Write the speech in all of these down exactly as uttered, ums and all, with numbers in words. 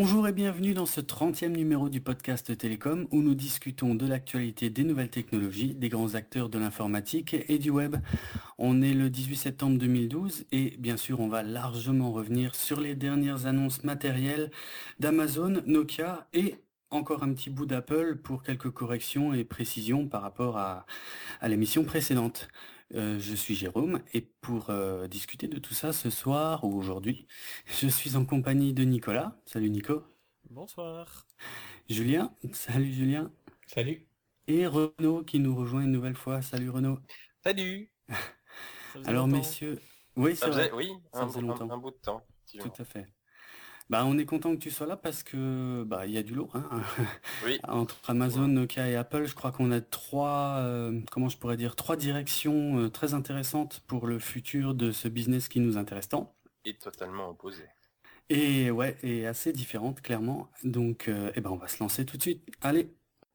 Bonjour et bienvenue dans ce trentième numéro du podcast Télécom où nous discutons de l'actualité des nouvelles technologies, des grands acteurs de l'informatique et du web. On est le dix-huit septembre deux mille douze et bien sûr on va largement revenir sur les dernières annonces matérielles d'Amazon, Nokia et encore un petit bout d'Apple pour quelques corrections et précisions par rapport à, à l'émission précédente. Euh, je suis Jérôme et pour euh, discuter de tout ça ce soir ou aujourd'hui, je suis en compagnie de Nicolas. Salut Nico. Bonsoir. Julien. Salut Julien. Salut. Et Renaud qui nous rejoint une nouvelle fois. Salut Renaud. Salut. Ça faisait Alors longtemps. messieurs, oui Ça c'est faisait, vrai, oui, ça un, faisait un- longtemps. un bout de temps. Tout effectivement. à fait. Bah on est content que tu sois là parce que bah il y a du lourd hein. Oui, Entre Amazon, Nokia et Apple, je crois qu'on a trois euh, comment je pourrais dire trois directions euh, très intéressantes pour le futur de ce business qui nous intéresse tant. et totalement opposé. Et ouais, et assez différentes clairement. Donc euh, eh ben on va se lancer tout de suite. Allez.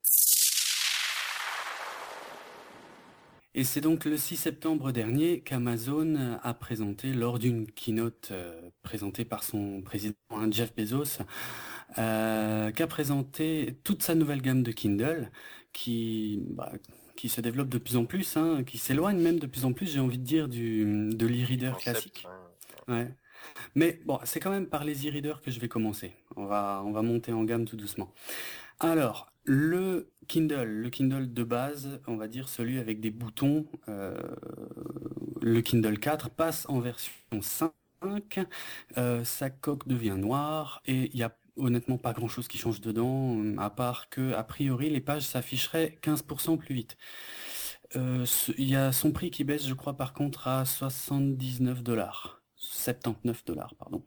Et c'est donc le six septembre dernier qu'Amazon a présenté, lors d'une keynote euh, présentée par son président hein, Jeff Bezos, euh, qu'a présenté toute sa nouvelle gamme de Kindle, qui, bah, qui se développe de plus en plus, hein, qui s'éloigne même de plus en plus, j'ai envie de dire, du, de l'e-reader Concept, classique. hein. Ouais. Mais bon, c'est quand même par les e-readers que je vais commencer. On va, on va monter en gamme tout doucement. Alors, le Kindle, le Kindle de base, on va dire celui avec des boutons, euh, le Kindle quatre passe en version cinq, euh, sa coque devient noire et il y a honnêtement pas grand chose qui change dedans, à part que a priori les pages s'afficheraient quinze pour cent plus vite. Euh, ce- Il y a son prix qui baisse, je crois, par contre, à soixante-dix-neuf dollars. soixante-dix-neuf dollars, pardon.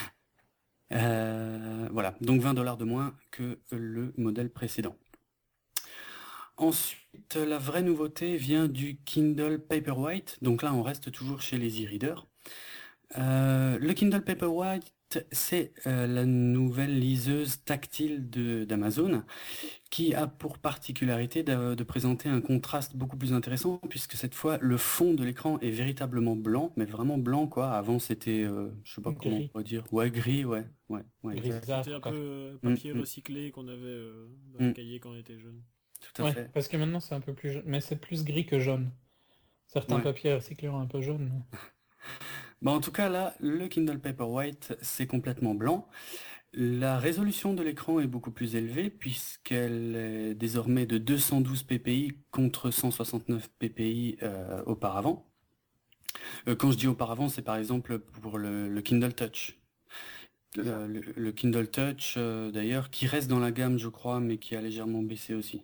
Euh, voilà, donc vingt dollars de moins que le modèle précédent. Ensuite, la vraie nouveauté vient du Kindle Paperwhite. Donc là, on reste toujours chez les e-readers. Euh, le Kindle Paperwhite, c'est euh, la nouvelle liseuse tactile de- d'Amazon qui a pour particularité de, de présenter un contraste beaucoup plus intéressant puisque cette fois le fond de l'écran est véritablement blanc, mais vraiment blanc quoi. Avant c'était, euh, je sais pas comment on Gris. pourrait dire, ouais gris, ouais, ouais, ouais, exact. Grisâtre, C'était un quoi. peu euh, Mm, papier mm. recyclé qu'on avait euh, dans Mm. les cahiers quand on était jeune. Tout à Ouais, fait. parce que maintenant c'est un peu plus jaune, mais c'est plus gris que jaune. Certains Ouais. papiers recyclés ont un peu jaune. Bah en tout cas là, le Kindle Paperwhite c'est complètement blanc. La résolution de l'écran est beaucoup plus élevée puisqu'elle est désormais de deux cent douze ppi contre cent soixante-neuf ppi euh, auparavant. Euh, quand je dis auparavant, c'est par exemple pour le, le Kindle Touch. C'est ça. Euh, le, le Kindle Touch, euh, d'ailleurs, qui reste dans la gamme, je crois, mais qui a légèrement baissé aussi.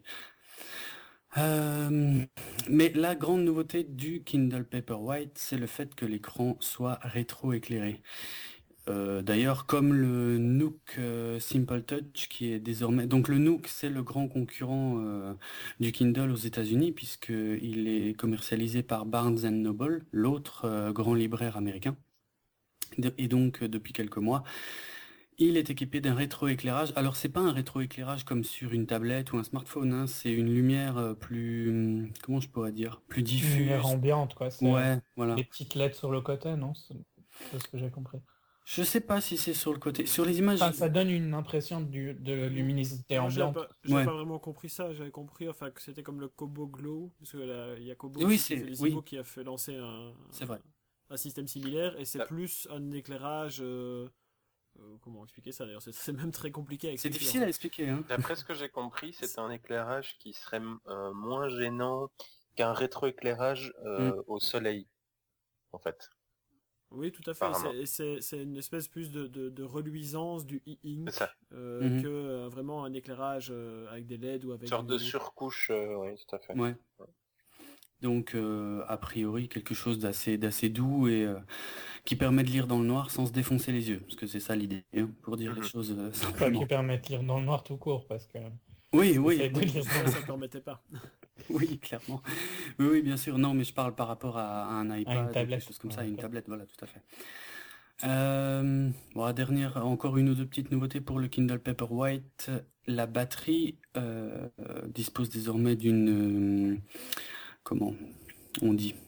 Euh, mais la grande nouveauté du Kindle Paperwhite, c'est le fait que l'écran soit rétro-éclairé. Euh, d'ailleurs, comme le Nook euh, Simple Touch, qui est désormais... Donc le Nook, c'est le grand concurrent euh, du Kindle aux États-Unis, puisqu'il est commercialisé par Barnes and Noble, l'autre euh, grand libraire américain. De- Et donc, euh, depuis quelques mois, il est équipé d'un rétroéclairage. Alors, c'est pas un rétroéclairage comme sur une tablette ou un smartphone, hein, c'est une lumière euh, plus... hum, Comment je pourrais dire? Plus Une lumière diffuse. ambiante, quoi. C'est euh, Ouais, voilà. des petites L E D sur le côté, non? C'est c'est ce que j'ai compris. Je sais pas si c'est sur le côté. Sur les images... Enfin, ça donne une impression du- de luminosité Moi, j'avais ambiante. pas, j'avais Ouais. pas vraiment compris ça. J'avais compris enfin, que c'était comme le Kobo Glow. Parce qu'il y a Kobo Oui, qui c'est- fait les oui. Ibo qui a fait lancer un, C'est vrai. un système similaire. Et c'est Ah. plus un éclairage... euh, euh, comment expliquer ça d'ailleurs? C'est- C'est même très compliqué à C'est expliquer. difficile à expliquer, hein. D'après ce que j'ai compris, c'est un éclairage qui serait euh, moins gênant qu'un rétroéclairage euh, Mm. au soleil, en fait. Oui, tout à fait. Apparemment. C'est- C'est c'est une espèce plus de, de, de reluisance du e-ink C'est ça. euh, Mhm. que euh, vraiment un éclairage euh, avec des L E D ou avec Une sorte du- de surcouche, euh, oui, tout à fait. Ouais. Donc, euh, a priori, quelque chose d'assez d'assez doux et euh, qui permet de lire dans le noir sans se défoncer les yeux. Parce que c'est ça l'idée, hein, pour dire les Mhm. choses euh, Enfin, simplement. qui permet de lire dans le noir tout court, parce que... Oui, oui, Essaye de oui, lire Ça, dans ça ne permettait pas. oui, clairement. Oui, oui, bien sûr. Non, mais je parle par rapport à, à un iPad, ou tablette. quelque chose comme Ouais, ça, une ok. tablette, voilà, tout à fait. Euh, bon, la dernière, encore une ou deux petites nouveautés pour le Kindle Paperwhite. La batterie euh, euh, dispose désormais d'une... euh, comment on dit?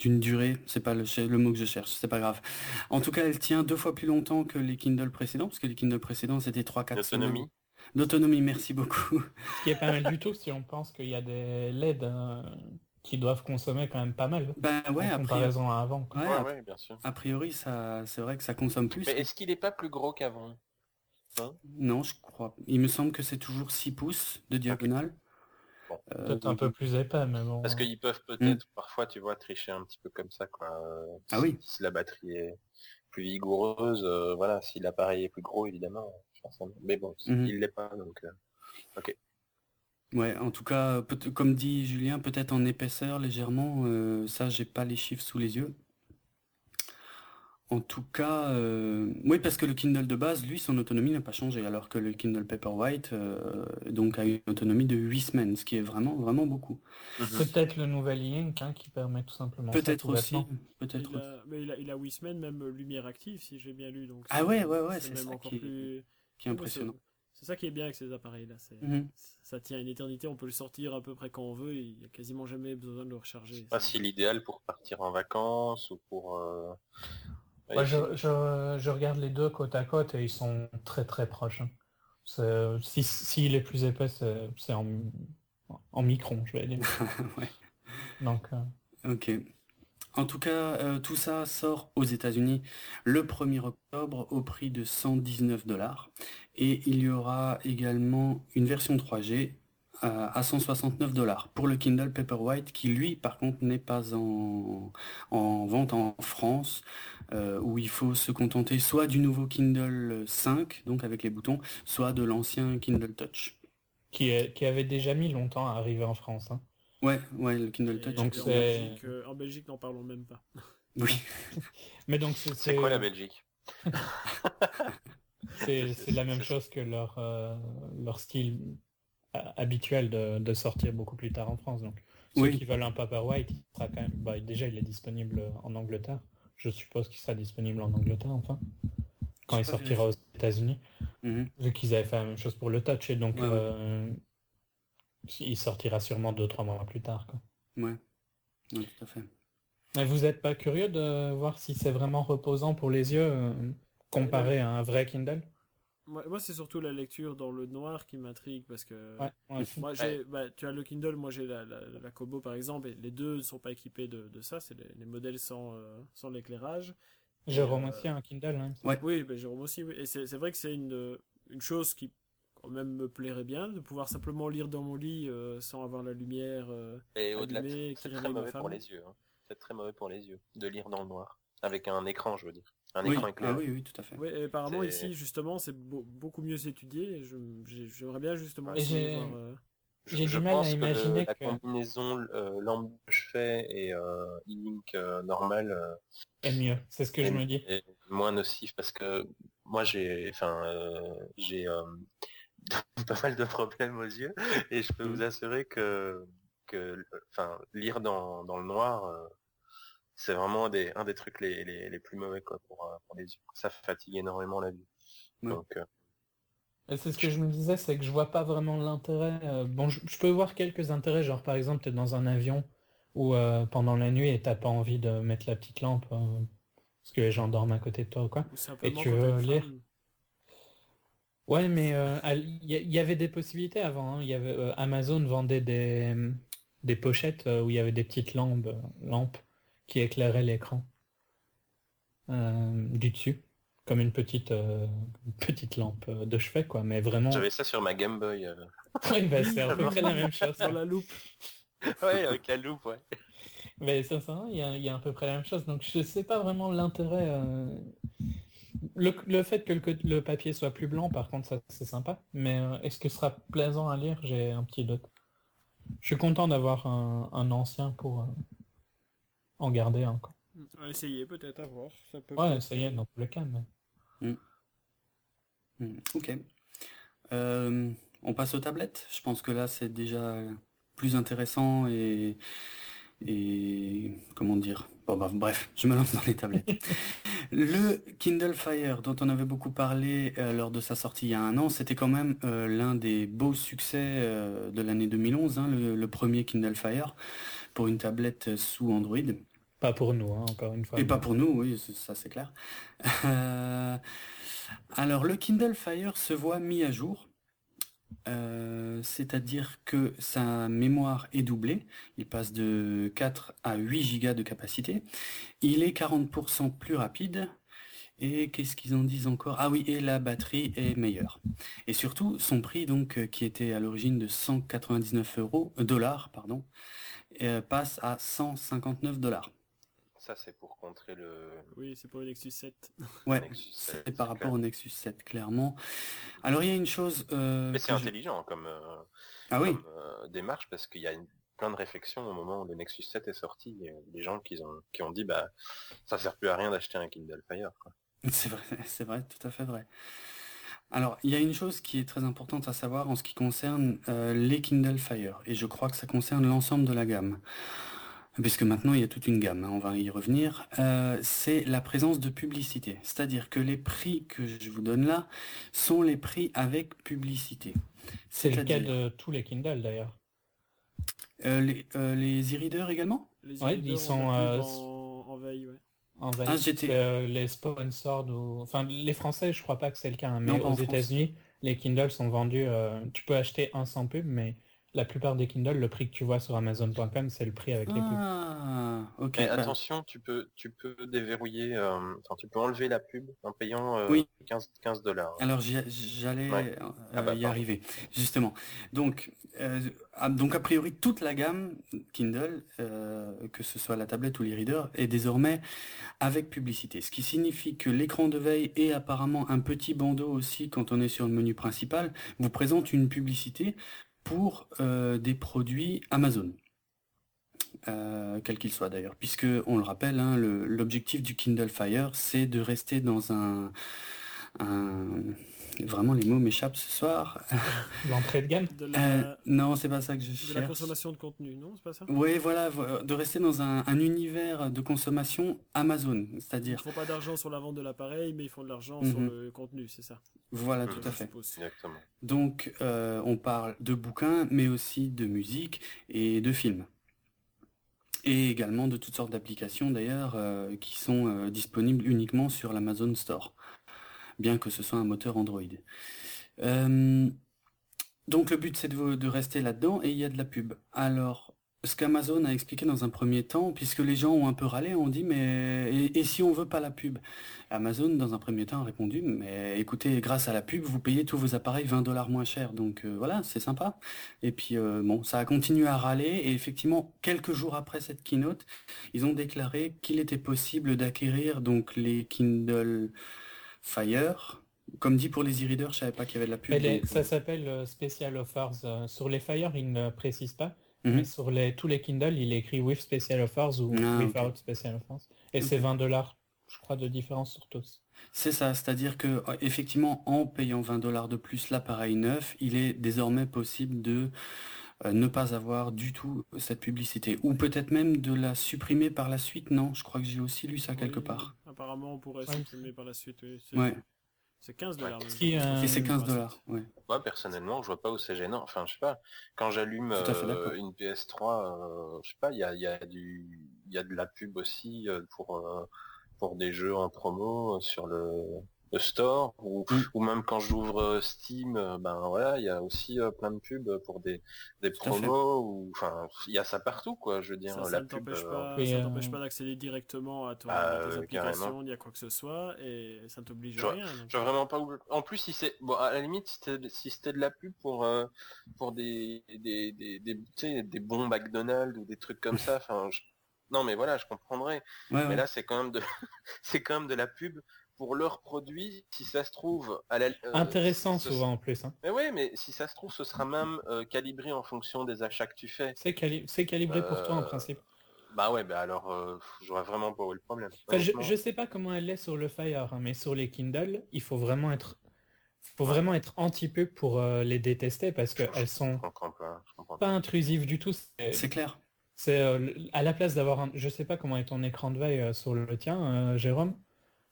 d'une durée, c'est pas le, le mot que je cherche, c'est pas grave. En tout cas, elle tient deux fois plus longtemps que les Kindle précédents, parce que les Kindle précédents, c'était trois quatre semaines. D'autonomie. D'autonomie, merci beaucoup. Ce qui est pas mal du tout si on pense qu'il y a des L E D euh, qui doivent consommer quand même pas mal. Ben ouais, en après, comparaison à avant. ouais, Ouais, a, ouais, bien sûr. a priori, ça, c'est vrai que ça consomme plus. Mais est-ce qu'il est pas plus gros qu'avant? Hein Non, je crois. Il me semble que c'est toujours six pouces de diagonale. Okay. Bon. Euh, Peut-être un peu plus épais, mais bon. Parce qu'ils peuvent peut-être mm. parfois, tu vois, tricher un petit peu comme ça, quoi. Euh, ah si, oui. Si la batterie est plus vigoureuse, euh, voilà, si l'appareil est plus gros, évidemment, forcément. Mais bon, mm-hmm. il l'est pas, donc. Euh... Ok. Ouais, en tout cas, comme dit Julien, peut-être en épaisseur légèrement. Euh, ça, j'ai pas les chiffres sous les yeux. En tout cas, euh... oui, parce que le Kindle de base, lui, son autonomie n'a pas changé, alors que le Kindle Paperwhite, euh, donc, a une autonomie de huit semaines, ce qui est vraiment, vraiment beaucoup. C'est peut-être le nouvel e-ink hein, qui permet tout simplement peut-être ça. Aussi, peut-être il a, mais il a, il a huit semaines, même lumière active, si j'ai bien lu. Donc ah ouais, ouais, ouais, c'est, c'est ça qui est, plus... qui est impressionnant. C'est, c'est ça qui est bien avec ces appareils-là. C'est, mm-hmm. Ça tient une éternité, on peut le sortir à peu près quand on veut, il n'y a quasiment jamais besoin de le recharger. Ah, c'est l'idéal pour partir en vacances ou pour... Euh... Ouais, je, je, je regarde les deux côte à côte et ils sont très très proches. Hein. C'est, si, si il est plus épais, c'est, c'est en, en micron, je vais dire. ouais. Donc, euh... ok. En tout cas, euh, tout ça sort aux États-Unis le premier octobre au prix de cent dix-neuf dollars. Et il y aura également une version trois G à cent soixante-neuf dollars pour le Kindle Paperwhite qui lui par contre n'est pas en, en vente en France euh, où il faut se contenter soit du nouveau Kindle cinq donc avec les boutons, soit de l'ancien Kindle Touch. Qui, est, qui avait déjà mis longtemps à arriver en France. Hein. Ouais, ouais, le Kindle Touch. Donc en, Belgique, euh, en Belgique, n'en parlons même pas. Oui. Mais donc c'est, c'est quoi la Belgique? c'est, c'est la même chose que leur, euh, leur style habituel de, de sortir beaucoup plus tard en France. Donc ceux oui. qui veulent un Paperwhite, il sera quand même. Bah, déjà il est disponible en Angleterre. Je suppose qu'il sera disponible en Angleterre enfin. Quand il sortira aux États-Unis. Mm-hmm. Vu qu'ils avaient fait la même chose pour le Touch et donc ouais, euh, ouais. il sortira sûrement deux trois mois plus tard. Quoi. Ouais. Oui, tout à fait. Mais vous n'êtes pas curieux de voir si c'est vraiment reposant pour les yeux euh, comparé ouais. à un vrai Kindle? Moi, moi, c'est surtout la lecture dans le noir qui m'intrigue parce que ouais, ouais. moi, j'ai, bah, tu as le Kindle, moi j'ai la, la, la Kobo par exemple, et les deux ne sont pas équipés de, de ça, c'est les, les modèles sans, euh, sans l'éclairage. Jérôme euh, aussi a un Kindle. Hein, ouais. Oui, bah, Jérôme aussi, oui. Et c'est, c'est vrai que c'est une, une chose qui quand même me plairait bien, de pouvoir simplement lire dans mon lit euh, sans avoir la lumière euh, et au-delà allumée. De ça, c'est très mauvais pour les yeux. Hein. C'est très mauvais pour les yeux de lire dans le noir, avec un écran, je veux dire. Un oui. écran éclairé. Ah oui, oui, tout à fait. Oui, et apparemment c'est... ici, justement, c'est beau, beaucoup mieux étudié. Et je, j'ai, j'aimerais bien justement j'ai... voir... Euh... J'ai je du mal à imaginer que, que... la combinaison euh, lampe de chevet et euh, e-ink euh, normal euh, est mieux, c'est ce que est, je me dis. Est moins nocif parce que moi j'ai, enfin, euh, j'ai euh, pas mal de problèmes aux yeux et je peux mmh. vous assurer que, que, enfin, lire dans, dans le noir, euh, c'est vraiment des, un des trucs les, les, les plus mauvais quoi pour, pour les yeux. Ça fatigue énormément la vue. Mmh. Donc euh, Et c'est ce que je me disais, c'est que je vois pas vraiment l'intérêt. Euh, bon, je, je peux voir quelques intérêts, genre par exemple, tu es dans un avion où euh, pendant la nuit et t'as pas envie de mettre la petite lampe euh, parce que les gens dorment à côté de toi ou quoi. Ou et tu veux lire. Ouais, mais il euh, y, y avait des possibilités avant. Hein. Y avait, euh, Amazon vendait des, des pochettes euh, où il y avait des petites lampes, euh, lampes qui éclairaient l'écran euh, du dessus. Comme une petite, euh, une petite lampe de chevet, quoi, mais vraiment... J'avais ça sur ma Game Boy. Euh... oui, bah, c'est à peu près la même chose. Sur la loupe. Ouais, avec la loupe, ouais. Mais ça, ça, il y a, y a à peu près la même chose, donc je sais pas vraiment l'intérêt... Euh... Le, le fait que le, le papier soit plus blanc, par contre, ça c'est sympa, mais euh, est-ce que ce sera plaisant à lire? J'ai un petit doute. Je suis content d'avoir un, un ancien pour euh, en garder un, quoi. Essayer peut-être à voir. Ça peut ouais, essayer dans tous les cas. Mais... Mm. Mm. Ok. Euh, on passe aux tablettes. Je pense que là, c'est déjà plus intéressant et, et comment dire. Bon, bah, bref, je me lance dans les tablettes. Le Kindle Fire, dont on avait beaucoup parlé euh, lors de sa sortie il y a un an, c'était quand même euh, l'un des beaux succès euh, de l'année deux mille onze, hein, le, le premier Kindle Fire pour une tablette sous Android. Pas pour nous, hein, encore une fois. Et pas pour nous, oui, c'est- ça c'est clair. Euh, alors le Kindle Fire se voit mis à jour. Euh, c'est-à-dire que sa mémoire est doublée, il passe de quatre à huit gigas de capacité, il est quarante pour cent plus rapide, et qu'est-ce qu'ils en disent encore? Ah oui, et la batterie est meilleure. Et surtout, son prix, donc, euh, qui était à l'origine de cent quatre-vingt-dix-neuf euros, euh, dollars, pardon, euh, passe à cent cinquante-neuf dollars. Ça, c'est pour contrer le Oui, c'est pour le Nexus sept. Ouais, Nexus sept, c'est par c'est rapport clair. au Nexus sept, clairement. Alors, il y a une chose euh, Mais c'est que je- intelligent comme, euh, Ah oui, comme euh, démarche parce qu'il y a une, plein de réflexions au moment où le Nexus sept est sorti. Et, euh, des gens qui ont, qui ont dit bah ça sert plus à rien d'acheter un Kindle Fire, quoi. c'est vrai, c'est vrai, tout à fait vrai. Alors, il y a une chose qui est très importante à savoir en ce qui concerne euh, les Kindle Fire, et je crois que ça concerne l'ensemble de la gamme, puisque maintenant il y a toute une gamme, hein, on va y revenir, euh, c'est la présence de publicité. C'est-à-dire que les prix que je vous donne là sont les prix avec publicité. C'est le cas C'est-à-dire de tous les Kindle d'ailleurs. euh, les, euh, les e-readers également? Les Ouais, e-readers ils ont sont, de la pub euh, en, en veille, ouais. En veille. Ah, j'étais... Euh, les sponsored ou... Enfin, les Français, je crois pas que c'est le cas, hein, mais Non, pas aux en France. États-Unis, les Kindle sont vendus. euh, Tu peux acheter un sans pub, mais la plupart des Kindle, le prix que tu vois sur Amazon point com, c'est le prix avec les pubs. Ah, ok. Mais bah, attention, tu peux tu peux déverrouiller, euh, enfin tu peux enlever la pub en payant euh, oui. quinze dollars. Alors j'y- j'allais Ouais. euh, Ah bah, y pardon. arriver, justement. Donc, euh, a- donc a priori, toute la gamme Kindle, euh, que ce soit la tablette ou les readers, est désormais avec publicité. Ce qui signifie que l'écran de veille et apparemment un petit bandeau aussi, quand on est sur le menu principal, vous présente une publicité pour euh, des produits Amazon. Euh, quel qu'il soit d'ailleurs, puisque on le rappelle, hein, le- l'objectif du Kindle Fire, c'est de rester dans un, un- vraiment les mots m'échappent ce soir. L'entrée de gamme. De Euh, la, non, c'est pas ça que je de la cherche. consommation de contenu, non? C'est pas ça? Oui, voilà, vo- de rester dans un, un univers de consommation Amazon, Ils ne c'est-à-dire, font pas d'argent sur la vente de l'appareil, mais ils font de l'argent Mhm. sur le contenu, c'est ça? voilà, Mhm. tout à Je fait. suppose. Exactement. Donc, euh, on parle de bouquins, mais aussi de musique et de films. Et également de toutes sortes d'applications d'ailleurs euh, qui sont euh, disponibles uniquement sur l'Amazon Store, bien que ce soit un moteur Android. Euh, donc le but c'est de, de rester là-dedans et il y a de la pub. Alors, ce qu'Amazon a expliqué dans un premier temps, puisque les gens ont un peu râlé, on dit mais et, et si on veut pas la pub? Amazon dans un premier temps a répondu mais écoutez, grâce à la pub, vous payez tous vos appareils vingt dollars moins cher, donc euh, voilà, c'est sympa. Et puis euh, bon, ça a continué à râler et effectivement, quelques jours après cette keynote, ils ont déclaré qu'il était possible d'acquérir donc les Kindle Fire. Comme dit pour les e-readers, je savais pas qu'il y avait de la pub. Mais les- donc, ça s'appelle euh, Special Offers. euh, Sur les Fire, ils ne précisent pas. Mhm. Mais sur les, tous les Kindle, il est écrit with Special Offers ou Ah, without ok. Special Offers. Et Ok. c'est vingt dollars, je crois, de différence sur tous. C'est ça, c'est-à-dire que euh, effectivement, en payant vingt dollars de plus l'appareil neuf, il est désormais possible de euh, ne pas avoir du tout cette publicité, ou peut-être même de la supprimer par la suite. Non, je crois que j'ai aussi lu ça quelque Oui, part. apparemment, on pourrait Ouais. supprimer par la suite. Oui. C'est Ouais, c'est quinze dollars. Ouais. même, Si, je pense, euh, et c'est par quinze la dollars. suite. Ouais, Moi personnellement, je vois pas où c'est gênant. Enfin, je sais pas. Quand j'allume tout à fait d'accord. euh, une P S trois, euh, je sais pas, il y a, il y a du, il y a de la pub aussi euh, pour euh, pour des jeux en promo euh, sur le, le store ou, Mm. ou même quand j'ouvre euh, Steam, euh, ben voilà, il y a aussi euh, plein de pubs pour des des Tout à fait. promos ou enfin, il y a ça partout quoi. Je veux dire, Ça, ça la ne pub. t'empêche euh, pas, Et, ça euh, t'empêche pas d'accéder directement à, ton, Bah, à tes euh, applications, carrément. ni à quoi que ce soit, et ça ne t'oblige Je à vois, rien. donc. je vois vraiment pas où. En plus, si c'est bon, à la limite, si c'était si c'était de la pub pour euh, pour des des des des, tu sais, des bons McDonald's ou des trucs comme ça. Enfin, je- non, mais voilà, je comprendrais. Ouais, Mais ouais. là, c'est quand même de c'est quand même de la pub pour leurs produits. Si ça se trouve, à la euh, Intéressant ce- souvent en plus. Hein. Mais ouais, mais si ça se trouve, ce sera même euh, calibré en fonction des achats que tu fais. C'est cali- c'est calibré pour toi en Euh, principe. Bah ouais, bah alors, euh, j'aurais vraiment pas où est le problème. Enfin, je, Honnêtement. je sais pas comment elle est sur le Fire, hein, mais sur les Kindle, il faut vraiment être, faut vraiment être anti-pub pour euh, les détester parce Je, je- qu'elles je sont comprends pas. Je comprends pas pas. intrusives du tout. C'est C'est clair. c'est, euh, le- à la place d'avoir un, je sais pas comment est ton écran de veille euh, sur le tien, euh, Jérôme.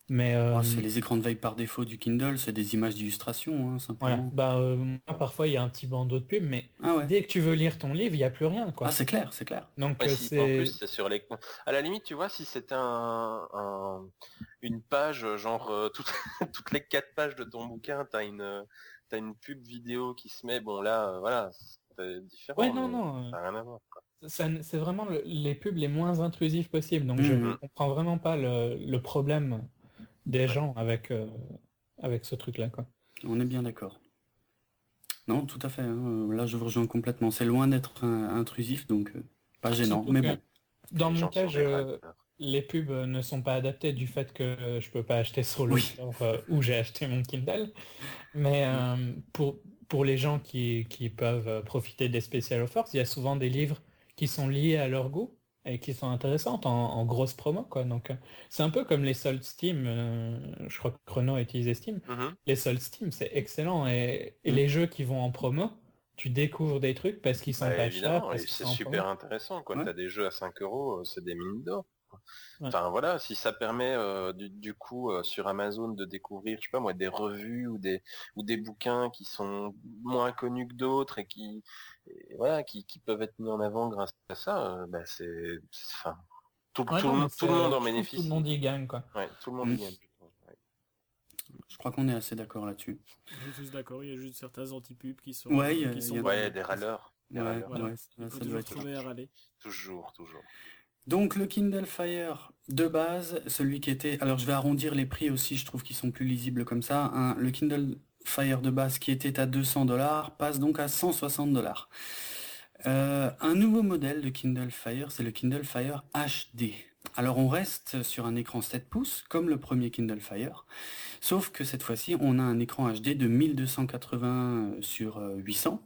Mais euh, Ah, c'est les écrans de veille par défaut du Kindle, c'est des images d'illustration, hein, voilà, simplement. bah euh, moi, parfois il y a un petit bandeau de pub, mais Ah ouais. dès que tu veux lire ton livre, il n'y a plus rien, Ah, quoi. c'est clair, c'est clair. Donc Ouais, euh, si, en plus, c'est... c'est sur les... À la limite, tu vois, si c'était un, un- une page, genre, euh, toutes, toutes les quatre pages de ton bouquin, t'as une, t'as une pub vidéo qui se met, bon là, euh, voilà, c'est différent, Ouais, non, mais non, euh, ça n'a rien à voir, quoi. ça n- c'est vraiment le- les pubs les moins intrusives possibles. Donc je Mhm. comprends vraiment pas le, le problème des Ouais. gens avec, euh, avec ce truc-là, quoi. On est bien d'accord. Non, tout à fait, hein. Là, je vous rejoins complètement. C'est loin d'être un- intrusif, donc euh, pas gênant. Surtout Mais que bon. dans Les mon gens cas, sont des je... râleurs. les pubs euh, ne sont pas adaptées du fait que euh, je peux pas acheter sur le Oui. store euh, où j'ai acheté mon Kindle. Mais euh, pour, pour les gens qui, qui peuvent euh, profiter des special offers, il y a souvent des livres qui sont liés à leur goût et qui sont intéressantes en, en grosse promo, quoi. Donc euh, c'est un peu comme les soldes Steam. euh, je crois que Renault a utilisé Steam. Mhm. Les soldes Steam, c'est excellent. Et, et Mm. les jeux qui vont en promo, tu découvres des trucs parce qu'ils sont Bah, pas chers, évidemment, parce et qu'ils c'est sont en super promo. intéressant, quoi. Ouais. T'as des jeux à cinq euros, euh, c'est des mines d'or. Ouais. Enfin voilà, si ça permet euh, du, du coup euh, sur Amazon de découvrir, je sais pas moi, des revues ou des ou des bouquins qui sont moins connus que d'autres et qui et voilà, qui, qui peuvent être mis en avant grâce à ça, euh, bah c'est c'est- enfin tout, Ouais, tout, non, le, mais monde- tout le monde c'est- en je trouve que tout le bénéficie. monde y gagne, quoi. Ouais, tout le monde Mm. y gagne. je pense, ouais. Je crois qu'on est assez d'accord là-dessus. On est tous d'accord, il y a juste certains anti-pubs qui sont, Ouais, il y euh, a- qui il sont y a- pas Ouais, bons. des râleurs. Des Ouais, râleurs. Voilà, ouais, il ça, faut ça doit toujours être... trouver à râler. Toujours, toujours. Donc le Kindle Fire de base, celui qui était... Alors je vais arrondir les prix aussi, je trouve qu'ils sont plus lisibles comme ça. Hein. Le Kindle Fire de base qui était à deux cents dollars passe donc à cent soixante dollars. Euh, un nouveau modèle de Kindle Fire, c'est le Kindle Fire H D. Alors on reste sur un écran sept pouces, comme le premier Kindle Fire, sauf que cette fois-ci on a un écran H D de mille deux cent quatre-vingts sur euh, huit cents,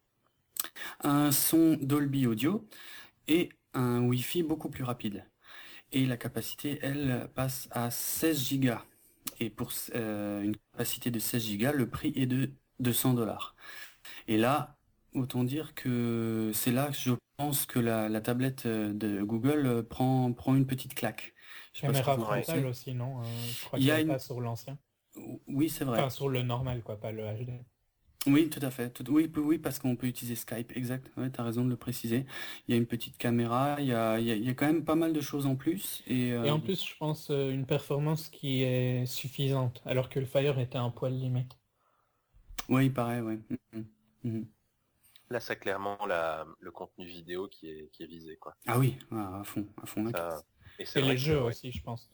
un son Dolby Audio et un Wi-Fi beaucoup plus rapide. Et la capacité, elle, passe à seize gigas. Et pour euh, une capacité de seize gigas, le prix est de deux cents dollars. Et là, autant dire que c'est là que je pense que la, la tablette de Google euh, prend, prend une petite claque. Je sais pas ce que Caméra vous frontale pensez. aussi, non? Euh, je crois Il qu'il y n'y a avait une... pas sur l'ancien. Oui, c'est vrai. Enfin, sur le normal, quoi, pas le H D. Oui, tout à fait. Tout- Oui, p- oui, parce qu'on peut utiliser Skype, exact. Ouais, t'as raison de le préciser. Il y a une petite caméra, il y a, il y a, il y a quand même pas mal de choses en plus. Et, Et euh, en plus, je pense euh, une performance qui est suffisante, alors que le Fire était un poil limite. ouais, il paraît, ouais. Mhm. Mhm. Là, c'est clairement la, le contenu vidéo qui est, qui est visé, quoi. Ah oui, à à fond, à fond la Ça- caisse. et c'est Et vrai les que, jeux ouais. aussi, je pense.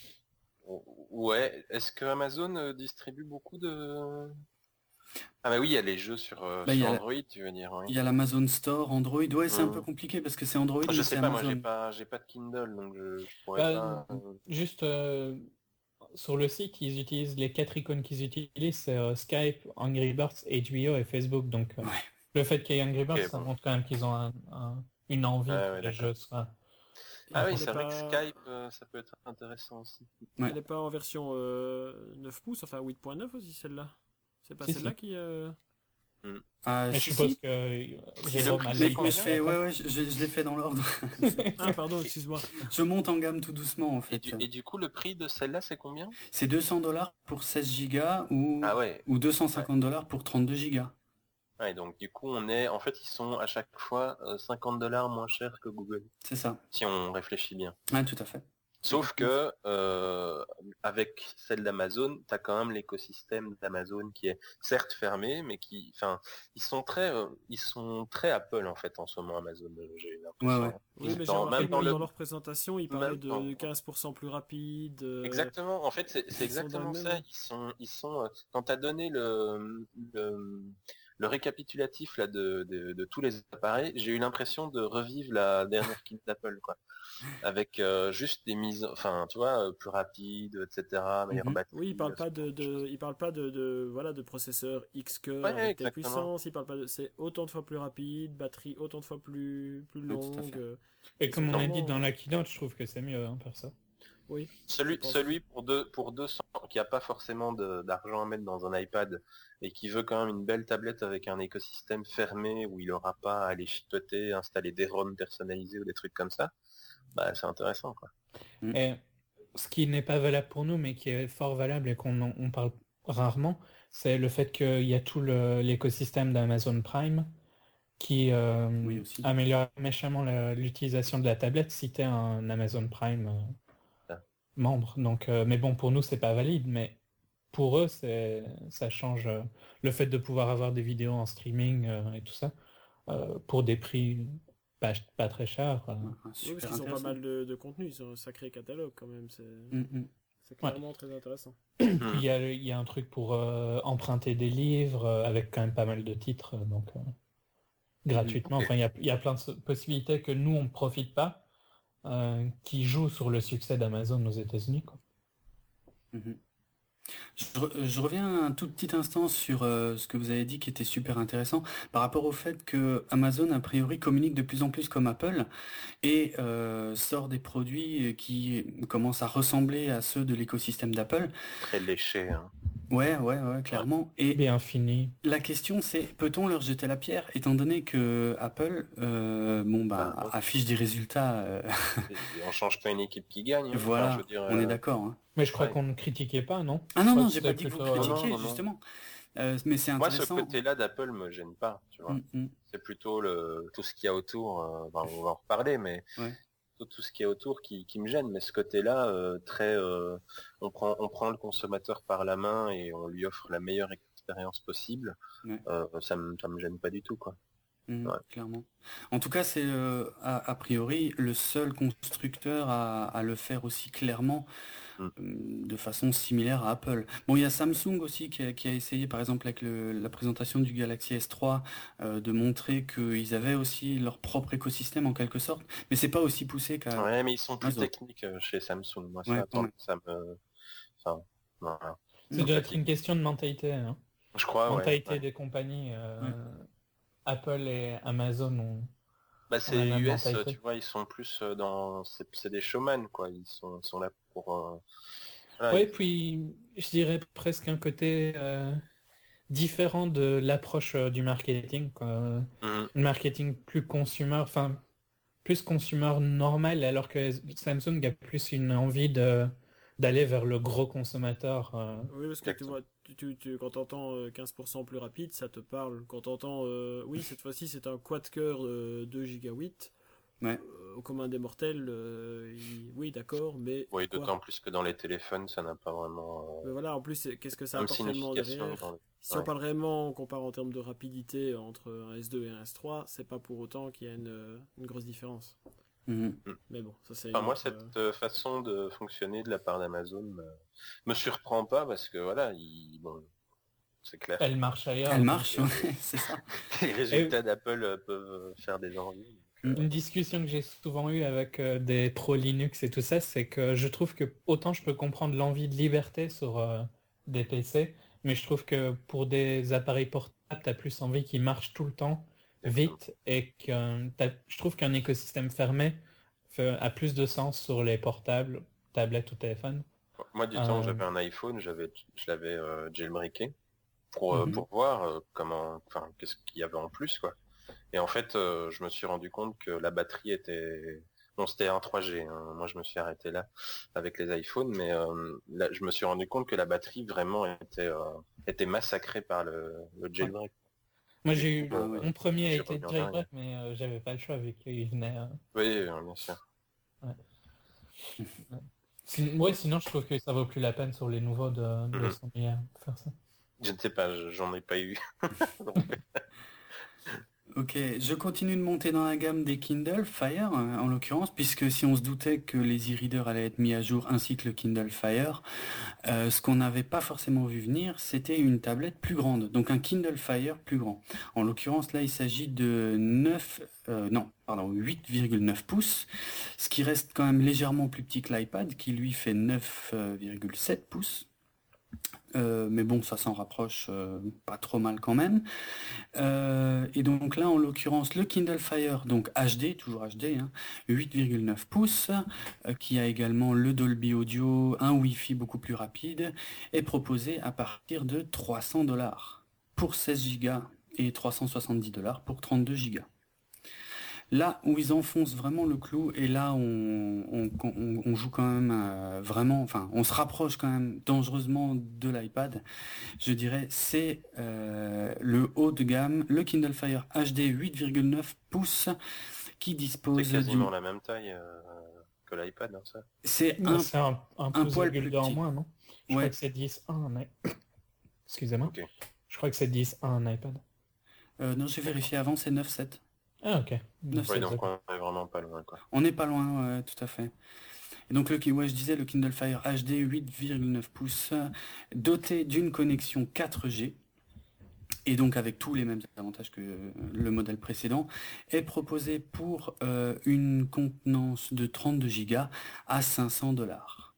Ouais, est-ce que Amazon euh, distribue beaucoup de... Ah bah oui, il y a les jeux sur, euh, Bah, il y sur a la- Android, tu veux dire, oui. Il y a l'Amazon Store, Android. Ouais, c'est un peu Hmm. compliqué parce que c'est Android, Je mais sais c'est pas, moi j'ai Amazon. pas j'ai pas de Kindle, donc je, je pourrais Bah, pas... euh, juste euh, sur le site, ils utilisent les quatre icônes qu'ils utilisent, c'est euh, Skype, Angry Birds, H B O et Facebook. Donc euh, Ouais. le fait qu'il y ait Angry Birds, Ok, ça bon. montre quand même qu'ils ont un- un- une envie Ouais, que ouais, les d'accord. jeux soient. Ah oui, Elle c'est est vrai que pas- Skype, euh, ça peut être intéressant aussi. Ouais. Elle n'est pas en version euh, neuf pouces, enfin huit point neuf aussi celle-là. C'est pas Si, celle-là si. qui... euh, Ah, Mais si, je suppose si. que euh, le Jérôme prix, a c'est Mais, les mais je combien, fais, après. ouais, ouais, je, je- je l'ai fait dans l'ordre. Ah pardon, excuse-moi. Je monte en gamme tout doucement en Et fait. du, et du coup, le prix de celle-là, c'est combien? C'est deux cents dollars pour seize gigas ou, Ah ouais. ou deux cent cinquante dollars pour trente-deux gigas. Ouais, donc du coup, on est... En fait, ils sont à chaque fois euh, cinquante dollars moins chers que Google, C'est ça. si on réfléchit bien. Ouais, tout à fait. Sauf que euh, avec celle d'Amazon, tu as quand même l'écosystème d'Amazon qui est certes fermé, mais qui, enfin, ils sont très, euh, ils sont très Apple en fait en ce moment Amazon. euh, J'ai l'impression. Ouais, ouais. Oui, mais j'ai Dans- remarqué même que dans même le- dans leur présentation, ils parlaient même dans- de quinze pour cent plus rapide. euh, Exactement. En fait, c'est c'est ils sont dans exactement le ça. même. Ils sont, ils sont. euh, Quand tu as donné le, le le récapitulatif là de, de, de tous les appareils, j'ai eu l'impression de revivre la dernière kit d'Apple, quoi. Avec euh, juste des mises, enfin, tu vois, euh, plus rapides, et cetera. Meilleure Mhm. batterie. Oui, ils parlent euh, pas ce de, genre de choses. ils parlent pas de, de voilà de processeur X cœur Ouais, avec telle exactement. puissance. Ils parlent pas de c'est autant de fois plus rapide, batterie autant de fois plus plus Oui, tout à longue. fait. euh, Et Ils comme sont on a dit vraiment- dans la keynote, je trouve que c'est mieux, hein, perso. Oui. Celui, je pense. celui pour deux, pour deux cents, qui a pas forcément de- d'argent à mettre dans un iPad et qui veut quand même une belle tablette avec un écosystème fermé où il aura pas à aller chipoter, installer des ROM personnalisés ou des trucs comme ça, bah c'est intéressant, quoi. Et ce qui n'est pas valable pour nous, mais qui est fort valable et qu'on en- on parle rarement, c'est le fait qu'il y a tout le- l'écosystème d'Amazon Prime qui euh, Oui, aussi. améliore méchamment la- l'utilisation de la tablette si tu es un Amazon Prime euh, Ah. membre. Donc, euh, mais bon, pour nous, c'est pas valide, mais pour eux, c'est, ça change euh, le fait de pouvoir avoir des vidéos en streaming euh, et tout ça euh, pour des prix pas, pas très chers. euh. Ah, Oui, parce super qu'ils ont pas intéressant. mal de, de contenu, ils ont un sacré catalogue quand même, c'est Mm, mm. c'est clairement très intéressant. Puis il y a, il y a un truc pour euh, emprunter des livres euh, avec quand même pas mal de titres, euh, donc euh, gratuitement. Ok. Enfin, il y a, il y a plein de so- possibilités que nous, on ne profite pas, euh, qui jouent sur le succès d'Amazon aux États-Unis, quoi. Mhm. Je, re- je reviens un tout petit instant sur euh, ce que vous avez dit qui était super intéressant par rapport au fait que Amazon a priori communique de plus en plus comme Apple et euh, sort des produits qui commencent à ressembler à ceux de l'écosystème d'Apple. Très léché. Hein. Ouais, ouais, ouais, clairement. Et Bien fini. la question c'est, peut-on leur jeter la pierre étant donné que Apple euh, bon, bah, Bah, affiche des résultats euh, Et on change pas une équipe qui gagne. Hein. Enfin, voilà, je veux dire, on est euh, d'accord. Hein. Mais je crois Ouais. qu'on ne critiquait pas, non? Ah Je non, crois non, que j'ai pas c'était dit que vous plutôt, euh, critiquiez, non, non, non. justement. Euh, mais c'est Moi, ce intéressant. côté-là d'Apple me gêne pas, tu vois. Mm, mm, C'est plutôt le tout ce qu'il y a autour. euh, enfin, on va en reparler, mais ouais. tout, tout ce qui est autour qui, qui me gêne. Mais ce côté-là, euh, très, euh, on prend, on prend le consommateur par la main et on lui offre la meilleure expérience possible. Ouais. Euh, ça me, ça me gêne pas du tout, quoi. Mhm, Ouais. clairement. En tout cas, c'est euh, a, a priori le seul constructeur à, à le faire aussi clairement, Mm. euh, de façon similaire à Apple. Bon, il y a Samsung aussi qui a, qui a essayé, par exemple, avec le- la présentation du Galaxy S trois, euh, de montrer qu'ils avaient aussi leur propre écosystème en quelque sorte, mais c'est pas aussi poussé qu'à Ouais, mais ils sont plus Amazon. techniques euh, chez Samsung. Moi, ça, Ouais, attends, ouais. ça me, enfin, voilà. ça doit être une question de mentalité, hein. Je crois, ouais. Mentalité ouais. des compagnies. euh, Ouais. Apple et Amazon ont, Bah, ont la c'est même U S, mentalité. tu vois, ils sont plus euh, dans, c'est c'est des showman, quoi. Ils sont, ils sont là pour. euh, voilà, Ouais, ils- puis je dirais presque un côté euh, différent de l'approche euh, du marketing, quoi. Mhm. Le marketing plus consumer, enfin plus consumer normal, alors que Samsung a plus une envie de d'aller vers le gros consommateur. euh. Oui, parce que tu Exactement. vois, tu, tu, tu- quand t'entends euh, quinze pour cent plus rapide, ça te parle. Quand t'entends, euh, oui, cette fois-ci c'est un quad-core euh, deux gigaoctets, Ouais. euh, au commun des mortels, euh, il- oui, d'accord, mais Oui, quoi? d'autant plus que dans les téléphones, ça n'a pas vraiment Mais voilà, en plus, c'est- qu'est-ce que ça euh, même apporte réellement signification. derrière? dans le- Si on Ouais. parle vraiment, on compare en termes de rapidité entre un S deux et un S trois, c'est pas pour autant qu'il y a une, euh, une grosse différence. Mhm. Mais bon, ça c'est Enfin, une moi, autre, cette euh, euh, façon de fonctionner de la part d'Amazon me, me surprend pas parce que voilà, il, bon, c'est clair. Elle marche ailleurs. Elle donc, marche, euh, ouais, c'est ça. Les résultats d'Apple euh, peuvent faire des envies. Une discussion que j'ai souvent eue avec euh, des pros Linux et tout ça, c'est que je trouve que autant je peux comprendre l'envie de liberté sur euh, des P C, mais je trouve que pour des appareils portables, tu as plus envie qu'ils marchent tout le temps, vite, et que t'as- je trouve qu'un écosystème fermé fait- a plus de sens sur les portables, tablettes ou téléphones. Moi, du temps où Euh, j'avais un iPhone, j'avais, je l'avais euh, jailbreaké pour, euh, Mhm. pour voir euh, comment, enfin, qu'est-ce qu'il y avait en plus, quoi. Et en fait, euh, je me suis rendu compte que la batterie était, bon, c'était un trois G. Hein. Moi, je me suis arrêté là avec les iPhones, mais euh, là, je me suis rendu compte que la batterie vraiment était, euh, était massacrée par le, le jailbreak. Moi j'ai eu Ah ouais. mon premier a J'ai été revu en jailbreak, mais euh, j'avais pas le choix vu qu'il venait. euh, Oui, euh, bien sûr. Sin- Ouais, sinon je trouve que ça vaut plus la peine sur les nouveaux de, de Mhm. cent milliards de faire ça. Je ne sais pas, je- j'en ai pas eu. Ok, je continue de monter dans la gamme des Kindle Fire, euh, en l'occurrence, puisque si on se doutait que les e-readers allaient être mis à jour ainsi que le Kindle Fire, euh, ce qu'on n'avait pas forcément vu venir, c'était une tablette plus grande, donc un Kindle Fire plus grand. En l'occurrence, là, il s'agit de neuf, euh, non, pardon, huit virgule neuf pouces, ce qui reste quand même légèrement plus petit que l'iPad, qui lui fait neuf virgule sept pouces. Euh, mais bon, ça s'en rapproche euh, pas trop mal quand même. Euh, et donc là, en l'occurrence, le Kindle Fire, donc H D, toujours H D, hein, huit virgule neuf pouces, euh, qui a également le Dolby Audio, un Wi-Fi beaucoup plus rapide, est proposé à partir de trois cents dollars pour seize gigas et trois cent soixante-dix dollars pour trente-deux gigas. Là où ils enfoncent vraiment le clou, et là on, on, on- on joue quand même euh, vraiment, enfin on se rapproche quand même dangereusement de l'iPad, je dirais, c'est euh, le haut de gamme, le Kindle Fire H D huit virgule neuf pouces qui C'est dispose quasiment d'une... la même taille euh, que l'iPad, hein, ça. C'est Non, un, c'est un, un un pouce poil virgule plus deux en petit. moins, non? Je Ouais. crois que c'est dix un, mais... Excusez-moi. Ok. Je crois que c'est dix un un iPad. Euh, non, j'ai vérifié avant, c'est neuf sept. Ah, ok. neuf Oui, sept. donc on est vraiment pas loin, quoi. On n'est pas loin, ouais, tout à fait. Et donc, le, ouais, je disais, le Kindle Fire H D huit virgule neuf pouces, euh, doté d'une connexion quatre G, et donc avec tous les mêmes avantages que euh, le modèle précédent, est proposé pour euh, une contenance de trente-deux gigas à cinq cents dollars.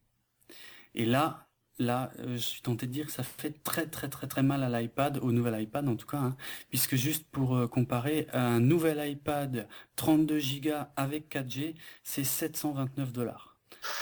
Et là, là, euh, je suis tenté de dire que ça fait très très très très mal à l'iPad, au nouvel iPad en tout cas, hein, puisque juste pour euh, comparer, un nouvel iPad trente-deux gigas avec quatre G, c'est sept cent vingt-neuf dollars.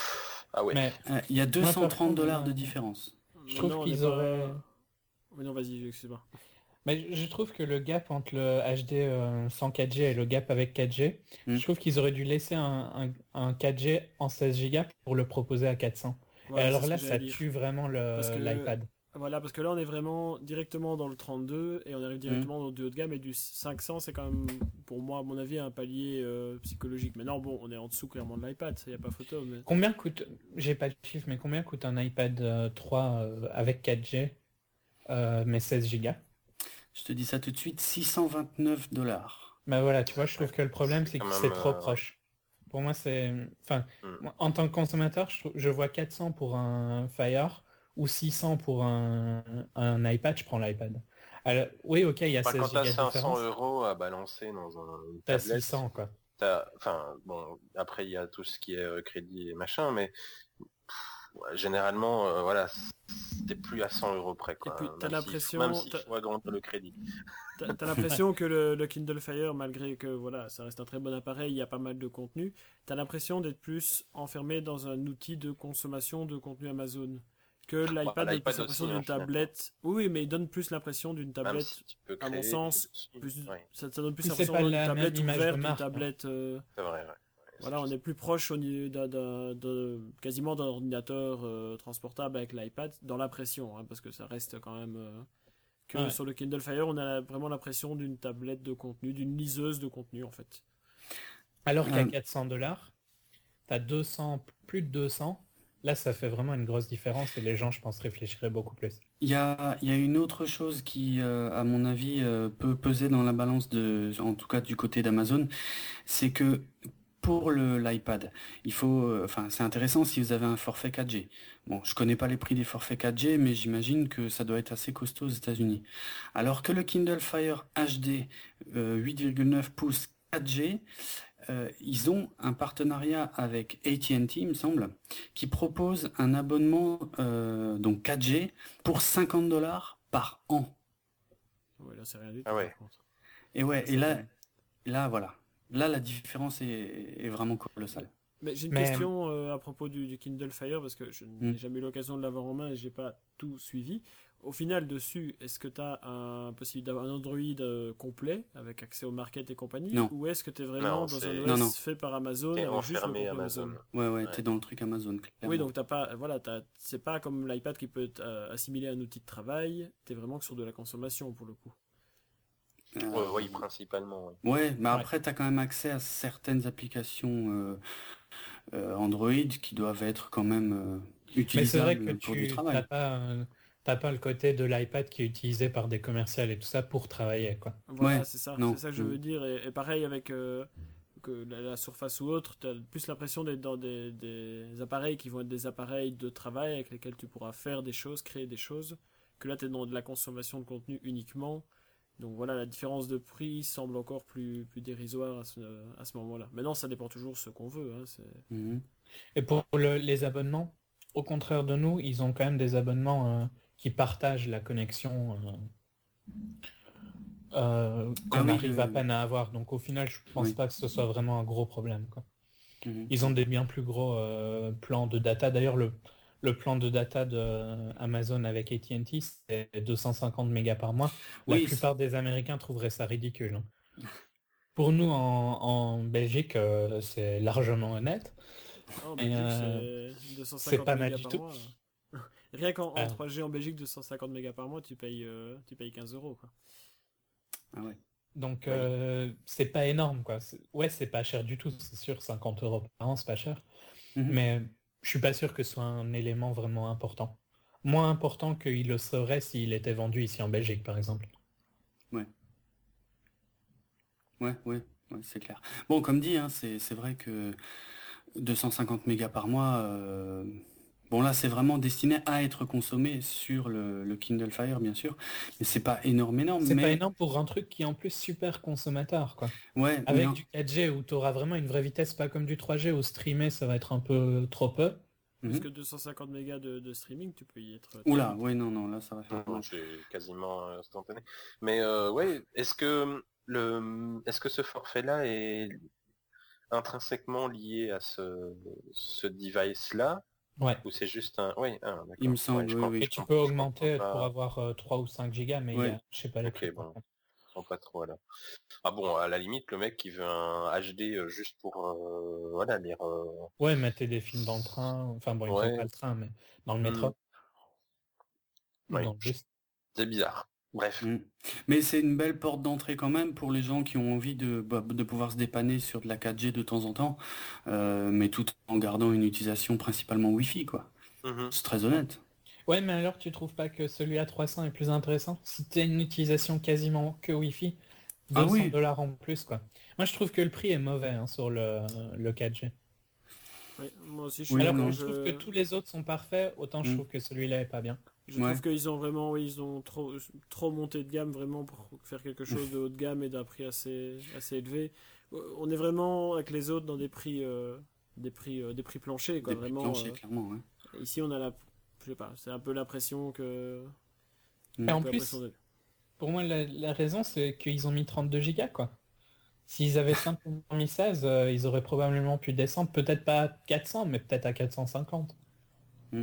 Ah ouais. Mais Euh, Il y a deux Moi, cent par trente contre, dollars de euh, différence. je trouve Maintenant, on qu'ils n'est pas- auraient... Oui, non, vas-y, excuse-moi. Mais je trouve que le gap entre le H D euh, sans quatre G et le gap avec quatre G, Hmm. je trouve qu'ils auraient dû laisser un, un, un quatre G en seize gigas pour le proposer à quatre cents. Voilà, et c'est alors ce là, que ça j'allais dire. tue vraiment Parce le- que- l'iPad. Voilà, parce que là, on est vraiment directement dans le trente-deux et on arrive directement dans du haut de gamme et du cinq cents, c'est quand même, pour moi, à mon avis, un palier euh, psychologique. Maintenant, bon, on est en dessous clairement de l'iPad, il n'y a pas photo, mais... Combien coûte, j'ai pas de chiffre, mais combien coûte un iPad euh, trois euh, avec quatre G, euh, mais seize gigas? Je te dis ça tout de suite, six cent vingt-neuf dollars. Bah voilà, tu vois, je trouve que le problème, C'est c'est que quand c'est même, trop euh, proche. Pour moi, c'est... Enfin, Hmm. moi, en tant que consommateur, je, trou- je vois quatre cents pour un Fire ou six cents pour un, un iPad, je prends l'iPad. Alors, oui, ok, il y a Enfin, seize quand t'as gigas de cinq différence. cents euros à balancer dans un, une T'as tablette, six cents, quoi. t'as, enfin, bon, après il y a tout ce qui est euh, crédit et machin, mais pff, ouais, généralement, euh, voilà, t'es plus à cent euros près, quoi. puis, t'as Même s'il- l'impression- Même s'il t'as- faut agrandir le crédit. T'as t'as l'impression que le, le Kindle Fire, malgré que voilà, ça reste un très bon appareil, il y a pas mal de contenu, t'as l'impression d'être plus enfermé dans un outil de consommation de contenu Amazon. Que l'iPad donne l'iPad plus l'impression aussi, d'une hein, finalement. tablette. Oui, oui, mais il donne plus l'impression d'une Même tablette. si tu peux à mon créer sens, dessus, Plus, ouais, ça, ça donne plus Puis c'est l'impression pas d'une la tablette même image de ouverte, une marque, hein. tablette. euh, c'est vrai, ouais. Ouais, Voilà, c'est on juste. est plus proche au niveau d'un, d'un- d'un- quasiment d'un ordinateur euh, transportable avec l'iPad, dans l'impression, hein, parce que ça reste quand même euh, que Ouais. sur le Kindle Fire, on a la- vraiment l'impression d'une tablette de contenu, d'une liseuse de contenu en fait. Alors qu'à Euh. quatre cents dollars, t'as deux cents, plus de deux cents. Là, ça fait vraiment une grosse différence et les gens, je pense, réfléchiraient beaucoup plus. Il y a, il y a une autre chose qui, euh, à mon avis, euh, peut peser dans la balance, de, en tout cas du côté d'Amazon, c'est que pour le, l'iPad, il faut, euh, enfin, c'est intéressant si vous avez un forfait quatre G. Bon, je connais pas les prix des forfaits quatre G, mais j'imagine que ça doit être assez costaud aux États-Unis. Alors que le Kindle Fire H D euh, huit virgule neuf pouces quatre G, euh, ils ont un partenariat avec A T and T, il me semble, qui propose un abonnement euh, donc quatre G pour cinquante dollars par an. Ouais, là, c'est rien du tout. Ah ouais. par contre. Et ouais, Ça, et là, c'est- là voilà, là la différence est, est vraiment colossale. Mais j'ai une Mais- question euh, à propos du, du Kindle Fire parce que je n'ai Mm. jamais eu l'occasion de l'avoir en main et j'ai pas tout suivi. Au final, dessus, est-ce que tu as un possible d'avoir un Android euh, complet avec accès au market et compagnie, Non. ou est-ce que tu es vraiment Non, dans c'est- un O S Non, non. fait par Amazon T'es avec juste le enfermé contenu Amazon. Amazon? Ouais, ouais, Ouais. t'es dans le truc Amazon, clairement. Oui, donc t'as pas, voilà, t'as- c'est pas comme l'iPad qui peut être euh, assimilé à un outil de travail. T'es vraiment que sur de la consommation pour le coup. Euh, Ouais, oui, principalement. Ouais. Ouais, mais Ouais. après, tu as quand même accès à certaines applications euh, euh, Android qui doivent être quand même euh, Mais c'est vrai que utilisables pour du tu n'as travail. pas, euh, t'as pas le côté de l'iPad qui est utilisé par des commerciales et tout ça pour travailler, quoi. Voilà, Ouais, c'est ça, non, c'est ça que je mm. veux dire. Et, et pareil avec euh, que la, la Surface ou autre, t'as plus l'impression d'être dans des, des appareils qui vont être des appareils de travail avec lesquels tu pourras faire des choses, créer des choses. Que là, t'es dans de la consommation de contenu uniquement. Donc voilà, la différence de prix semble encore plus, plus dérisoire à ce, à ce moment-là. Maintenant, ça dépend toujours de ce qu'on veut. Hein, c'est... Mhm. Et pour le- les abonnements, au contraire de nous, ils ont quand même des abonnements euh, qui partagent la connexion euh, euh, qu'on Ah oui, arrive le- à peine à avoir. Donc au final, je pense Oui. pas que ce soit vraiment un gros problème, quoi. Mhm. Ils ont des bien plus gros euh, plans de data. D'ailleurs, le, le plan de data de euh, Amazon avec A T and T, c'est deux cent cinquante mégas par mois. La Oui, plupart des Américains trouveraient ça ridicule, hein. Pour nous, en, en Belgique, euh, c'est largement honnête. Ah, en Et, Belgique, euh, c'est deux cent c'est cinquante pas mal mégas du par tout. mois. Rien qu'en en Ah, trois G en Belgique, deux cent cinquante mégas par mois, tu payes, euh, tu payes quinze euros, quoi. Ah ouais. donc, Oui. euh, c'est pas énorme, quoi. C'est- Ouais, c'est pas cher du tout, c'est sûr, cinquante euros par an, c'est pas cher. Mhm. Mais je suis pas sûr que ce soit un élément vraiment important. Moins important qu'il le serait s'il était vendu ici en Belgique, par exemple. Ouais. Ouais, ouais, ouais, c'est clair. Bon, comme dit, hein, c'est c'est vrai que deux cent cinquante mégas par mois, euh, bon là c'est vraiment destiné à être consommé sur le, le Kindle Fire bien sûr, mais c'est pas énorme énorme, C'est pas mais énorme pour un truc qui est en plus super consommateur, quoi. ouais, mais Avec en- du quatre G où tu auras vraiment une vraie vitesse, pas comme du trois G où streamer ça va être un peu trop peu. Parce Mhm. que deux cent cinquante mégas de, de streaming, tu peux y être très Oula, vite. ouais non non là ça va faire Non, mal. c'est quasiment euh, instantané. Mais euh, ouais, est-ce que le, est-ce que ce forfait-là est intrinsèquement lié à ce, ce device-là, Ouais. ou c'est juste un, oui, ah, Il me d'accord. semble, Ouais, je oui, com- oui. Et je tu com- peux je comprends augmenter pour pas. avoir euh, trois ou cinq gigas, mais il y Ouais. a, je sais pas les Ok, prix. bon, par contre. je comprends pas trop alors. Ah bon, à la limite, le mec qui veut un H D euh, juste pour, euh, voilà, lire. euh, Ouais, mettez des films dans le train. Enfin bon, il prend Ouais. pas le train, mais dans le hmm, métro ou ouais, dans le bus. c'est bizarre. Bref. Mm. Mais c'est une belle porte d'entrée quand même pour les gens qui ont envie de, bah, de pouvoir se dépanner sur de la quatre G de temps en temps, euh, mais tout en gardant une utilisation principalement Wi-Fi, quoi. Mhm. C'est très honnête. Ouais, mais alors tu trouves pas que celui à trois cents est plus intéressant? Si tu as une utilisation quasiment que Wi-Fi, Ah deux cents oui, dollars en plus, quoi. Moi, je trouve que le prix est mauvais hein, sur le, le quatre G. Ouais, moi aussi, je suis oui, Alors que d'accord. non. je trouve que Je, tous les autres sont parfaits, autant je Mm. trouve que celui-là est pas bien. je Ouais. trouve qu'ils ont vraiment, oui, ils ont trop, trop monté de gamme vraiment pour faire quelque chose de haut de gamme et d'un prix assez, assez élevé. Euh, On est vraiment avec les autres dans des prix, euh, des prix, euh, des prix planchers, quoi. Des prix Vraiment. planchers, euh, clairement, ouais. ici, on a la, je sais pas, c'est un peu l'impression que, Mm. Et un en peu plus, l'impression de- pour moi, la, la raison, c'est qu'ils ont mis trente-deux gigas, quoi. S'ils avaient simplement mis seize, euh, ils auraient probablement pu descendre, peut-être pas à quatre cents, mais peut-être à quatre cent cinquante. Mm.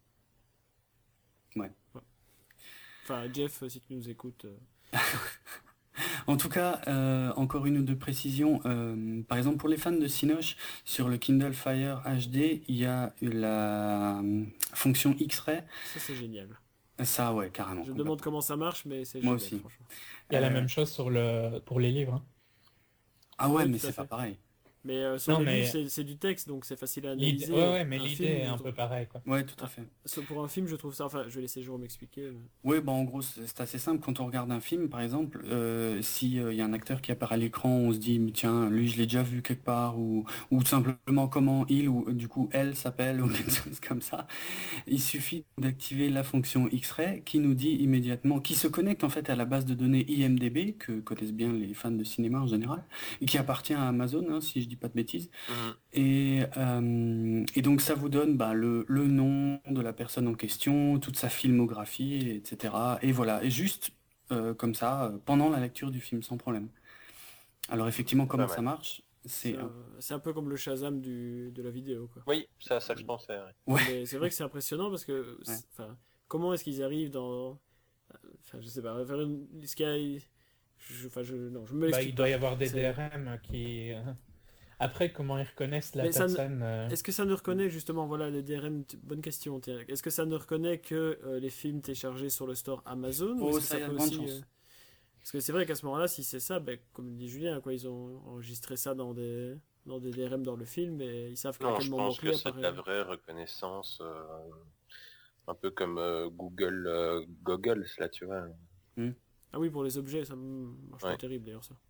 Ouais. Enfin, Jeff, si tu nous écoutes. euh, En tout cas, euh, encore une ou deux précisions. Euh, par exemple, pour les fans de Cinoche, sur le Kindle Fire H D, il y a la euh, fonction X-Ray. Ça, c'est génial. Ça, ouais, carrément. Je me demande comment ça marche, mais c'est Moi génial, aussi. franchement. Il y a la Euh, même chose sur le, pour les livres. hein. Ah ouais, Oui, mais tout à c'est pas fait. pareil. Mais euh, sur Non, les mais- livres, c'est- c'est du texte, donc c'est facile à L'idée, analyser. ouais, ouais, mais Un l'idée film, est je un trouve- peu pareil, quoi. Ouais, tout à Ah. fait. So- Pour un film, je trouve ça. Enfin, je vais laisser Jérôme m'expliquer. mais- Oui, bah en gros, c'est c'est assez simple. Quand on regarde un film, par exemple, euh, si il y a un acteur qui apparaît à l'écran, on se dit, mais tiens, lui, je l'ai déjà vu quelque part, ou, ou tout simplement comment il ou du coup elle s'appelle, ou quelque chose comme ça. Il suffit d'activer la fonction X-Ray qui nous dit immédiatement, qui se connecte en fait à la base de données I M D B, que connaissent bien les fans de cinéma en général, et qui appartient à Amazon, hein, si je dis pas de bêtises. Mhm. Et, euh, et donc ça vous donne bah, le, le nom de la personne en question, toute sa filmographie, et cetera. Et voilà, et juste euh, comme ça, euh, pendant la lecture du film, sans problème. Alors effectivement, Pas comment mal. ça marche? C'est C'est un- un, c'est un peu comme le Shazam du, de la vidéo, quoi. Oui, ça, ça je pensais. ouais. Ouais. Mais c'est vrai que c'est impressionnant parce que. c'est- Enfin, comment est-ce qu'ils arrivent dans. Enfin, je sais pas, faire une. Ce qu'il y a. Je, enfin, je, non, je me Bah, l'explique il doit pas. y avoir des C'est- D R M qui... euh, Après, comment ils reconnaissent la Mais ça ne- personne euh, Est-ce que ça ne reconnaît justement, voilà, les D R M, t- bonne question, tiens. Est-ce que ça ne reconnaît que euh, les films téléchargés sur le store Amazon ou Oh, est-ce que ça, il y a peut de grandes aussi, chances. euh, Parce que c'est vrai qu'à ce moment-là, si c'est ça, ben, comme dit Julien, quoi, ils ont enregistré ça dans des, dans des D R M dans le film et ils savent qu'à Non, quel je moment pense clé que c'est de la apparaît. vraie reconnaissance, euh, un peu comme euh, Google euh, Goggles, là, tu vois. Ah oui, pour les objets, ça me marche pas Ouais. terrible d'ailleurs ça.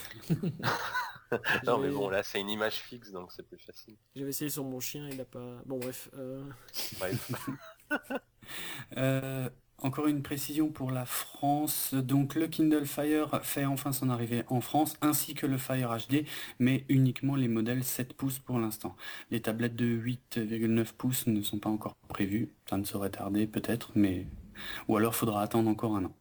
Non, mais J'avais- bon, là, c'est une image fixe, donc c'est plus facile. J'avais essayé sur mon chien, il a pas. Bon, bref. euh, Bref. Euh, encore une précision pour la France. Donc le Kindle Fire fait enfin son arrivée en France, ainsi que le Fire H D, mais uniquement les modèles sept pouces pour l'instant. Les tablettes de huit virgule neuf pouces ne sont pas encore prévues. Ça ne saurait tarder peut-être, mais ou alors faudra attendre encore un an.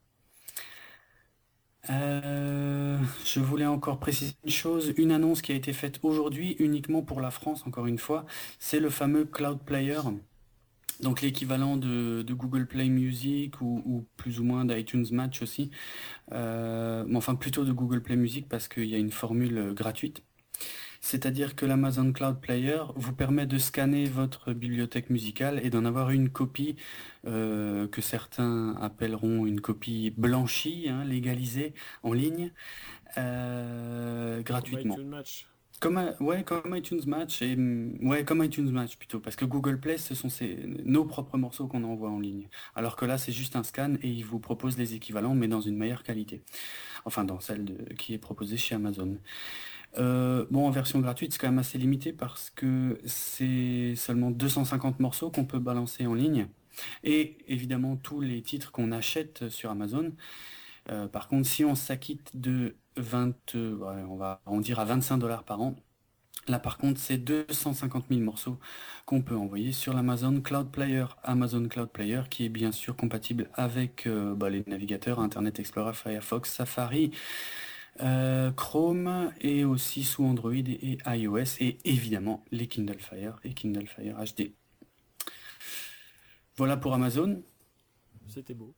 Euh, je voulais encore préciser une chose, une annonce qui a été faite aujourd'hui uniquement pour la France, encore une fois, c'est le fameux Cloud Player Donc l'équivalent de, de Google Play Music ou, ou plus ou moins d'iTunes Match aussi. Euh, mais enfin plutôt de Google Play Music parce qu'il y a une formule gratuite. C'est-à-dire que l'Amazon Cloud Player vous permet de scanner votre bibliothèque musicale et d'en avoir une copie euh, que certains appelleront une copie blanchie, hein, légalisée en ligne, euh, gratuitement. Comme iTunes Match. Comme, un- ouais, comme iTunes Match et mm, ouais, comme iTunes Match plutôt, parce que Google Play, ce sont ces- nos propres morceaux qu'on envoie en ligne. Alors que là, c'est juste un scan et il vous propose les équivalents, mais dans une meilleure qualité. Enfin, dans celle de- qui est proposée chez Amazon. Euh, bon, en version gratuite, c'est quand même assez limité parce que c'est seulement deux cent cinquante morceaux qu'on peut balancer en ligne. Et évidemment, tous les titres qu'on achète sur Amazon. Euh, par contre, si on s'acquitte de vingt, euh, ouais, on va arrondir à vingt-cinq dollars par an, là par contre, c'est deux cent cinquante mille morceaux qu'on peut envoyer sur l'Amazon Cloud Player. Amazon Cloud Player qui est bien sûr compatible avec euh, bah, les navigateurs Internet Explorer, Firefox, Safari, euh, Chrome et aussi sous Android et, et iOS et évidemment les Kindle Fire et Kindle Fire H D. Voilà pour Amazon. C'était beau.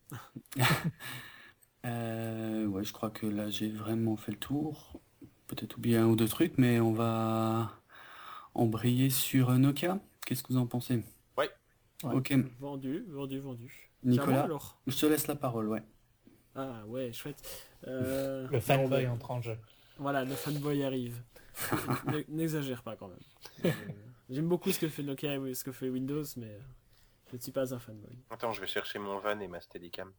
Euh, ouais, je crois que là j'ai vraiment fait le tour. Peut-être oublié un ou deux trucs, mais on va embrayer sur Nokia. Qu'est-ce que vous en pensez? Ouais. Ouais. Ok, Vendu, vendu, vendu. Nicolas, C'est à moi, alors. je te laisse la parole, ouais. Ah ouais, chouette. Euh, Le fanboy non, mais- entre en jeu. Voilà, le fanboy arrive. Ne- N'exagère pas quand même. Euh, J'aime beaucoup ce que fait Nokia et ce que fait Windows, mais euh, je ne suis pas un fanboy. Attends, je vais chercher mon van et ma Steadicam.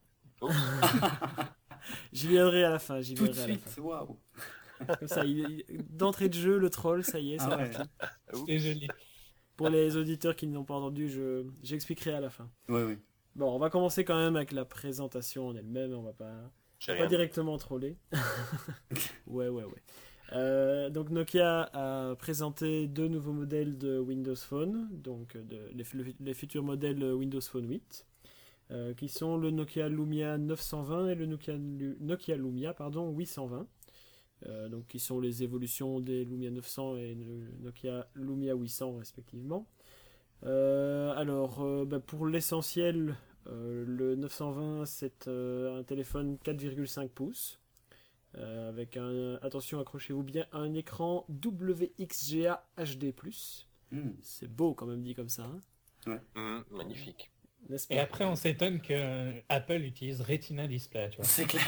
J'y viendrai à la fin, j'y Tout de viendrai à la suite, fin. waouh. Comme ça, il- il- d'entrée de jeu, le troll, ça y est, c'est Ah ouais. parti. C'est joli. Pour les auditeurs qui n'ont pas entendu, je j'expliquerai à la fin. Ouais, ouais. Bon, on va commencer quand même avec la présentation en elle-même, on va pas, J'ai pas rien. directement troller. Ouais, ouais, ouais. Euh, donc Nokia a présenté deux nouveaux modèles de Windows Phone, donc de, les, les futurs modèles Windows Phone huit, euh, qui sont le Nokia Lumia neuf cent vingt et le Nokia, Lu- Nokia Lumia pardon, huit cent vingt, euh, donc qui sont les évolutions des Lumia neuf cents et le Nokia Lumia huit cents respectivement. Euh, alors, euh, bah, pour l'essentiel, euh, le neuf cent vingt c'est euh, un téléphone quatre virgule cinq pouces. Euh, avec un, attention, accrochez-vous bien, un écran W X G A H D plus. Hmm. C'est beau quand même dit comme ça, hein, Mmh, magnifique. n'est-ce Et pas? après, on s'étonne que Apple utilise Retina Display, tu vois. C'est clair.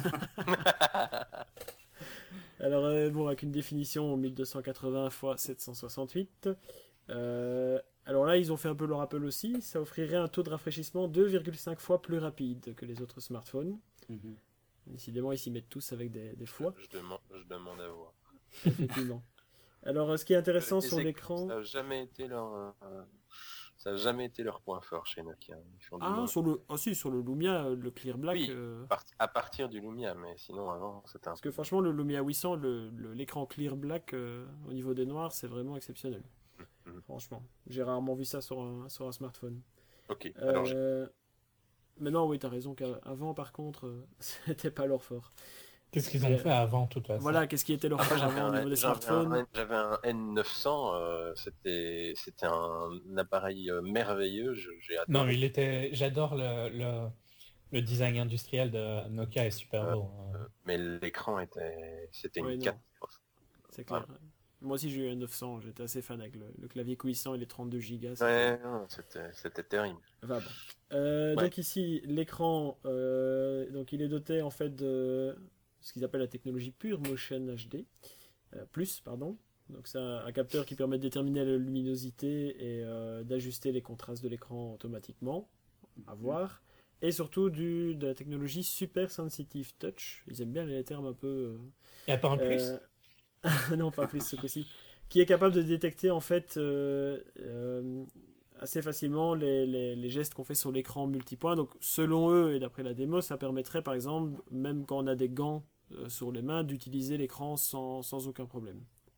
Alors, euh, bon, avec une définition en mille deux cent quatre-vingts par sept cent soixante-huit. Euh, alors là, ils ont fait un peu leur Apple aussi. Ça offrirait un taux de rafraîchissement deux virgule cinq fois plus rapide que les autres smartphones. Mhm. Décidément, ils s'y mettent tous avec des, des fois, Je demande, je demande à voir. effectivement. Alors, euh, ce qui est intéressant Les sur écrans, l'écran... Ça n'a jamais été leur, euh, ça a jamais été leur point fort chez Nokia. Ils font du Ah, mauvais. sur le, ah si, sur le Lumia, euh, le Clear Black... Oui. euh, Par- à partir du Lumia, mais sinon avant c'était un Parce que franchement, le Lumia huit cents, le- le- l'écran Clear Black euh, au niveau des noirs, c'est vraiment exceptionnel. Mhm. Franchement, j'ai rarement vu ça sur un, sur un smartphone. Ok. Alors j'ai- Euh, Mais non, oui, t'as raison qu'avant, par contre, euh, c'était pas leur fort. Qu'est-ce qu'ils ont Mais- fait avant, de toute façon? Voilà, qu'est-ce qui était leur Ah, fort j'avais avant au un, niveau des j'avais smartphones? un- j'avais un N neuf cents, euh, c'était c'était un appareil euh, merveilleux. je- J'ai adoré. Non, mais il était. J'adore le, le, le design industriel de Nokia est super beau. hein. Euh, mais l'écran était, c'était Ouais, une non. catastrophe. C'est clair. Moi aussi, j'ai eu un neuf cents, j'étais assez fan avec le, le clavier cuisant et les trente-deux gigas. Ouais, non, c'était c'était terrible. Enfin, bon. Euh, Ouais. Donc ici, l'écran, euh, donc il est doté en fait de ce qu'ils appellent la technologie Pure Motion H D, euh, plus, pardon. Donc c'est un, un capteur qui permet de déterminer la luminosité et euh, d'ajuster les contrastes de l'écran automatiquement, à voir. Et surtout du, de la technologie Super Sensitive Touch. Ils aiment bien les termes un peu... euh, Il n'y a pas un plus? euh, non, pas plus ce coup-ci. Qui est capable de détecter en fait euh, euh, assez facilement les, les- les gestes qu'on fait sur l'écran multipoint. Donc, selon eux et d'après la démo, ça permettrait par exemple, même quand on a des gants euh, sur les mains, d'utiliser l'écran sans, sans aucun problème.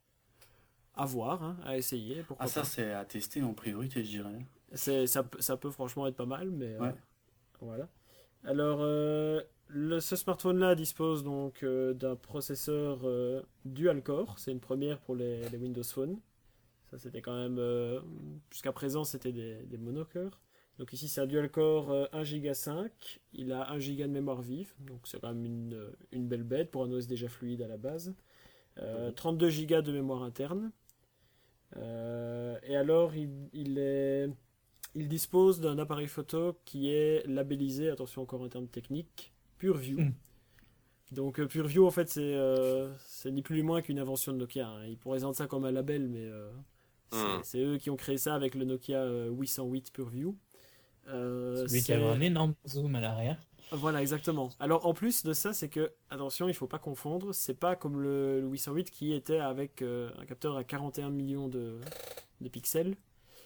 À voir, hein, à essayer. Pourquoi Ah, ça, pas. c'est à tester en priorité, je dirais. C'est, ça, peut- ça peut franchement être pas mal, mais euh, Ouais. voilà. Alors, euh, le, ce smartphone-là dispose donc euh, d'un processeur euh, dual-core. C'est une première pour les, les Windows Phone. Ça, c'était quand même... euh, jusqu'à présent, c'était des, des monocores. Donc ici c'est un dual-core euh, un giga cinq, il a un giga de mémoire vive, donc c'est quand même une, euh, une belle bête pour un O S déjà fluide à la base. Euh, Mhm. trente-deux giga de mémoire interne. Euh, et alors il, il est, il dispose d'un appareil photo qui est labellisé, attention encore en termes techniques, PureView. Mm. Donc euh, PureView en fait c'est euh, c'est ni plus ni moins qu'une invention de Nokia, hein. Ils présentent ça comme un label, mais euh, c'est Hmm. c'est eux qui ont créé ça avec le Nokia euh, huit cent huit PureView. Euh, Celui qui avait un c'est énorme zoom à l'arrière. Voilà, exactement. Alors, en plus de ça, c'est que, attention, il faut pas confondre, c'est pas comme le, le huit cent huit qui était avec euh, un capteur à quarante et un millions de, de pixels.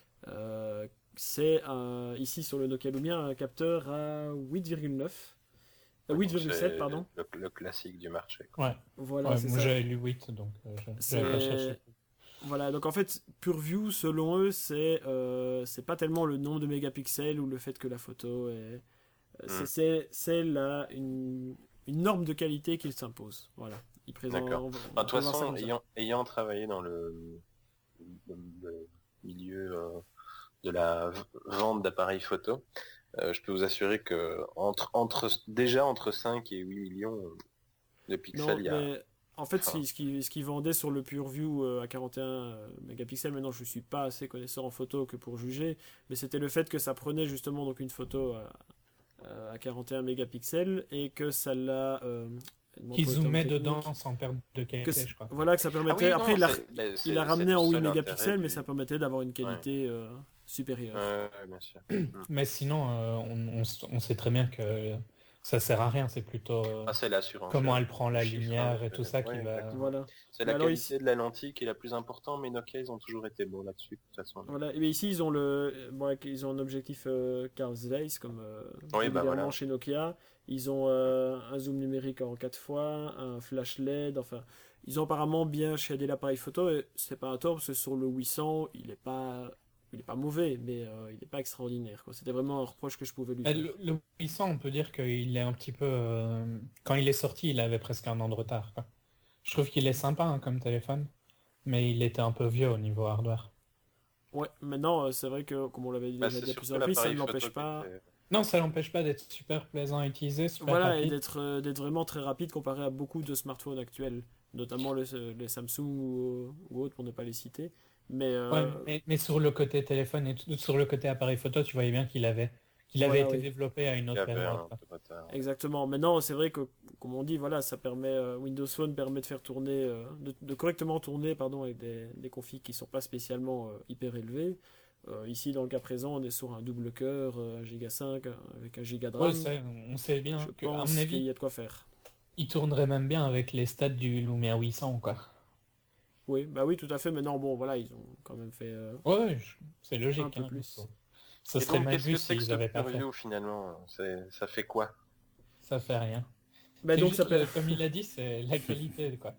Euh, c'est un- ici sur le Nokia Lumia un capteur à huit virgule neuf, euh, Ouais, huit donc virgule sept, c'est pardon. le, le classique du marché, quoi. Ouais, Voilà, ouais c'est moi ça. j'avais lu huit, donc euh, je n'avais pas cherché. C'est Voilà, donc en fait, PureView, selon eux, c'est euh, c'est pas tellement le nombre de mégapixels ou le fait que la photo est. C'est Hmm. c'est- c'est là une, une norme de qualité qu'ils s'imposent. Voilà. Ils présentent. D'accord. on va- Enfin, on de toute peut voir ça façon, comme ça. ayant, ayant travaillé dans le, le- le milieu euh, de la v- vente d'appareils photo, euh, je peux vous assurer que entre, entre déjà entre cinq et huit millions de pixels, Non, il y a. mais en fait, ce Enfin, qui- ce qui- ce qu'ils vendaient sur le PureView euh, à quarante et un euh, mégapixels, maintenant je suis pas assez connaisseur en photo que pour juger, mais c'était le fait que ça prenait justement donc une photo à, à- à quarante et un mégapixels et que ça l'a. Euh, aide-moi Qui pour les termes zoomait techniques. dedans sans perte de Que qualité, c- je crois. voilà, que ça Ah permettait. oui, Après, non, il l'a c'est ben, il l'a c'est- ramené c'est en le huit seul mégapixels, intérêt mais du- ça permettait d'avoir une Ouais. qualité euh, supérieure. Ouais, ouais, bien sûr. Mais sinon, euh, on, on s- on sait très bien que ça sert à rien, c'est plutôt euh, Ah, c'est l'assurance. comment euh, elle prend la le chiffre, lumière hein, et que- tout ça qui ouais, va... exactement. Voilà. C'est Mais la alors qualité ici, de la lentille qui est la plus importante, mais Nokia, ils ont toujours été bons là-dessus, de toute façon. voilà. Et bien ici, ils ont le, bon, ils ont un objectif euh, Carl Zeiss comme euh, Oui, bah régulièrement voilà. chez Nokia. Ils ont euh, un zoom numérique en quatre fois, un flash L E D. Enfin, ils ont apparemment bien shadé l'appareil photo. Et c'est pas un tort parce que sur le huit cents, il est pas, il est pas mauvais, mais euh, il est pas extraordinaire, quoi. C'était vraiment un reproche que je pouvais lui Euh, faire. Le, le huit cents, on peut dire qu'il est un petit peu... euh, Quand il est sorti, il avait presque un an de retard, quoi. Je trouve qu'il est sympa hein, comme téléphone, mais il était un peu vieux au niveau hardware. Ouais. Maintenant, euh, c'est vrai que comme on l'avait Bah, déjà c'est dit à surtout plusieurs reprises, ça l'appareil ne photo l'empêche qui pas. était- Non, ça l'empêche pas d'être super plaisant à utiliser, super Voilà, et rapide. d'être euh, d'être vraiment très rapide comparé à beaucoup de smartphones actuels, notamment les, les Samsung ou, ou autres pour ne pas les citer. Mais euh, Ouais, mais, mais sur le côté téléphone et tout- sur le côté appareil photo, tu voyais bien qu'il avait, qu'il avait voilà, été oui. développé à une Il y autre avait période, un quoi. peu de retard. Exactement. Maintenant, c'est vrai que, comme on dit, voilà, ça permet, euh, Windows Phone permet de faire tourner, euh, de, de correctement tourner, pardon, avec des, des configs qui sont pas spécialement euh, hyper élevés. Euh, ici, dans le cas présent, on est sur un double cœur, euh, un giga cinq, euh, avec un giga de Ouais, RAM. c'est- on sait bien Je que, à pense mon qu'il y avis, a de quoi faire. il tournerait même bien avec les stats du Lumia huit cents, quoi. Oui, bah oui, tout à fait. Maintenant, bon, voilà, ils ont quand même fait euh, Ouais, ouais, je- c'est un logique. peu hein, plus. faut- Ça Et serait donc, mal qu'est-ce vu que c'est que s'ils ce avaient pas fait. PureView finalement? C'est- Ça fait quoi? Ça fait rien. Bah C'est donc, juste, ça per- le- comme il a dit, c'est la qualité, quoi.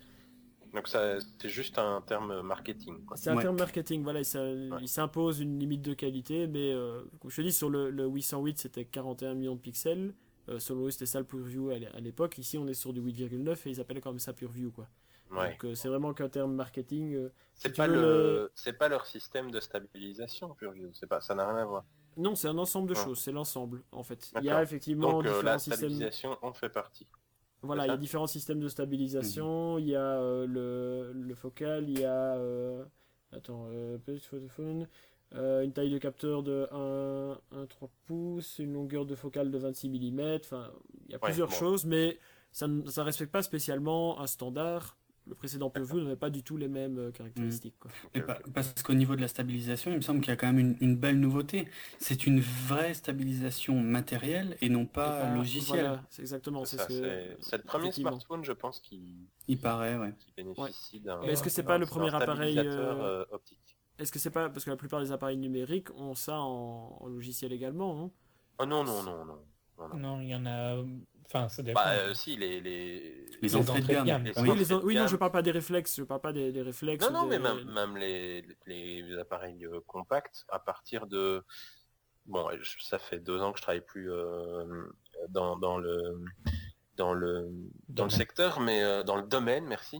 Donc ça, c'est juste un terme marketing, quoi. C'est un Ouais. terme marketing, voilà, il s'im- Ouais. il s'impose une limite de qualité, mais euh, comme je te dis, sur le, le huit cent huit, c'était quarante et un millions de pixels. Euh, selon eux, c'était ça le PureView à l'é- à l'époque. Ici, on est sur du huit virgule neuf et ils appellent quand même ça PureView, quoi. Ouais. Donc, euh, c'est vraiment qu'un terme marketing. euh, C'est si tu pas veux le, c'est pas leur système de stabilisation, PureView. C'est pas, ça n'a rien à voir. Non, c'est un ensemble de Ouais. choses, c'est l'ensemble, en fait. Il y a D'accord. effectivement Donc euh, différents la systèmes. stabilisation en fait partie. Voilà, c'est il y a ça différents systèmes de stabilisation. Il y a euh, le, le focal, il y a. euh, Attends, euh, petit photophone. euh, une taille de capteur de un virgule trois pouces, une longueur de focale de vingt-six millimètres. Enfin, il y a Ouais, plusieurs bon. choses, mais ça ne ça respecte pas spécialement un standard. Le précédent PureView n'avait pas du tout les mêmes euh, caractéristiques, quoi. Et Ok, pa- ok. parce qu'au niveau de la stabilisation, il me semble qu'il y a quand même une, une belle nouveauté. C'est une vraie stabilisation matérielle et non Et pas pas- logicielle. Voilà, c'est exactement. C'est C'est ça, ce que. c'est c'est le premier effectivement. smartphone, je pense, qui, Il paraît, ouais. qui bénéficie d'un. Mais est-ce que c'est Ouais, pas le d'un premier appareil stabilisateur, euh, euh, optique. Est-ce que c'est pas parce que la plupart des appareils numériques ont ça en, en logiciel également, non? Oh non, non, non, non. non, non. Non, il y en a... Enfin, ça dépend. Bah euh, si, les... Les, Les entrées de gamme. les Oui. Oui, entrées les de en- oui, non, gamme. je parle pas des réflexes, je parle pas des, des réflexes. Non, non, des- mais même, même les, les appareils euh, compacts, à partir de... Bon, je- ça fait deux ans que je travaille plus euh, dans, dans le... Dans le, dans le Domaine. secteur, mais euh, dans le domaine, merci.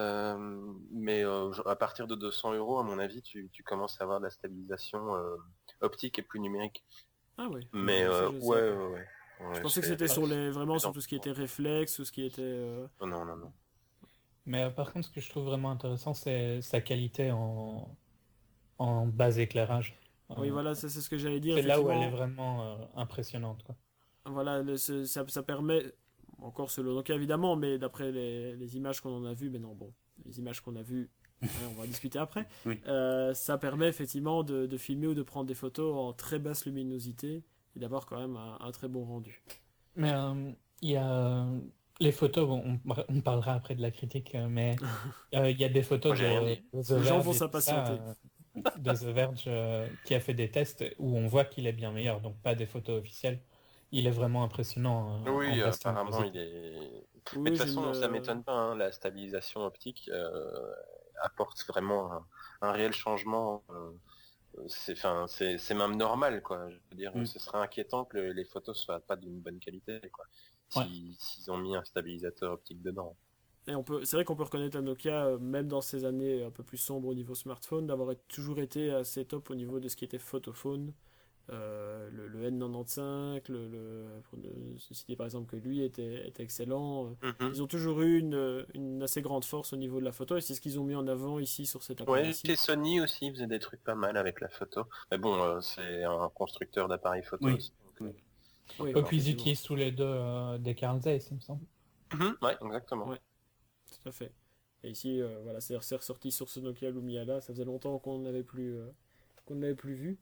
Euh, mais euh, à partir de deux cents euros, à mon avis, tu, tu commences à avoir de la stabilisation euh, optique et plus numérique. Ah oui. Mais Ça, euh, je sais ouais, pas. ouais, ouais. Je Ouais, pensais que c'est- c'était sur les vraiment Mais sur non, tout ce qui était réflexe ou ce qui était. euh, non, non, non, non. Mais euh, par contre, ce que je trouve vraiment intéressant, c'est sa qualité en, en bas éclairage. Oui, Euh, voilà, ça, c'est ce que j'allais dire. c'est là où elle est Effectivement, vraiment euh, impressionnante, quoi. voilà, le- ce- ça, ça permet, encore selon Nokia évidemment, mais d'après les, les images qu'on en a vues, mais non, bon, les images qu'on a vues, hein, on va discuter après, Oui. euh, ça permet effectivement de, de filmer ou de prendre des photos en très basse luminosité et d'avoir quand même un, un très bon rendu. Mais euh, il y a euh, les photos, bon, on, on parlera après de la critique, euh, mais euh, il y a des photos Moi, j'ai rien de, dit. de The Les gens Verge vont et tout s'impatienter. ça, euh, de The Verge euh, qui a fait des tests où on voit qu'il est bien meilleur, donc pas des photos officielles. Il est vraiment impressionnant euh, en Oui, euh, basse apparemment, luminosité. il est... Mais Oui, de toute j'ai façon, une, ça euh, m'étonne pas, hein, la stabilisation optique euh, apporte vraiment un, un réel changement. euh, c'est, enfin, c'est, c'est même normal, quoi. Je veux dire, Mm. ce serait inquiétant que le- les photos soient pas d'une bonne qualité, quoi. Ouais. Si, s'ils ont mis un stabilisateur optique dedans. Et on peut, c'est vrai qu'on peut reconnaître la Nokia, euh, même dans ces années un peu plus sombres au niveau smartphone, d'avoir été- toujours été assez top au niveau de ce qui était photophone. Euh, le, le N quatre-vingt-quinze, le, le, pour ne citer par exemple que lui était, était excellent. Mhm. Ils ont toujours eu une, une assez grande force au niveau de la photo et c'est ce qu'ils ont mis en avant ici sur cet Ouais, appareil-ci. chez Sony aussi, ils faisaient des trucs pas mal avec la photo. Mais bon, euh, c'est un constructeur d'appareils photo Oui. aussi. donc, Oui. Oui, Et bah, puis ils effectivement. utilisent tous les deux euh, des Carl Zeiss, il me semble. Mhm, ouais, exactement. Ouais. Tout à fait. Et ici, euh, voilà, c'est c'est ressorti sur ce Nokia Lumia là. Ça faisait longtemps qu'on n'avait plus, euh, qu'on ne l'avait plus vu.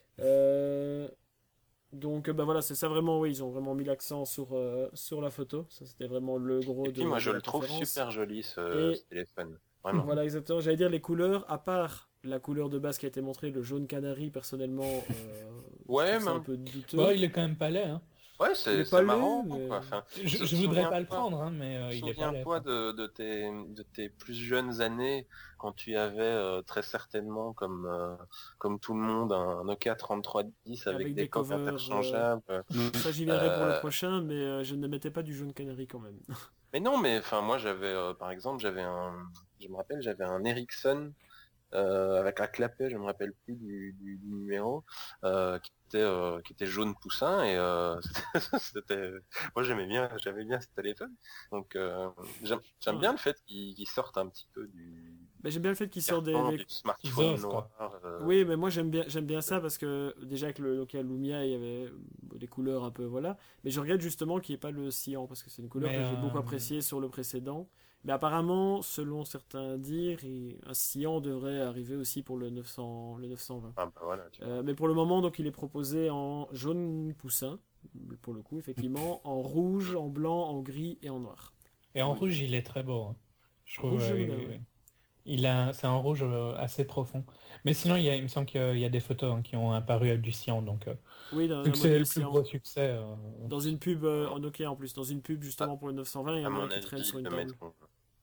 Euh, donc, euh, bah voilà, c'est ça vraiment. Oui, ils ont vraiment mis l'accent sur sur, sur la photo. Ça, c'était vraiment le gros Et de, puis moi, de je la le trouve conférence. super joli, ce, Et- ce téléphone. Vraiment. Voilà, exactement. J'allais dire les couleurs, à part la couleur de base qui a été montrée, le jaune canari, personnellement, euh, Ouais, je trouve ça mais- un peu douteux. Bon, il est quand même pas laid, hein. Ouais, Il c'est, est c'est pas marrant, laid, mais- quoi. Enfin, Je, sou- je voudrais pas le souviens-toi- prendre, hein, mais euh, il est pas laid. Souviens-toi quoi. de, de, tes, de tes plus jeunes années, quand tu avais euh, très certainement, comme, euh, comme tout le monde, un Nokia trente-trois dix avec, Avec des, des coques covers, interchangeables. Mm. Ça, j'y viendrai pour le Euh, prochain, mais euh, je ne mettais pas du jaune canari quand même. Mais non, mais enfin, moi j'avais, euh, par exemple, j'avais un, je me rappelle, j'avais un Ericsson euh, avec un clapet, je me rappelle plus du, du, du numéro, euh, qui était, euh, qui était jaune poussin et euh, c'était, c'était- moi j'aimais bien, j'aimais bien ce téléphone. Donc euh, j'aime, j'aime Ouais. bien le fait qu'il, qu'il sorte un petit peu du, Mais j'aime bien le fait qu'il sort des, carton, des- du smartphone osent, quoi. noir. euh, Oui, mais moi j'aime bien, j'aime bien ça parce que déjà avec le Nokia Lumia, il y avait des couleurs un peu, voilà. Mais je regrette justement qu'il n'y ait pas le cyan parce que c'est une couleur Mais, que j'ai beaucoup euh, appréciée sur le précédent. Mais apparemment, selon certains dires, il- un cyan devrait arriver aussi pour le neuf cents, le neuf cent vingt. Ah bah voilà, tu vois. Euh, mais pour le moment, donc, il est proposé en jaune poussin, pour le coup, effectivement, en rouge, en blanc, en gris et en noir. Et en Oui. rouge, il est très beau, hein. Je trouve. Rouge, euh, jaune, il- ouais. il a, c'est un rouge euh, assez profond. Mais sinon, il, y a, il me semble qu'il y a des photos hein, qui ont apparu avec du cyan, donc euh, Oui, dans vu un que c'est modèle le plus cyan. gros succès. euh, Dans une pub euh, en Nokia en plus, dans une pub justement pour le neuf cent vingt, il y À en a un mon qui traîne avis, sur ils une le table. mettront.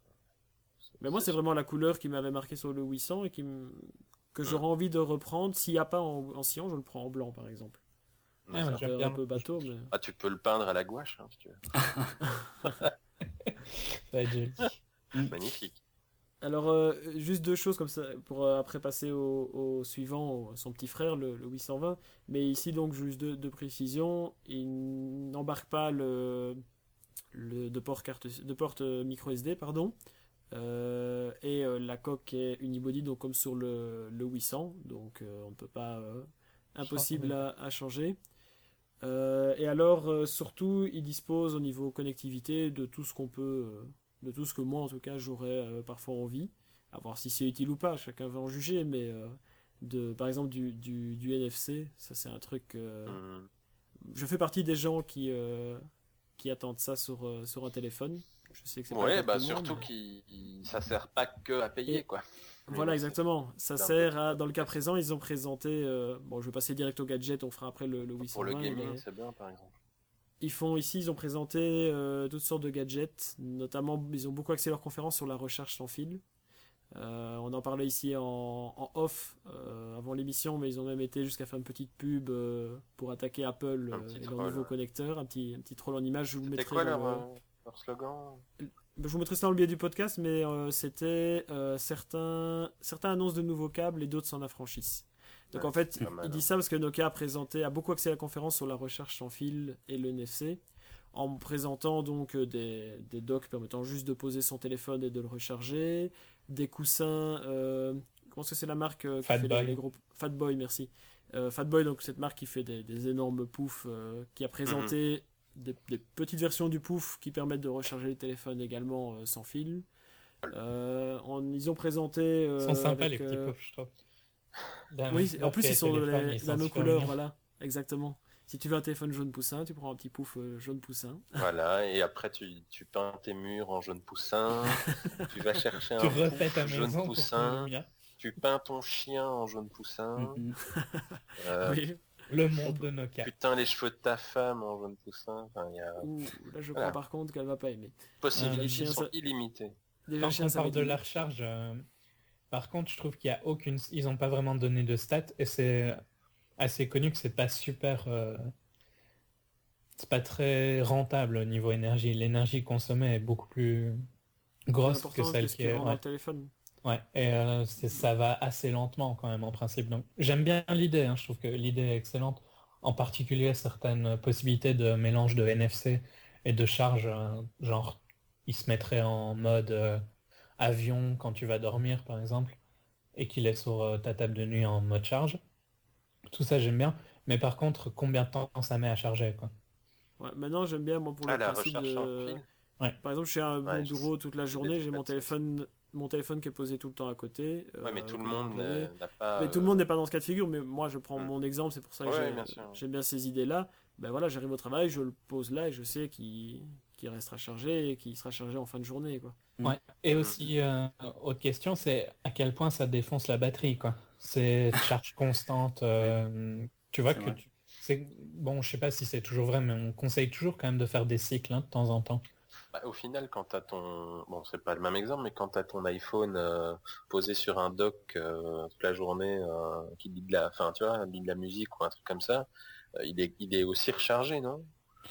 Mais moi, c'est vraiment la couleur qui m'avait marqué sur le huit cents et qui me- que j'aurais envie de reprendre. S'il n'y a pas en, en cyan, je le prends en blanc par exemple. Mais Ah, ça- moi, Ça j'aime fait bien un peu le rouge. bateau, mais. Ah, tu peux le peindre à la gouache, hein, si tu veux. Ça va être joli. Magnifique. Alors, euh, juste deux choses comme ça pour euh, après passer au, au suivant, au- son petit frère, le, le huit cent vingt. Mais ici, donc, juste deux, deux précisions. Il n'embarque pas le, le de port carte, de porte euh, micro S D, pardon. Euh, et euh, la coque est unibody, donc comme sur le, le huit cents. Donc, euh, on ne peut pas. euh, impossible à, à changer. Euh, et alors, euh, surtout, il dispose au niveau connectivité de tout ce qu'on peut, euh, de tout ce que moi en tout cas j'aurais euh, parfois envie. À voir si c'est utile ou pas, chacun va en juger, mais euh, de, par exemple du, du, du N F C, ça c'est un truc. euh, Hum. Je fais partie des gens qui, euh, qui attendent ça sur, euh, sur un téléphone. Je sais que c'est pas le Ouais, cas de bah tout le monde, surtout mais- qu'il ça sert pas que à payer, Et- quoi. Voilà, Mais exactement. Ça c'est un sert peu- à. Dans le cas présent, ils ont présenté. euh, Bon, je vais passer direct au gadget, on fera après le, le Pour le huit cent vingt. gaming, mais- c'est bien, par exemple. Ils font ici, ils ont présenté euh, toutes sortes de gadgets, notamment ils ont beaucoup axé leur conférence sur la recharge sans fil. Euh, on en parlait ici en, en off euh, avant l'émission, mais ils ont même été jusqu'à faire une petite pub euh, pour attaquer Apple Un euh, petit et leur troll, nouveau ouais. connecteur, un petit, un petit troll en image. Je vous C'était mettrai quoi dans leur, le- euh, leur slogan? je vous mettrai ça dans le biais du podcast, mais euh, c'était euh, certains, certains annoncent de nouveaux câbles et d'autres s'en affranchissent. Donc Ouais, en fait, c'est pas mal, il dit hein. ça parce que Nokia a présenté, a beaucoup axé la conférence sur la recherche sans fil et le N F C, en présentant donc euh, des, des docks permettant juste de poser son téléphone et de le recharger, des coussins, euh, comment est-ce que c'est la marque euh, qui fait les, Fatboy. les gros... Fatboy, merci. Euh, Fatboy, donc cette marque qui fait des, des énormes poufs, euh, qui a présenté des, des petites versions du pouf qui permettent de recharger les téléphones également euh, sans fil. Euh, en- ils ont présenté Ils sont euh, sympas, avec, les petits euh, poufs, je trouve. La oui, en meuf plus qui a ils le sont de, téléphone, les- ils de sont nos super couleurs, mignons. voilà, exactement. Si tu veux un téléphone jaune poussin, tu prends un petit pouf euh, jaune poussin. Voilà, et après tu, tu peins tes murs en jaune poussin, tu vas chercher Tu un refais pouf ta jaune maison pour ton poussin, lumière. tu peins ton chien en jaune poussin, Mhm. euh, Oui, Le monde de Nokia. tu teins les cheveux de ta femme en jaune poussin. Enfin, il y a ouh, là je Voilà. crois par contre qu'elle va pas aimer. possibilités le chien, sont ça- illimitées. Déjà Tant le chien qu'on ça va parle être de la limite. recharge, euh, par contre, je trouve qu'il y a aucune, ils n'ont pas vraiment donné de stats et c'est assez connu que c'est pas super, euh, c'est pas très rentable au niveau énergie. L'énergie consommée est beaucoup plus Plus grosse que important que celle ce qui qui est. rend dans Ouais, le téléphone. ouais. Et euh, c'est- ça va assez lentement quand même en principe. Donc j'aime bien l'idée. Hein, je trouve que l'idée est excellente. En particulier certaines possibilités de mélange de N F C et de charge, euh, genre il se mettrait en mode euh, avion quand tu vas dormir par exemple et qu'il est sur euh, ta table de nuit en mode charge. Tout ça j'aime bien. Mais par contre, combien de temps ça met à charger quoi? Ouais, maintenant j'aime bien moi pour Ah, le la principe recherche sans de... fil. Ouais. Par exemple je suis à mon Ouais, je bureau toute la j'ai journée, des j'ai mon trucs là-dessus. téléphone, mon téléphone qui est posé tout le temps à côté. Ouais, mais euh, tout avec le le monde clavier. n'a n'a pas. Mais tout le euh, monde n'est pas dans ce cas de figure, mais moi je prends hmm. mon exemple, c'est pour ça que Ouais, j'ai- bien sûr. j'aime bien ces idées-là. Ben voilà, j'arrive au travail, je le pose là et je sais qu'il qu'il restera chargé et qu'il sera chargé en fin de journée, quoi. Ouais. Et Mhm. aussi, euh, autre question, c'est à quel point ça défonce la batterie, quoi. C'est charge constante. euh, tu vois C'est que vrai. tu... c'est bon, je sais pas si c'est toujours vrai, mais on conseille toujours quand même de faire des cycles hein, de temps en temps. Bah, au final, quand t'as ton, bon, c'est pas le même exemple, mais quand t'as ton iPhone euh, posé sur un dock euh, toute la journée, euh, qui lit de la, enfin, tu vois, lit de la musique ou un truc comme ça, euh, il est, il est aussi rechargé, non?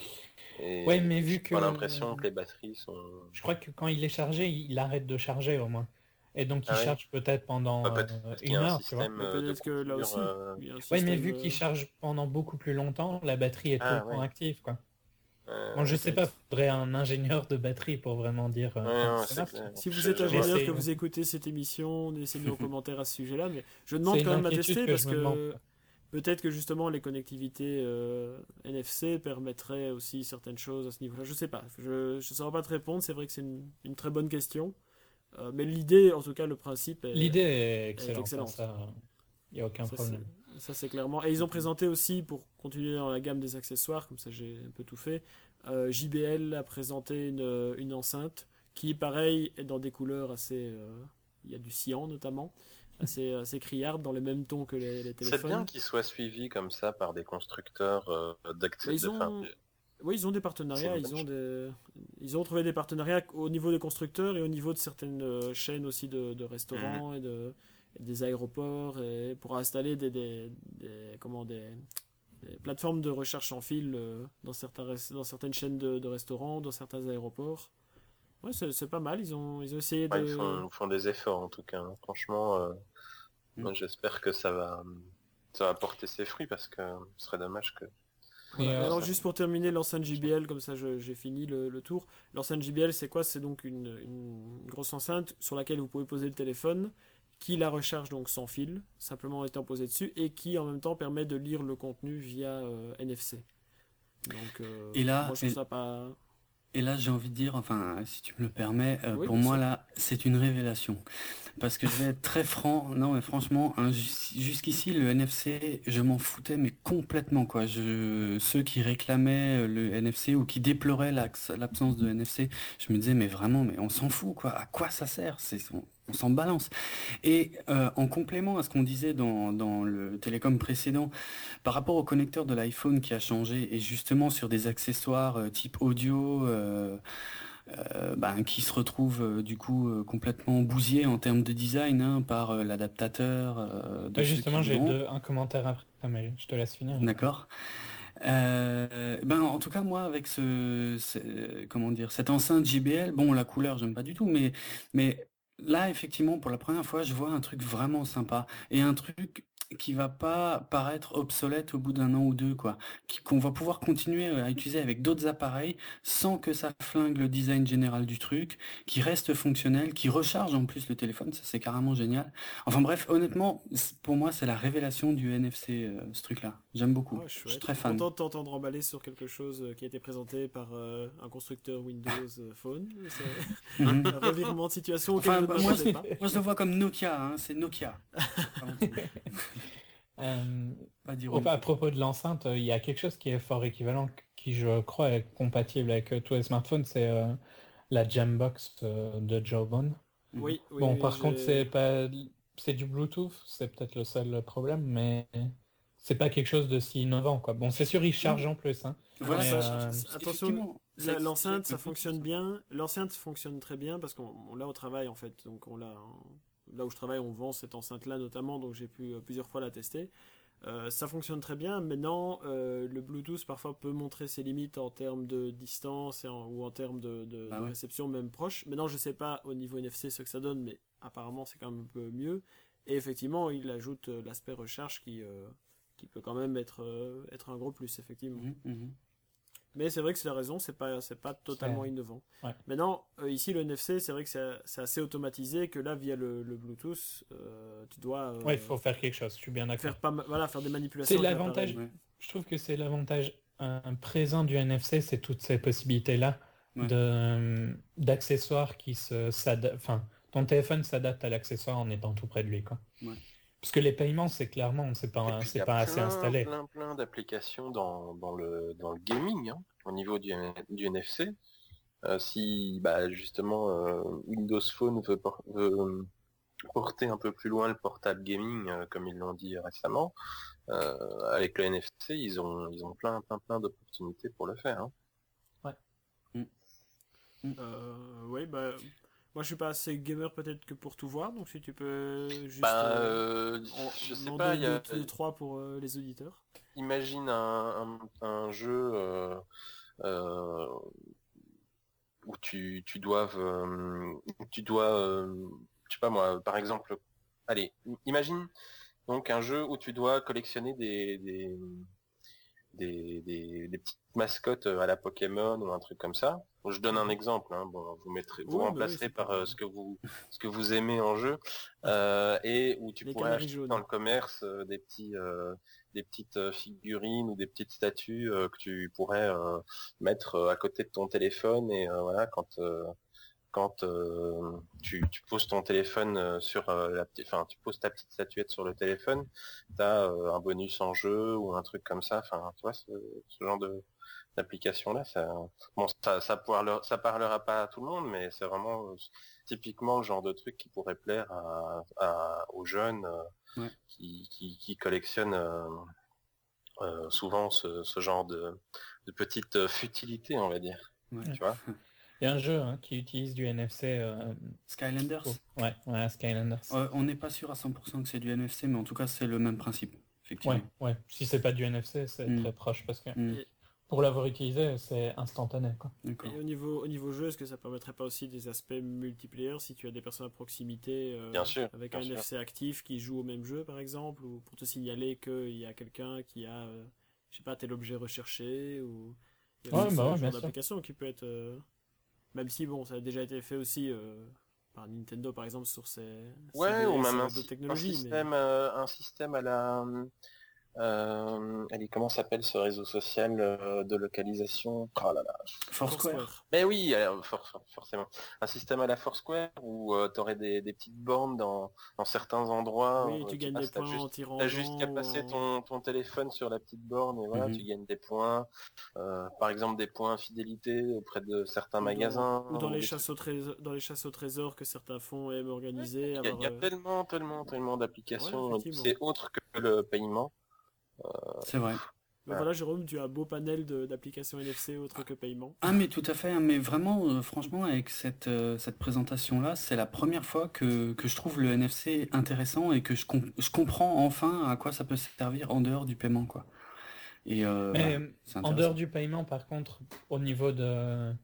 Et Ouais, mais j'ai vu pas que l'impression que les batteries sont. je crois que quand il est chargé, il arrête de charger au moins. Et donc il Ah ouais? charge peut-être Bah, pendant euh, peut-être qu'il y a une un heure, tu vois. système Mais euh, de peut-être que là coupure. aussi, euh, il y a un Ouais, mais système. vu euh, qu'il charge pendant beaucoup plus longtemps, la batterie est tout le Ah temps ouais. active, quoi. Euh, Bon, je sais pas, Peut-être. faudrait un ingénieur de batterie pour vraiment dire euh, ouais, comment non, ça c'est marche. clair. Si vous Je- êtes je vois. ingénieur, J'essaie, que hein. vous écoutez cette émission, laissez-nous en commentaire à ce sujet-là. Mais je C'est demande une quand même à inquiétude tester que parce je me demande. que peut-être que justement les connectivités euh, N F C permettraient aussi certaines choses à ce niveau-là. Je sais pas, je ne saurais pas te répondre. C'est vrai que c'est une, une très bonne question. Euh, mais l'idée, en tout cas, le principe est, L'idée est est excellente, hein, excellente. ça, il n'y a aucun Ça, problème. c'est- ça, c'est clairement. Et ils ont présenté aussi, pour continuer dans la gamme des accessoires, comme ça j'ai un peu tout fait, euh, J B L a présenté une, une enceinte qui, pareil, est dans des couleurs assez. euh, Il y a du cyan notamment, assez, assez criarde, dans les mêmes tons que les, les C'est bien téléphones. qu'ils soient suivis comme ça par des constructeurs euh, d'accès. Mais ils de- enfin, ont. Oui, ils ont des c'est partenariats, une ils bonne ont, chose. des... ils ont trouvé des partenariats au niveau des constructeurs et au niveau de certaines euh, chaînes aussi de, de Mhm. restaurants et, de, et des aéroports et pour installer des, des, des- comment, des, des plateformes de recherche sans fil euh, dans, certains, res- dans certaines chaînes de, de restaurants, dans certains aéroports. Ouais, c'est c'est pas mal, ils ont, ils ont essayé Ouais, ils de... font, font des efforts en tout cas, hein. Franchement, euh, Mm. moi j'espère que ça va, ça va porter ses fruits parce que ce serait dommage que. Voilà. Et, euh, Alors ça- juste pour terminer l'enceinte J B L, comme ça je- j'ai fini le, le tour. L'enceinte J B L c'est quoi? C'est donc une, une grosse enceinte sur laquelle vous pouvez poser le téléphone, qui la recharge donc sans fil, simplement en étant posé dessus, et qui en même temps permet de lire le contenu via euh, N F C. Donc euh, Et là, moi je trouve et- ça pas... Et là, j'ai envie de dire, enfin, si tu me le permets, euh, Oui, pour bien moi, sûr. là, c'est une révélation. Parce que je vais être très franc, non, mais franchement, hein, jus- jusqu'ici, le N F C, je m'en foutais, mais complètement, quoi. Je, ceux qui réclamaient le N F C ou qui déploraient l'ax- l'absence de N F C, je me disais, mais vraiment, mais on s'en fout, quoi. À quoi ça sert? C'est, on, on s'en balance. Et euh, en complément à ce qu'on disait dans, dans le télécom précédent, par rapport au connecteur de l'iPhone qui a changé, et justement sur des accessoires euh, type audio, euh, euh, ben, qui se retrouvent euh, du coup euh, complètement bousillés en termes de design hein, par euh, l'adaptateur euh, de ouais, ceux justement, qui j'ai l'ont. deux, un commentaire après, mais je te laisse finir. D'accord. Euh, ben en tout cas moi avec ce, ce- comment dire cette enceinte J B L, bon la couleur j'aime pas du tout, mais mais là effectivement pour la première fois je vois un truc vraiment sympa et un truc qui va pas paraître obsolète au bout d'un an ou deux, quoi. Qui- Qu'on va pouvoir continuer à utiliser avec d'autres appareils sans que ça flingue le design général du truc, qui reste fonctionnel, qui recharge en plus le téléphone, ça c'est carrément génial. Enfin bref, honnêtement, c- pour moi c'est la révélation du N F C, euh, ce truc-là. J'aime beaucoup. Ah, Je suis chouette. très Je suis fan. content de t'entendre emballer sur quelque chose euh, qui a été présenté par euh, un constructeur Windows euh, Phone. C'est Mhm. un revirement de situation auquel Enfin, je ne bah, moi, m'attendais pas. moi je le vois comme Nokia, hein, c'est Nokia. Avant tout. Euh, Pas au- d'ironie. à propos de l'enceinte, euh, il y a quelque chose qui est fort équivalent, qui je crois est compatible avec euh, tous les smartphones, c'est euh, la Jambox euh, de Jawbone. Mhm. Oui, oui, Bon, oui, par contre, c'est j'ai... pas, c'est du Bluetooth, c'est peut-être le seul problème, mais c'est pas quelque chose de si innovant, quoi. Bon, c'est sûr, il charge en plus, hein. Alors Voilà, Mais, ça ça, euh, change. attention, Effectivement, ça la- exige l'enceinte, ça le fonctionne Bluetooth. bien. L'enceinte fonctionne très bien parce qu'on on l'a au travail en fait. Donc on l'a, là où je travaille, on vend cette enceinte-là notamment, donc j'ai pu euh, plusieurs fois la tester. Euh, ça fonctionne très bien. Maintenant, euh, le Bluetooth parfois peut montrer ses limites en termes de distance et en- ou en termes de, de- Bah de ouais. réception même proche. Maintenant, je sais pas au niveau N F C ce que ça donne, mais apparemment c'est quand même un peu mieux. Et effectivement, il ajoute euh, l'aspect recharge qui, euh, qui peut quand même être, euh, être un gros plus, effectivement. Mhm, mhm. Mais c'est vrai que c'est la raison, c'est pas, c'est pas totalement c'est- innovant. ouais. Maintenant, euh, ici, le N F C, c'est vrai que c'est c'est assez automatisé, que là, via le, le Bluetooth, euh, tu dois euh, Ouais, il faut faire quelque chose, je suis bien d'accord. faire, pas, ma- voilà, faire des manipulations. C'est avec l'avantage, l'appareil. Ouais. je trouve que c'est l'avantage euh, présent du N F C, c'est toutes ces possibilités-là Ouais. de d'accessoires qui se s'adaptent. Enfin, ton téléphone s'adapte à l'accessoire en étant tout près de lui, quoi. Ouais. Parce que les paiements, c'est clairement, c'est Et pas, puis il y c'est a pas assez plein, installé. plein, plein d'applications dans, dans le dans le gaming, hein, au niveau du, du N F C. Euh, si bah, justement euh, Windows Phone veut, por- veut, euh, porter un peu plus loin le portable gaming, euh, comme ils l'ont dit récemment, euh, avec le N F C, ils ont ils ont plein plein plein d'opportunités pour le faire. Hein. Euh, oui, bah, moi, je suis pas assez gamer peut-être que pour tout voir, donc si tu peux juste Bah, euh, euh, en, je sais en pas, donner il y a, deux, deux, trois pour euh, les auditeurs. imagine un, un, un jeu euh, euh, où tu, tu dois, euh, tu dois, euh, je sais pas moi, par exemple, allez, imagine donc un jeu où tu dois collectionner des, des, des, des, des petites mascottes à la Pokémon ou un truc comme ça. Je donne un exemple, hein, bon, vous mettrez, vous Oui, bah oui, remplacerez c'est par pas- euh, ce que vous, ce que vous aimez en jeu, euh, et où tu Les pourrais canaris acheter jaunes. dans le commerce euh, des petits, euh, des petites euh, figurines ou des petites statues euh, que tu pourrais euh, mettre euh, à côté de ton téléphone et euh, voilà quand euh, quand euh, tu, tu poses ton téléphone euh, sur euh, la petite, enfin tu poses ta petite statuette sur le téléphone, t'as euh, un bonus en jeu ou un truc comme ça. Enfin, tu vois ce, ce genre de d'application là, ça, bon, ça, ça parlera, ça parlera pas à tout le monde, mais c'est vraiment euh, typiquement le genre de truc qui pourrait plaire à, à- aux jeunes euh, Ouais. qui, qui, qui collectionnent euh, euh, souvent ce, ce genre de, de petites euh, futilités, on va dire. Ouais. Tu vois. Il y a un jeu hein, qui utilise du N F C. euh, Skylanders. oh, ouais, ouais, Skylanders. Euh, on n'est pas sûr à cent pour cent que c'est du N F C, mais en tout cas c'est le même principe, effectivement. Ouais, ouais. Si c'est pas du N F C, c'est Mm. très proche parce que Mm. Et, pour l'avoir utilisé, c'est instantané, quoi. D'accord. et au niveau, au niveau jeu, est-ce que ça permettrait pas aussi des aspects multiplayer si tu as des personnes à proximité euh, Bien sûr, avec bien un sûr. N F C actif qui joue au même jeu par exemple, ou pour te signaler qu'il y a quelqu'un qui a, euh, je sais pas, tel objet recherché, ou il y a Ouais, aussi bah ce ouais, genre bien sûr. d'application qui peut être, euh, même si bon, ça a déjà été fait aussi euh, par Nintendo par exemple sur ses, Ouais, ses ou D S même et un, d'autres sy- un technologies, mais système, euh, un système à la, euh, allez, comment s'appelle ce réseau social euh, de localisation? Oh là là. Foursquare. Foursquare. Mais oui, alors, for- for- forcément. Un système à la Foursquare où tu aurais des, des petites bornes dans, dans certains endroits. Oui, euh, tu tu gagnes passes, des t'as points en juste, tirant t'as juste qu'à ou passer en- ton, ton téléphone sur la petite borne et voilà, Mhm. tu gagnes des points. Euh, par exemple, des points fidélité auprès de certains ou dans, magasins. ou dans les des chasses trucs. au trésor, dans les chasses au trésor que certains fonds aiment organiser, Il y a, il y a avoir, euh, tellement, tellement, tellement d'applications. Ouais, effectivement. C'est autre que le paiement. C'est vrai. Ben voilà, Jérôme, tu as un beau panel de- d'applications N F C autres que paiement. Ah mais tout à fait, hein, mais vraiment, euh, franchement, avec cette, euh, cette présentation-là, c'est la première fois que, que je trouve le N F C intéressant et que je, com- je comprends enfin à quoi ça peut servir en dehors du paiement, quoi. Et euh, Mais bah, c'est en intéressant. dehors du paiement, par contre, au niveau de, euh,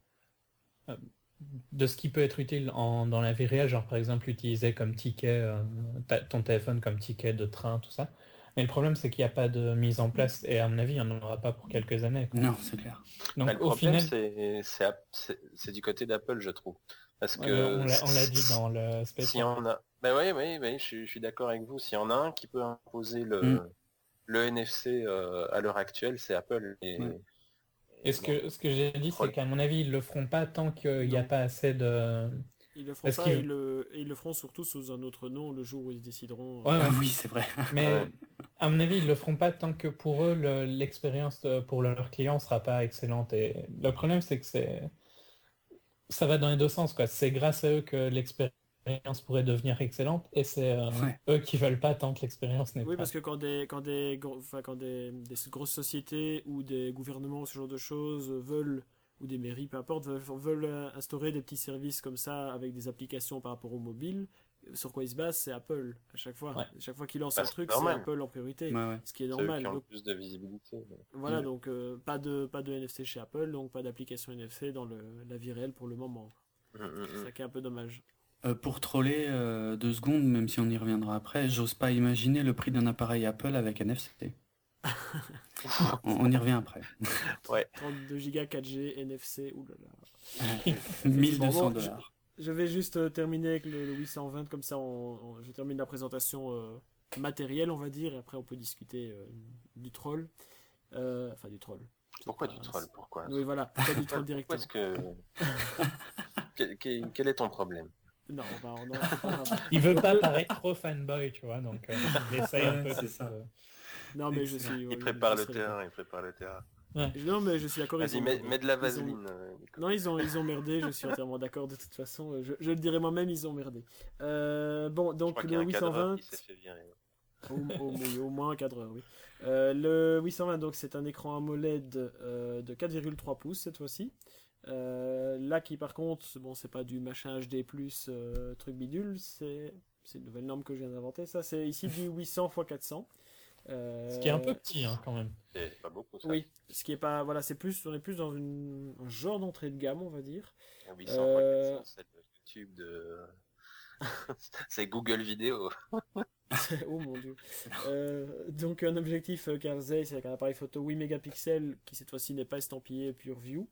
de ce qui peut être utile en, dans la vie réelle, genre par exemple utiliser comme ticket, euh, ta- ton téléphone comme ticket de train, tout ça, Mais le problème, c'est qu'il n'y a pas de mise en place, et à mon avis, il n'y en aura pas pour quelques années. Quoi. Non, c'est clair. Donc, Bah, le au problème, final, c'est, c'est, App- c'est- c'est du côté d'Apple, je trouve. Parce ouais, que on l'a on l'a dit dans le si spécial. on a, bah oui, oui, oui, je, suis- je suis d'accord avec vous. S'il y en a un qui peut imposer le, Mm. le N F C euh, à l'heure actuelle, c'est Apple. Et, Ouais. Et ce que, ce que j'ai dit, c'est qu'à mon avis, ils le feront pas tant qu'il n'y a Non. pas assez de... Ils le feront Parce pas qu'ils- et, ils le... et ils le feront surtout sous un autre nom le jour où ils décideront. Ouais, ouais. Ah oui, c'est vrai. Mais Ouais. à mon avis, ils le feront pas tant que pour eux, le- l'expérience de- pour leurs clients sera pas excellente. Et le problème, c'est que c'est ça va dans les deux sens, quoi. C'est grâce à eux que l'expérience pourrait devenir excellente, et c'est euh, Ouais. eux qui veulent pas tant que l'expérience n'est Oui, pas. parce que quand des, quand des, gros- enfin, quand des, des grosses sociétés ou des gouvernements, ce genre de choses, veulent, ou des mairies, peu importe, veulent, veulent euh, instaurer des petits services comme ça avec des applications par rapport au mobile, sur quoi ils se basent, c'est Apple, à chaque fois. Ouais. À chaque fois qu'ils lancent Bah, un c'est truc, c'est normal. Apple en priorité, Ouais, ouais. ce qui est C'est eux normal. qui ont le Donc, plus de visibilité. mais- voilà, Mm. donc euh, pas, de, pas de N F C chez Apple, donc pas d'application N F C dans le, la vie réelle pour le moment. Mm, mm, C'est mm. ça qui est un peu dommage. Euh, pour troller euh, deux secondes, même si on y reviendra après, j'ose pas imaginer le prix d'un appareil Apple avec N F C. on, on y revient après. trente-deux gigas quatre G, N F C, oulala. mille deux cents Bon, dollars. Je vais juste euh, terminer avec le, le huit cent vingt, comme ça on, on- je termine la présentation euh, matérielle, on va dire, et après on peut discuter euh, du troll. Euh, enfin, du troll. Pourquoi C'est du pas- troll? Pourquoi? Oui, voilà, pas du troll Pourquoi directement. est-ce que... quel, quel- quel est ton problème? Non, on va, on en- Il veut pas paraître trop fanboy, tu vois, donc euh, il essaye un peu Ouais, c'est de ça. se- non, mais je suis. Il oui, prépare je le serai terrain, il prépare le terrain. Ouais. d'accord. Non, mais je suis d'accord. ils Vas-y, ont- mets, mets de la ils ont- vaseline. euh, Nico. Non, ils ont, ils ont merdé, je suis entièrement d'accord de toute façon. Je, je le dirai moi-même, ils ont merdé. Euh, bon, Je donc crois qu'il y a le un huit cent cadreur vingt. qui s'est fait virer. Au, au- oui, au moins un cadreur, oui. Euh, le huit cent vingt, donc c'est un écran AMOLED euh, de quatre virgule trois pouces cette fois-ci. Euh, là qui par contre, bon c'est pas du machin H D plus euh, truc bidule, c'est c'est une nouvelle norme que je viens d'inventer. Ça c'est ici du huit cents par quatre cents. Euh, Ce qui est un peu petit, hein, quand même. C'est pas beaucoup, ça. Oui, ce qui est pas, voilà, c'est plus, on est plus dans une, un genre d'entrée de gamme, on va dire. huit cents Euh, fois quatre cents, c'est le YouTube de... c'est Google Vidéo. Oh mon dieu. Euh, donc un objectif euh, Carl Zeiss c'est avec un appareil photo huit mégapixels qui cette fois-ci n'est pas estampillé PureView.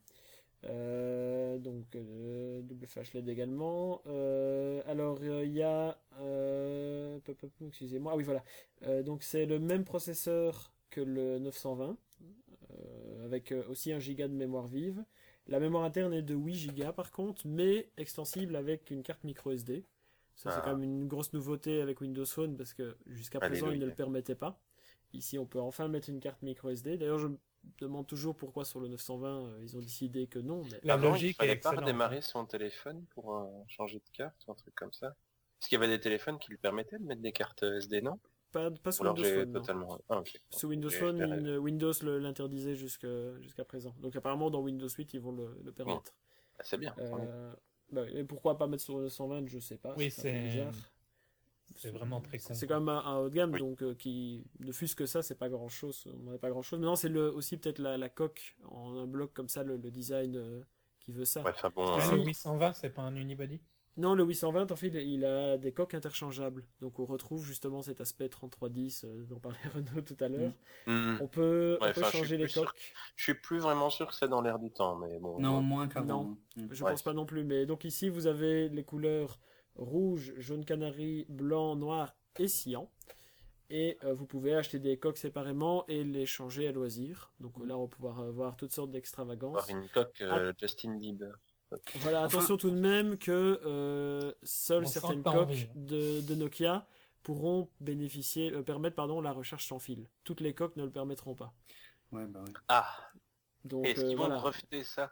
Euh, donc euh, double flash L E D également. Euh, alors il euh, y a euh, pop, pop, excusez-moi. Ah oui voilà. Euh, donc c'est le même processeur que le neuf cent vingt euh, avec euh, aussi un giga de mémoire vive. La mémoire interne est de huit gigas par contre, mais extensible avec une carte micro S D. Ça, c'est Ah. quand même une grosse nouveauté avec Windows Phone parce que jusqu'à présent, Alléluia. ils ne le permettaient pas. Ici, on peut enfin mettre une carte micro S D. D'ailleurs, je me demande toujours pourquoi sur le neuf cent vingt, euh, ils ont décidé que non. Mais... La Avant, logique il fallait est pas excellente. redémarrer son téléphone pour euh, changer de carte ou un truc comme ça. Parce qu'il y avait des téléphones qui lui permettaient de mettre des cartes S D, non? Pas, pas Ou sur alors Windows j'ai Phone. non. totalement... Ah, ok. Sous Windows J'ai- Phone, j'ai rêvé. une- Windows le- l'interdisait jusque- jusqu'à présent. Donc apparemment, dans Windows huit, ils vont le, le permettre. Ah, c'est bien. tant mieux. Euh, bah, et pourquoi pas mettre sur le neuf cent vingt, je sais pas. Oui, un peu c'est bizarre. c'est vraiment très con. C'est quand même un, un haut de gamme, Oui. donc euh, qui ne fût-ce que ça, c'est pas grand chose. On n'en a pas grand chose. Maintenant, c'est le, aussi peut-être la, la coque en un bloc comme ça, le, le design euh, qui veut ça. Ouais, enfin bon... Ah, euh, le huit cent vingt, c'est pas un unibody? Non, le huit cent vingt, en fait, il- il a des coques interchangeables. Donc on retrouve justement cet aspect trente-trois dix euh, dont parlait Renaud tout à l'heure. hmm, On peut, Ouais, on peut enfin, je suis changer les plus sûr coques. Je suis plus vraiment sûr que c'est dans l'air du temps, mais bon... Non, bon. moins qu'avant. Non. Mm. Je Ouais. pense pas non plus. Mais donc ici, vous avez les couleurs rouge, jaune canari, blanc, noir et cyan. Et euh, vous pouvez acheter des coques séparément et les changer à loisir. Donc euh, là, on va pouvoir avoir toutes sortes d'extravagances. Avoir une coque euh, Justin Bieber. Voilà, Enfin- attention tout de même que euh, seules On sent certaines pas coques envie. de, de Nokia pourront bénéficier, euh, permettre pardon, la recharge sans fil. Toutes les coques ne le permettront pas. Ouais, bah ouais. Ah, Donc est-ce euh, qu'ils vont voilà. breveter ça?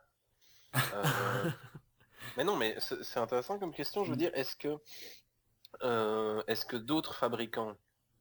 Euh, Mais non, mais c'est c'est intéressant comme question. Je veux dire, est-ce que euh, est-ce que d'autres fabricants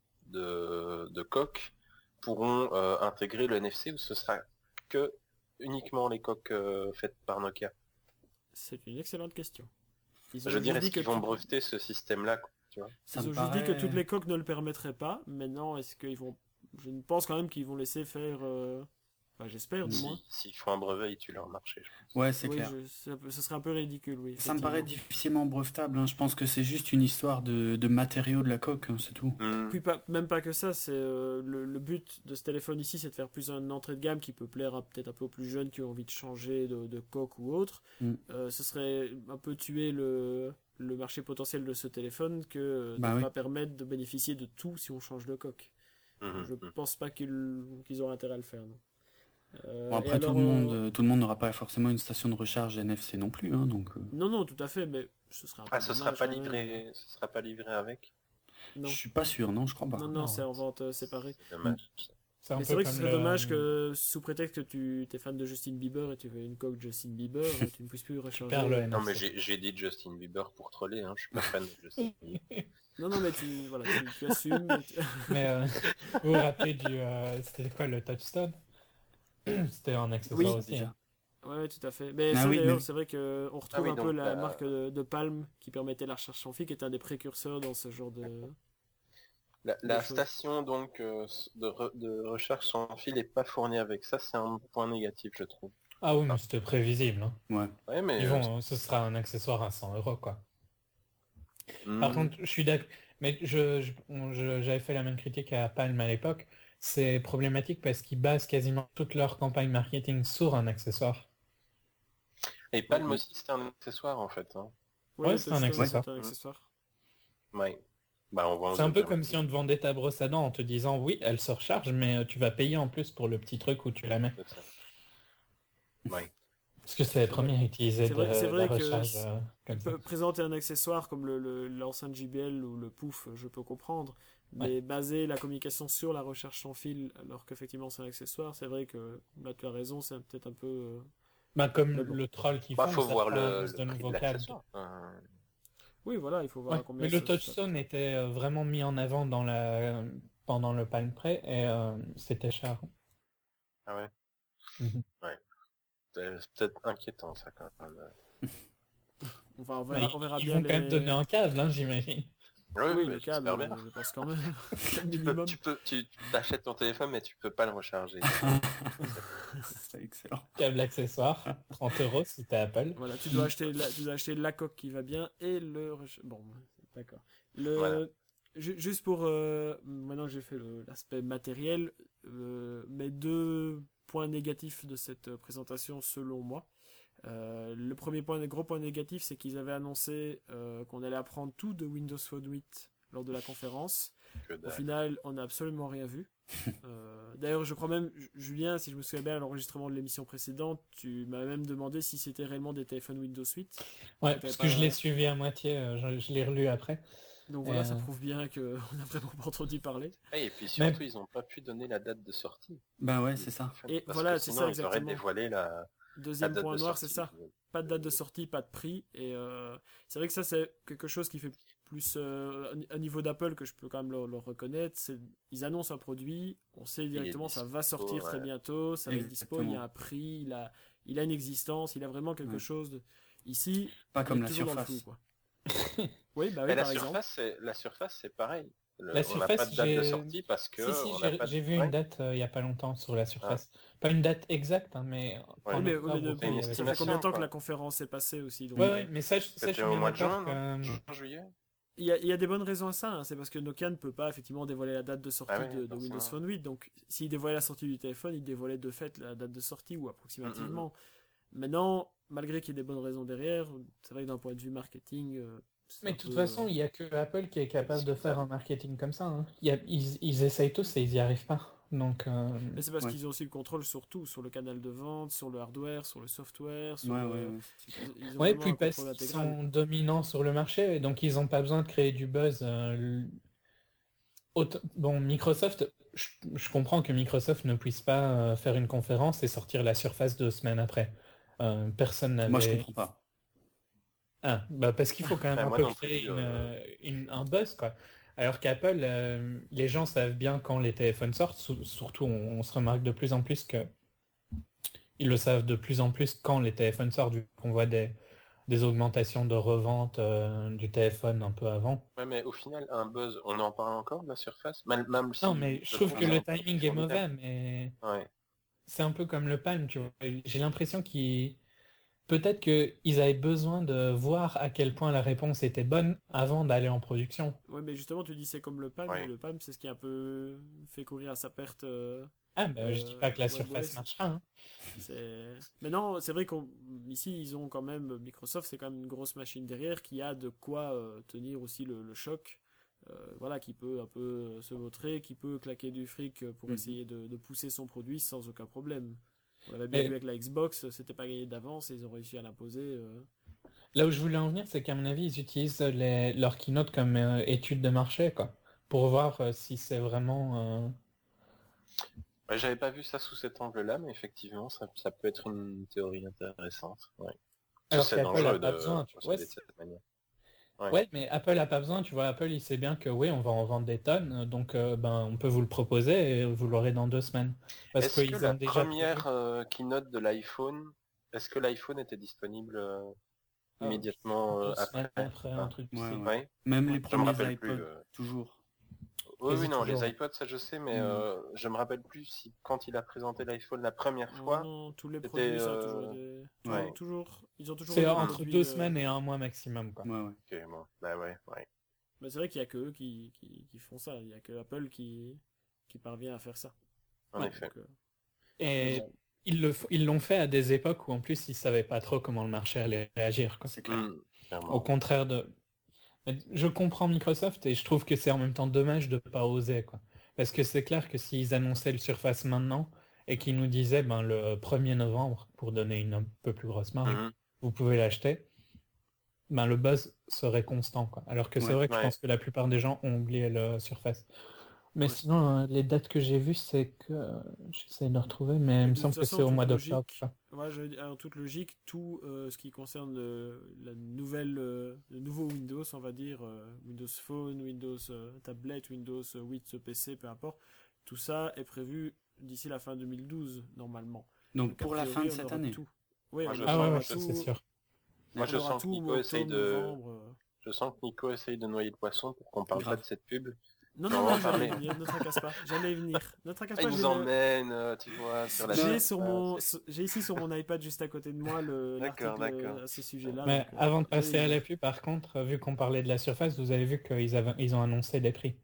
de, de coques pourront euh, intégrer le N F C ou ce sera que uniquement les coques euh, faites par Nokia? C'est une excellente question. Ils ont Je veux dire, juste est-ce dit que qu'ils vont tout- breveter ce système-là, quoi, tu vois? Ça Ils me ont juste dit que paraît- toutes les coques ne le permettraient pas. Maintenant, est-ce qu'ils vont... Je ne pense quand même qu'ils vont laisser faire... euh, Enfin, j'espère du Si- moins. S'ils font un brevet, ils tuent leur marché, je pense. Ouais, c'est Oui, clair. je- ça peut- ce serait un peu ridicule, oui. Ça me paraît effectivement. difficilement brevetable, hein. Je pense que c'est juste une histoire de, de matériaux de la coque, hein, c'est tout. Hmm. Puis pas, même pas que ça, c'est euh, le, le but de ce téléphone ici, c'est de faire plus une entrée de gamme qui peut plaire à- peut-être un peu aux plus jeunes qui ont envie de changer de, de coque ou autre. Mm. Euh, ce serait un peu tuer le, le marché potentiel de ce téléphone que euh, de Bah ne oui. pas permettre de bénéficier de tout si on change de coque. Mhm, Je mhm. pense pas qu'ils qu'ils auraient intérêt à le faire. Non. Euh, Bon, et après, tout alors, le monde, euh, euh, tout le monde n'aura pas forcément une station de recharge N F C non plus, hein, donc... euh, non, non, tout à fait, mais ce serait un peu Ah, ce sera dommage pas quand même. livré, ce sera pas livré avec. Non, Je suis pas sûr, non, je crois pas. non, non, Non, c'est en vente euh, séparée. C'est dommage. C'est un Mais c'est peu vrai que ce comme serait le- dommage que sous prétexte que tu es fan de Justin Bieber et tu veux une coque Justin Bieber, tu ne puisses plus recharger. perds le Non N F C. mais j'ai j'ai dit Justin Bieber pour troller, hein. Je suis pas fan de Justin Bieber. Non, non, mais tu, voilà, tu, tu assumes. tu- Mais euh, vous vous rappelez du... euh, c'était quoi, le Touchstone? C'était un accessoire Oui, aussi. déjà. hein. Ouais, ouais, tout à fait. Mais Ah ça oui, d'ailleurs, mais- c'est vrai qu'on retrouve Ah oui, un peu donc, la euh, marque de, de Palm qui permettait la recherche sans fil, qui est un des précurseurs dans ce genre de. La, la Des choses. station donc euh, de, re- de recherche sans fil est pas fournie avec ça, c'est un point négatif, je trouve. Ah oui, mais c'était prévisible. hein. Ouais. Ouais, mais Ils euh, vont, ce sera un accessoire à cent euros, quoi. hmm, Par contre, je suis d'accord. Mais je, je- on- je- j'avais fait la même critique à Palm à l'époque. C'est problématique parce qu'ils basent quasiment toute leur campagne marketing sur un accessoire. et Palm Mhm. aussi c'est un accessoire en fait. Hein. Ouais, le c'est un Touchstone, accessoire. c'est un accessoire. Ouais. Bah on va. C'est un peu comme si on te vendait ta brosse à dents en te disant oui, elle se recharge, mais euh, tu vas payer en plus pour le petit truc où tu la mets. C'est ça. Ouais. Parce que c'est les premiers à utiliser C'est de, vrai- c'est de vrai la que recharge c'est- euh, comme ça. Pe- Présenter un accessoire comme le, le- l'enceinte J B L ou le Pouf, je peux comprendre. Mais baser la communication sur la recherche sans fil, alors qu'effectivement c'est un accessoire, c'est vrai que là tu as raison, c'est peut-être un peu. euh, Bah, comme Mais bon. le troll qui Bah font, faut ça voir fera le, juste de le prix nouveaux de câbles. l'accessoire. Euh, Oui, voilà, il faut voir Ouais, à combien mais le ça- Touchstone était euh, vraiment mis en avant dans la... pendant le Palm Pre et euh, c'était cher. Ah ouais. Mhm. Ouais. C'est peut-être inquiétant ça quand même. on va- on Bah, verra, on verra ils bien vont quand même les- donner un câble, hein, j'imagine. Oui, Oui, mais le câble, j'espère bien. euh, je pense quand même. Tu peux, minimum. tu peux, tu t'achètes ton téléphone mais tu peux pas le recharger. C'est excellent. Câble accessoire, trente euros si t'as Apple. Voilà, tu dois acheter la, tu dois acheter la coque qui va bien et le. reche- Bon, d'accord. Le. Voilà. ju- Juste pour. euh, maintenant que j'ai fait le- l'aspect matériel, euh, mes deux points négatifs de cette euh, présentation, selon moi. Euh, le premier point, gros point négatif, c'est qu'ils avaient annoncé euh, qu'on allait apprendre tout de Windows Phone huit lors de la conférence. Que Au dalle. final, on n'a absolument rien vu. Euh, D'ailleurs, je crois même, Ju- Julien, si je me souviens bien à l'enregistrement de l'émission précédente, tu m'as même demandé si c'était réellement des téléphones Windows huit. Ouais, T'avais parce pas- que je l'ai suivi à moitié, euh, je, je l'ai relu après. Donc voilà, ça Euh. prouve bien qu'on n'a vraiment pas entendu parler. Et puis surtout, ils n'ont pas pu donner la date de sortie. Bah ouais, c'est ça. Et Parce voilà, que c'est sinon, ça, ils auraient exactement. dévoilé la, la Deuxième date point de noir, c'est sortie. ça. Pas de date de sortie, pas de prix. Et euh, c'est vrai que ça, c'est quelque chose qui fait plus euh, au niveau d'Apple que je peux quand même leur, leur reconnaître. C'est ils annoncent un produit, on sait directement ça va dispo, sortir très ouais. bientôt, ça va être dispo, il y a un prix, il a, il a une existence, il a vraiment quelque Ouais. chose de... Ici, Pas il comme est la toujours dans le surface. flou, quoi. Oui, bah oui, Mais la par exemple. surface, c'est la surface, c'est pareil. Le- La on n'a pas surface, de date de j'ai- sortie parce que Si, si, on n'a j'ai pas de- j'ai vu Ouais. une date euh, il y a pas longtemps sur la surface. Pas une date exacte, hein, mais Ouais. en Oui, mais, octobre, oui, mais au de- fait, il y une avait ça fait estimation, combien de temps quoi. que la conférence est passée aussi donc, Ouais, euh, ouais, mais ça, je- ça, je C'était suis au bien mois de d'accord juin, que, non euh, Juin, juillet. Il y, a, il y a des bonnes raisons à ça, hein. C'est parce que Nokia ne peut pas effectivement dévoiler la date de sortie Ah oui, de, de forcément. Windows Phone huit. Donc, s'il dévoilait la sortie du téléphone, il dévoilait de fait la date de sortie ou approximativement. Maintenant, malgré qu'il y ait des bonnes raisons derrière, c'est vrai que d'un point de vue marketing. euh, c'est Mais un de toute peu, façon, euh, il n'y a que Apple qui est capable de c'est faire ça. un marketing comme ça. hein. Il y a- ils, ils essayent tous et ils n'y arrivent pas. Donc, euh, Mais c'est parce Ouais. qu'ils ont aussi le contrôle sur tout, sur le canal de vente, sur le hardware, sur le software, sur Ouais, le- ouais, ouais. Ils, ils ont ouais, vraiment puis un parce contrôle qu'ils intégral. sont dominants sur le marché, et donc ils n'ont pas besoin de créer du buzz. euh, l- autant- Bon, Microsoft, je, je comprends que Microsoft ne puisse pas euh, faire une conférence et sortir la Surface deux semaines après. Euh, personne n'avait... Moi, je comprends pas. Ah, bah parce qu'il faut quand même Ah, un moi peu non créer plus, une, euh, euh, une- un buzz, quoi. Alors qu'Apple, euh, les gens savent bien quand les téléphones sortent, sou- surtout on, on se remarque de plus en plus que ils le savent de plus en plus quand les téléphones sortent, vu qu'on voit des, des augmentations de revente euh, du téléphone un peu avant. Ouais, mais au final, un buzz, on en parle encore de la surface. Même, même si Non, mais je trouve que qu'on le a- timing est mauvais, mais Ouais. c'est un peu comme le Palm, tu vois. J'ai l'impression qu'ils... Peut-être qu'ils avaient besoin de voir à quel point la réponse était bonne avant d'aller en production. Ouais, mais justement, tu dis c'est comme le Palm, Ouais. mais le Palm, c'est ce qui a un peu fait courir à sa perte. euh, Ah, bah, je dis pas que la Euh, surface WebOS. marchera, hein. C'est... Mais non, c'est vrai qu'ici, ils ont quand même, Microsoft, c'est quand même une grosse machine derrière qui a de quoi euh, tenir aussi le, le choc. Euh, voilà, qui peut un peu se vautrer, qui peut claquer du fric pour Mhm. essayer de, de pousser son produit sans aucun problème. On l'avait bien Mais- vu avec la Xbox, c'était pas gagné d'avance et ils ont réussi à l'imposer. euh. Là où je voulais en venir, c'est qu'à mon avis, ils utilisent les... leur keynote comme euh, étude de marché, quoi. Pour voir euh, si c'est vraiment... euh, Ouais, j'avais pas vu ça sous cet angle-là, mais effectivement, ça, ça peut être une théorie intéressante. Ouais. Alors C'est qu'Apple a dangereux pas de besoin, tu vois. procéder de cette manière. Ouais. Ouais, mais Apple a pas besoin, tu vois. Apple, il sait bien que oui, on va en vendre des tonnes, donc euh, ben, on peut vous le proposer et vous l'aurez dans deux semaines. Parce Est-ce que qu'ils la ont déjà première prévu. euh, keynote de l'iPhone, est-ce que l'iPhone était disponible euh, Ah, immédiatement euh, deux semaines après? après, Ah, un truc du Ouais, style. ouais. ouais. Même Ouais. les Je me premiers rappelle plus. iPods, euh. toujours. Oui, Quasi oui, non, les toujours. iPods, ça je sais, mais Mm. euh, je me rappelle plus si quand il a présenté l'iPhone la première Oh fois, non, tous les c'était, produits, ça a euh, toujours été... Ouais. Toujours, toujours, ils ont toujours C'est eu des entre produits, deux euh, semaines et un mois maximum, quoi. Ouais, ouais. ok, bon, bah ouais, ouais. Mais c'est vrai qu'il y a que eux qui, qui, qui font ça. Il y a que Apple qui, qui parvient à faire ça. En Ouais. effet. Donc, euh, mais Et bon. ils le f- ils l'ont fait à des époques où en plus ils savaient pas trop comment le marché allait réagir, quoi. C'est clair. Hmm, clairement. Au contraire de... Mais je comprends Microsoft et je trouve que c'est en même temps dommage de pas oser, quoi. Parce que c'est clair que s'ils annonçaient le Surface maintenant et qu'ils nous disaient ben, le premier novembre, pour donner une un peu plus grosse marge, Mhm. vous pouvez l'acheter, ben, le buzz serait constant, quoi. Alors que c'est Ouais. vrai que je Ouais. pense que la plupart des gens ont oublié le Surface. Mais Ouais. sinon, euh, les dates que j'ai vues, c'est que... euh, J'essaie de retrouver, mais il Et me de semble toute que façon, c'est en au toute mois d'octobre. logique, quoi. ouais, je veux dire, en toute logique, tout euh, ce qui concerne euh, la nouvelle, euh, le nouveau Windows, on va dire, euh, Windows Phone, Windows euh, Tablet, Windows euh, huit P C, peu importe, tout ça est prévu d'ici la fin deux mille douze, normalement. Donc Donc, a pour la priori, fin de on cette aura année. tout. Oui, Moi, on, je on Ah ouais, aura ouais, ça tout, c'est sûr. Moi, on je aura sens que tout Nico essaye octobre, de, novembre. euh. je sens que Nico essaye de noyer le poisson pour qu'on parle Grave. pas de cette pub. Non, Mais non, on va non, en j'allais y parler. venir, ne tracasse pas. J'allais y venir. Ne tracasse Ah, pas, il j'ai nous le- emmène, euh, tu vois, sur la J'ai surface. sur mon, j'ai ici sur mon iPad juste à côté de moi le D'accord, l'article d'accord. à ce sujet-là. Mais donc, euh, avant de j'allais passer y à la venir. pub, par contre, euh, vu qu'on parlait de la Surface, vous avez vu qu'ils avaient... ils ont annoncé des prix.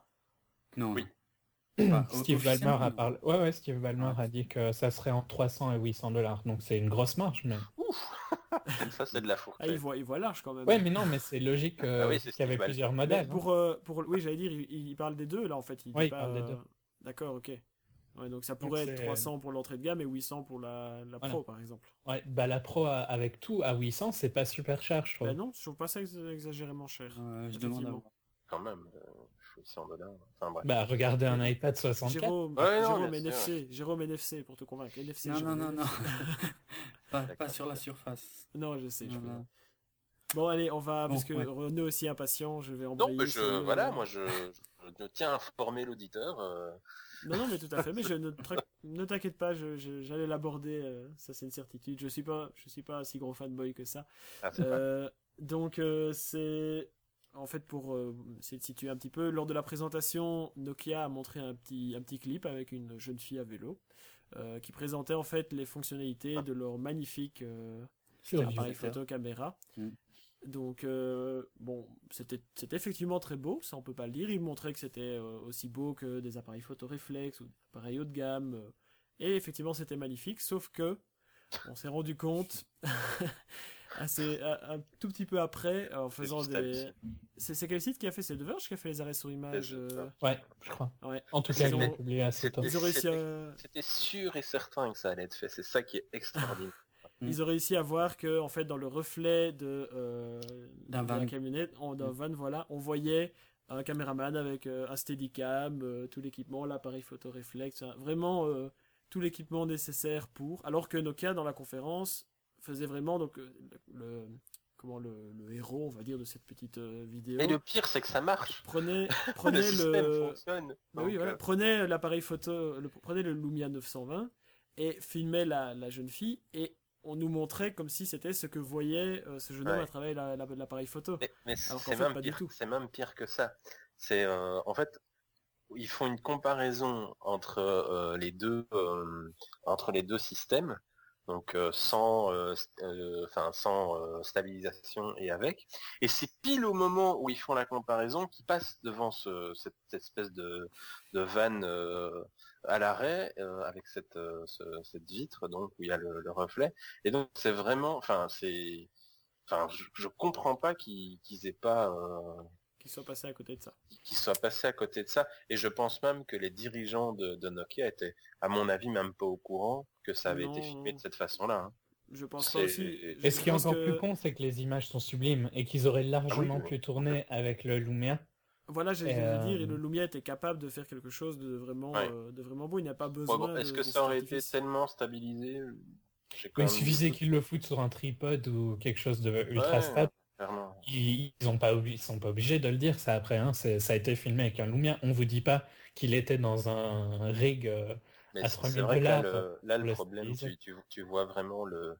Non, Oui. non. Pas o- Steve Ballmer officiellement, a non. parlé. Ouais, ouais, Steve Ballmer Ah. a dit que ça serait entre trois cents et huit cents dollars. Donc c'est une grosse marge, mais. Ouf. Ça, c'est de la Ah, il fourchette. voit, il voit large quand même. Ouais, mais non, mais c'est logique euh, Ah oui, vu c'est qu'il y avait Steve plusieurs Mais modèles. hein. pour, euh, pour, oui, j'allais dire, il, il parle des deux là en fait. Il dit Ouais, il pas. parle des euh, deux. D'accord, ok. Ouais, donc ça Donc pourrait être c'est- trois cents pour l'entrée de gamme et huit cents pour la, la Voilà. Pro par exemple. Ouais, bah la Pro a- avec tout à huit cents, c'est pas super cher, je trouve. Ben non, je trouve pas ça ex- exagérément cher. Euh, je demande à Effectivement. voir. Quand même, euh, huit cents dollars. Enfin bref. Bah regardez un Mais- iPad soixante-quatre. Jérôme, Ouais, non, Jérôme bien N F C, sûr, Jérôme N F C pour te convaincre. N F C, Non, non, Jérôme non, non. N F C. Pas, D'accord, pas sur la d'accord. surface. Non, je sais, je Non, peux. non. Bon, allez, on va, Bon, parce que ouais. Renaud est aussi impatient, je vais Non, embrayer mais sur je, le- voilà, moi, je, je, je tiens à informer l'auditeur. euh, Non, non, mais tout à fait, mais je ne, tra- ne t'inquiète pas, je, je- j'allais l'aborder, euh, ça c'est une certitude. Je suis pas, je suis pas un si gros fanboy que ça. Ah, c'est vrai. Euh, donc, euh, c'est. En fait, pour euh, essayer de situer un petit peu, lors de la présentation, Nokia a montré un petit, un petit clip avec une jeune fille à vélo euh, qui présentait en fait les fonctionnalités de leur magnifique euh, Sur appareil Vecteur. photo caméra. Mm. Donc, euh, bon, c'était c'était effectivement très beau, ça on peut pas le dire. Il montrait que c'était euh, aussi beau que des appareils photo réflex ou des appareils haut de gamme. euh, et effectivement, c'était magnifique, sauf que on s'est rendu compte assez, un, un tout petit peu après, en faisant juste des. hallucinant. C'est c'est quel site qui a fait? C'est The Verge qui a fait les arrêts sur image. euh, Ouais, je crois. Ouais. En tout Ils cas, il ont- l'a publié assez tôt. c'était- Ils ont réussi c'était- à. C'était sûr et certain que ça allait être fait. C'est ça qui est extraordinaire. Mm. Ils ont réussi à voir que, en fait, dans le reflet de, euh, D'un de la van. camionnette, on- d'un Mm. van, voilà, on voyait un caméraman avec euh, un Steadicam, euh, tout l'équipement, l'appareil photo réflexe, hein, vraiment euh, tout l'équipement nécessaire pour. Alors que Nokia, dans la conférence, faisait vraiment donc euh, le, comment le, le héros, on va dire, de cette petite euh, vidéo. Et le pire, c'est que ça marche. Prenez, Le prenez système le, fonctionne. bah oui, Donc, voilà. euh, Prenez l'appareil photo, le, prenez le Lumia neuf cent vingt et filmez la, la jeune fille et on nous montrait comme si c'était ce que voyait euh, ce jeune homme Ouais. à travers la- la- l'appareil photo. Mais, mais Alors qu'en c'est fait, même pas du pire, tout. c'est même pire que ça. C'est euh, en fait ils font une comparaison entre euh, les deux euh, entre les deux systèmes, donc euh, sans euh, euh, enfin sans euh, stabilisation et avec, et c'est pile au moment où ils font la comparaison qu'ils passent devant ce, cette, cette espèce de, de vanne euh, à l'arrêt euh, avec cette euh, ce, cette vitre donc où il y a le, le reflet, et donc c'est vraiment enfin c'est enfin je, je comprends pas qu'ils qu'ils aient pas euh, Qu'ils soient passés à côté de ça. Qu'ils soient passés à côté de ça, et je pense même que les dirigeants de, de Nokia étaient, à mon avis, même pas au courant que ça avait Non, été filmé non. de cette façon-là. Hein. Je pense C'est- pas aussi. Et Je ce qui est pense encore que- plus con, c'est que les images sont sublimes et qu'ils auraient largement Ah oui, pu tourner avec le Lumia. Voilà, j'allais Et, dire, euh, et le Lumia était capable de faire quelque chose de vraiment, Ouais. euh, de vraiment beau. Il n'a pas Bon, besoin bon, Est-ce de- que de ça cet aurait été artifice. tellement stabilisé? J'ai quand Il même suffisait doute. qu'ils le foutent sur un tripode ou quelque chose de ultra Ouais, stable. clairement. Ils, ils ont pas obli- ils sont pas obligés de le dire ça après. Hein. C'est- Ça a été filmé avec un Lumia. On vous dit pas qu'il était dans un rig euh, Mais à c'est- 3000 c'est vrai que là, dollars. le, là, pour le le problème, stabiliser. tu, tu, tu vois vraiment le,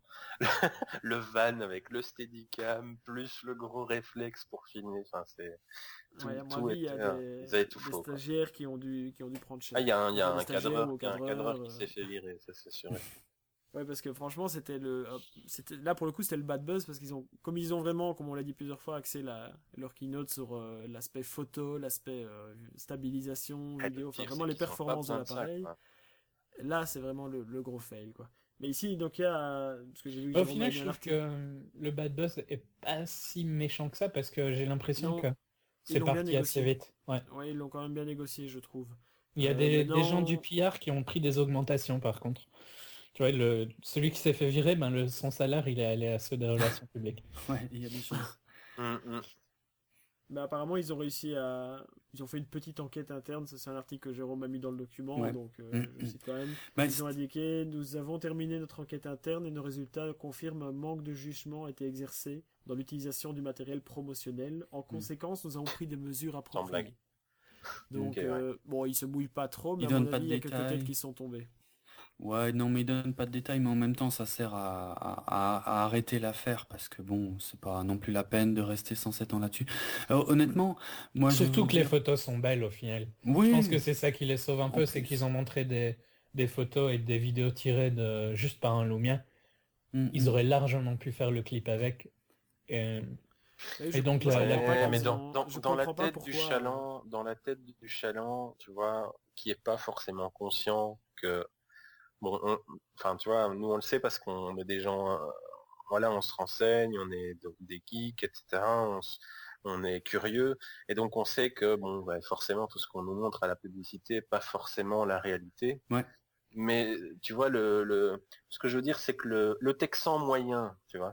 le van avec le Steadicam, plus le gros réflexe pour filmer. Enfin, c'est tout, Ouais, à mon tout avis, il y était, a euh, des, ils avaient tout des faux. quoi. stagiaires qui ont dû, qui ont dû prendre cher. Ah, il y a un, il y a Enfin, des un stagiaires cadreur, ou il y a un cadreur cadreurs, qui euh. s'est fait virer, ça c'est sûr. Ouais, parce que franchement, c'était le, hop, c'était là pour le coup, c'était le bad buzz parce qu'ils ont, comme ils ont vraiment, comme on l'a dit plusieurs fois, axé la, leur keynote sur euh, l'aspect photo, l'aspect euh, stabilisation, Ah, le vidéo, enfin pire, vraiment c'est les qu'ils ont pas performances de besoin de ça, l'appareil. quoi. Là, c'est vraiment le, le gros fail, quoi. Mais ici, Nokia, euh, parce que j'ai vu que Au Jérôme final, a je mis un trouve article. que le bad buzz est pas si méchant que ça parce que j'ai l'impression Non, que ils c'est l'ont bien parti assez négocié. vite. Ouais. Ouais, ils l'ont quand même bien négocié, je trouve. Il y a Euh, des, des gens du maintenant, P R qui ont pris des augmentations par contre. Tu vois, le, celui qui s'est fait virer, ben le, son salaire, il est allé à ceux des relations publiques. Ouais, il y a des chances. Hum, hum. bah, apparemment, ils ont réussi à. Ils ont fait une petite enquête interne. Ça, c'est un article que Jérôme a mis dans le document, Ouais. donc euh, Mm, je mm. cite quand même. Bah, Ils ont indiqué: nous avons terminé notre enquête interne et nos résultats confirment un manque de jugement a été exercé dans l'utilisation du matériel promotionnel. En conséquence, nous avons pris des mesures appropriées. blague. Donc, Ok, ouais. euh, bon, ils se mouillent pas trop, mais Ils à mon donnent pas avis, de il y a quelques détails. têtes qui sont tombées. Ouais, non, mais ils donnent pas de détails, mais en même temps, ça sert à, à- à- à arrêter l'affaire parce que bon, c'est pas non plus la peine de rester cent sept ans là-dessus. Alors, honnêtement, moi, je vais Surtout vous que les dire- photos sont belles au final. Oui, Je pense que c'est ça qui les sauve un En peu, c'est plus. qu'ils ont montré des, des photos et des vidéos tirées de, juste par un Lumia. Mm, Ils mm. auraient largement pu faire le clip avec. Et, Et, je- et donc moi, je la, la comprends pas Ouais, qu'ils mais dans, ont- dans, je dans la comprends pas tête du pourquoi, euh, chaland, dans la tête du chaland, tu vois, qui est pas forcément conscient que, bon, on- enfin, tu vois, nous on le sait parce qu'on est des gens, euh, voilà, on se renseigne, on est donc des geeks, et cetera. On, s- on est curieux, et donc on sait que, bon, ouais, forcément, tout ce qu'on nous montre à la publicité, est pas forcément la réalité. Ouais. Mais tu vois, le, le, ce que je veux dire, c'est que le, le Texan moyen, tu vois,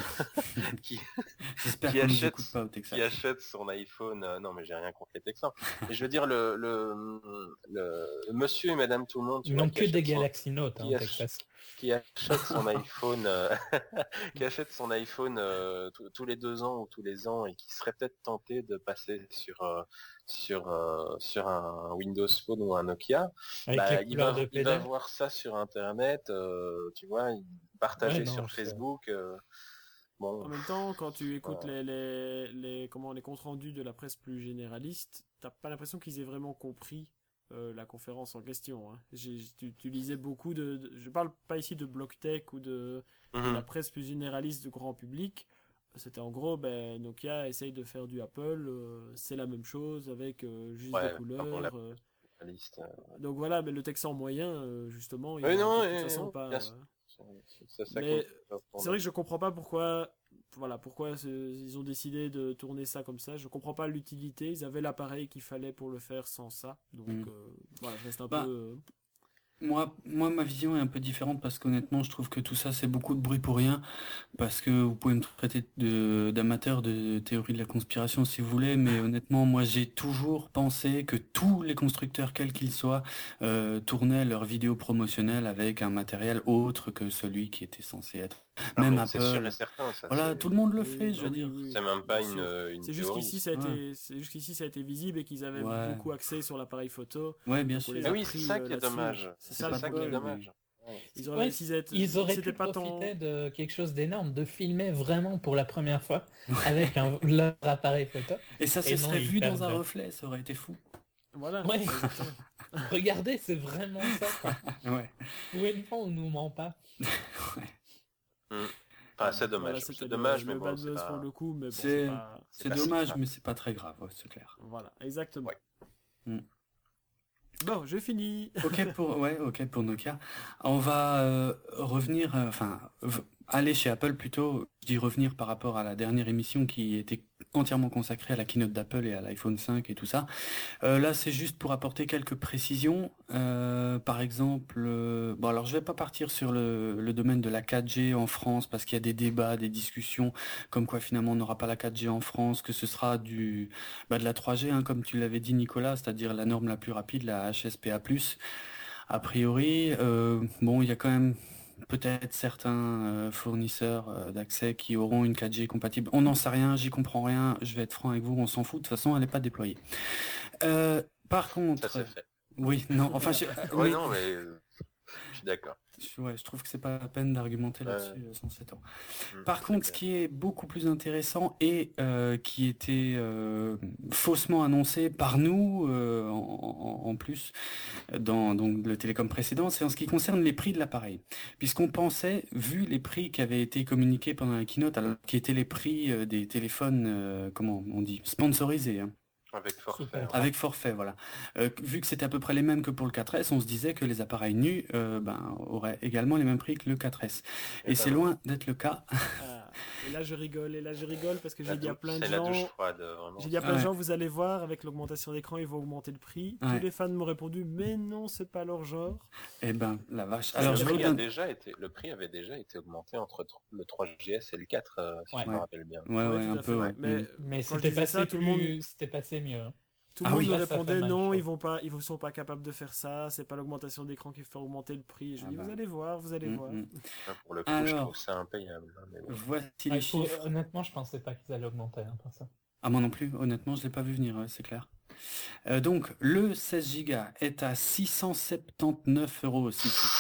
qui, J'espère qui qu'on nous achète, écoute pas au Texas. qui achète son iPhone, euh, non mais j'ai rien contre les Texans, mais je veux dire le, le, le, le monsieur et madame tout le monde, tu ils vois, n'ont qui que des achètent son- Galaxy Note hein, qui au ach- Texas. qui achète son iPhone, euh, qui achète son iPhone euh, tous- tous les deux ans ou tous les ans et qui serait peut-être tenté de passer sur euh, sur euh, sur un Windows Phone ou un Nokia, Avec bah, les il va couleurs de il va pédale. voir ça sur internet, euh, tu vois, il partager Ouais, non, sur je sais. Facebook. euh, bon, En même temps, quand tu écoutes Ouais. les, les, les, comment, les comptes rendus de la presse plus généraliste, t'as pas l'impression qu'ils aient vraiment compris euh, la conférence en question. Hein. J'ai, tu, tu lisais beaucoup de, de- Je parle pas ici de BlockTech ou de, de mhm. la presse plus généraliste de grand public. C'était en gros, ben, Nokia essaye de faire du Apple, euh, c'est la même chose avec euh, juste Ouais, des comme on couleurs. l'a- euh. la liste. euh, Donc voilà, mais le Texan moyen, euh, justement, il Oui, a non, de toute et- façon non, pas. bien euh, sûr. C'est ça Mais qu'on- C'est vrai que je comprends pas pourquoi, voilà, pourquoi c'est- ils ont décidé de tourner ça comme ça. Je comprends pas l'utilité. Ils avaient l'appareil qu'il fallait pour le faire sans ça. Donc Mm. euh, voilà, je reste un Bah, peu. euh, Moi, moi, ma vision est un peu différente parce qu'honnêtement, je trouve que tout ça, c'est beaucoup de bruit pour rien. Parce que vous pouvez me traiter de, d'amateur de théorie de la conspiration si vous voulez, mais honnêtement, moi, j'ai toujours pensé que tous les constructeurs, quels qu'ils soient, euh, tournaient leurs vidéos promotionnelles avec un matériel autre que celui qui était censé être. Non, Même mais c'est sûr Apple. et certain, ça. Voilà, c'est- tout le monde le oui, fait, je bah veux oui, dire. oui, C'est même pas bien une, sûr. une C'est juste théorie. qu'ici ça a Ouais. été, c'est juste qu'ici ça a été visible et qu'ils avaient Ouais. beaucoup axé sur l'appareil photo. Ouais, bien Donc on sûr. les Mais a oui, c'est pris, ça euh, qui est là-dessus. dommage. C'est C'est ça, ça, le qui est problème, dommage. Ils auraient, Ouais, s'ils étaient- ils auraient c'était pu pas tant. profiter de quelque chose d'énorme, de filmer vraiment pour la première fois avec un, leur appareil photo. Et ça se Et non, serait ils vu dans un perdent. reflet, ça aurait été fou. Voilà. Ouais. Regardez, c'est vraiment ça, quoi. Ouais. Pour une fois, on nous ment pas. Mm. Enfin, c'est dommage. Voilà, c'est c'était dommage, le, mais le bon, bad c'est buzz pas... pour le coup, mais bon, C'est- c'est pas... C'est pas dommage, si grave. mais c'est pas très grave, ouais, c'est clair. Voilà, exactement. Ouais. Mm. Bon, j'ai fini. Ok pour ouais, ok pour Nokia. On va euh, revenir, euh, enfin v- aller chez Apple plutôt. Je dis revenir par rapport à la dernière émission qui était entièrement consacrée à la keynote d'Apple et à l'iPhone cinq et tout ça. Euh, là, c'est juste pour apporter quelques précisions. Euh, par exemple, euh, bon alors je vais pas partir sur le, le domaine de la quatre G en France parce qu'il y a des débats, des discussions comme quoi finalement on n'aura pas la quatre G en France, que ce sera du bah, de la trois G, hein, comme tu l'avais dit Nicolas, c'est-à-dire la norme la plus rapide, la H S P A plus. A priori, euh, bon, il y a quand même peut-être certains euh, fournisseurs euh, d'accès qui auront une quatre G compatible. On n'en sait rien, j'y comprends rien, je vais être franc avec vous, on s'en fout, de toute façon elle n'est pas déployée. Euh, par Ça, contre, c'est fait. oui, non, enfin, je, Ouais, oui, non, mais euh, je suis d'accord. je, ouais, je trouve que c'est pas la peine d'argumenter Ouais. là-dessus euh, sans s'étendre. Mm, Par c'est contre, ce clair. qui est beaucoup plus intéressant et euh, qui était euh, faussement annoncé par nous euh, en, en- en plus dans donc, le télécom précédent, c'est en ce qui concerne les prix de l'appareil. Puisqu'on pensait, vu les prix qui avaient été communiqués pendant la keynote, alors, qui étaient les prix euh, des téléphones, euh, comment on dit, sponsorisés, hein, Avec Sous forfait. contrat. ouais. avec forfait, voilà. Euh, vu que c'était à peu près les mêmes que pour le quatre S, on se disait que les appareils nus euh, ben, auraient également les mêmes prix que le quatre S. Et Et c'est ben non. loin d'être le cas. Ah, et là, je rigole, et là, je rigole parce que La j'ai dit à dou- plein de C'est la douche gens... froide, vraiment. J'ai dit à plein Ah de ouais. gens, vous allez voir, avec l'augmentation d'écran, ils vont augmenter le prix. Ouais. Tous les fans m'ont répondu, mais non, c'est pas leur genre. Eh ben, la vache. Mais Alors, le, je le veux prix a bien... déjà été, le prix avait déjà été augmenté entre tr- le trois G S et le quatre, euh, si Ouais. je me Ouais. rappelle bien. Ouais, ouais, Ouais, tout un à fait, peu, ouais. ouais. Mais Mm. Mais quand je c'était disais passé ça, tout le monde- plus... C'était passé mieux. hein. tout le Ah monde oui, me là, ça fait répondait, mal, je non, trouve. ils vont pas, ils sont pas capables de faire ça, c'est pas l'augmentation d'écran qui fait augmenter le prix. Je Ah dis, bah. vous allez voir, vous allez Mm, voir. mm. Là, pour le coup, je Alors. trouve ça impayable. hein, mais bon. Voici Ouais, les pour- chiffres. Honnêtement, je pensais pas qu'ils allaient augmenter hein, pour ça. Ah, moi non plus, honnêtement, je l'ai pas vu venir, ouais, c'est clair. Euh, donc, le seize gigas est à six cent soixante-dix-neuf euros.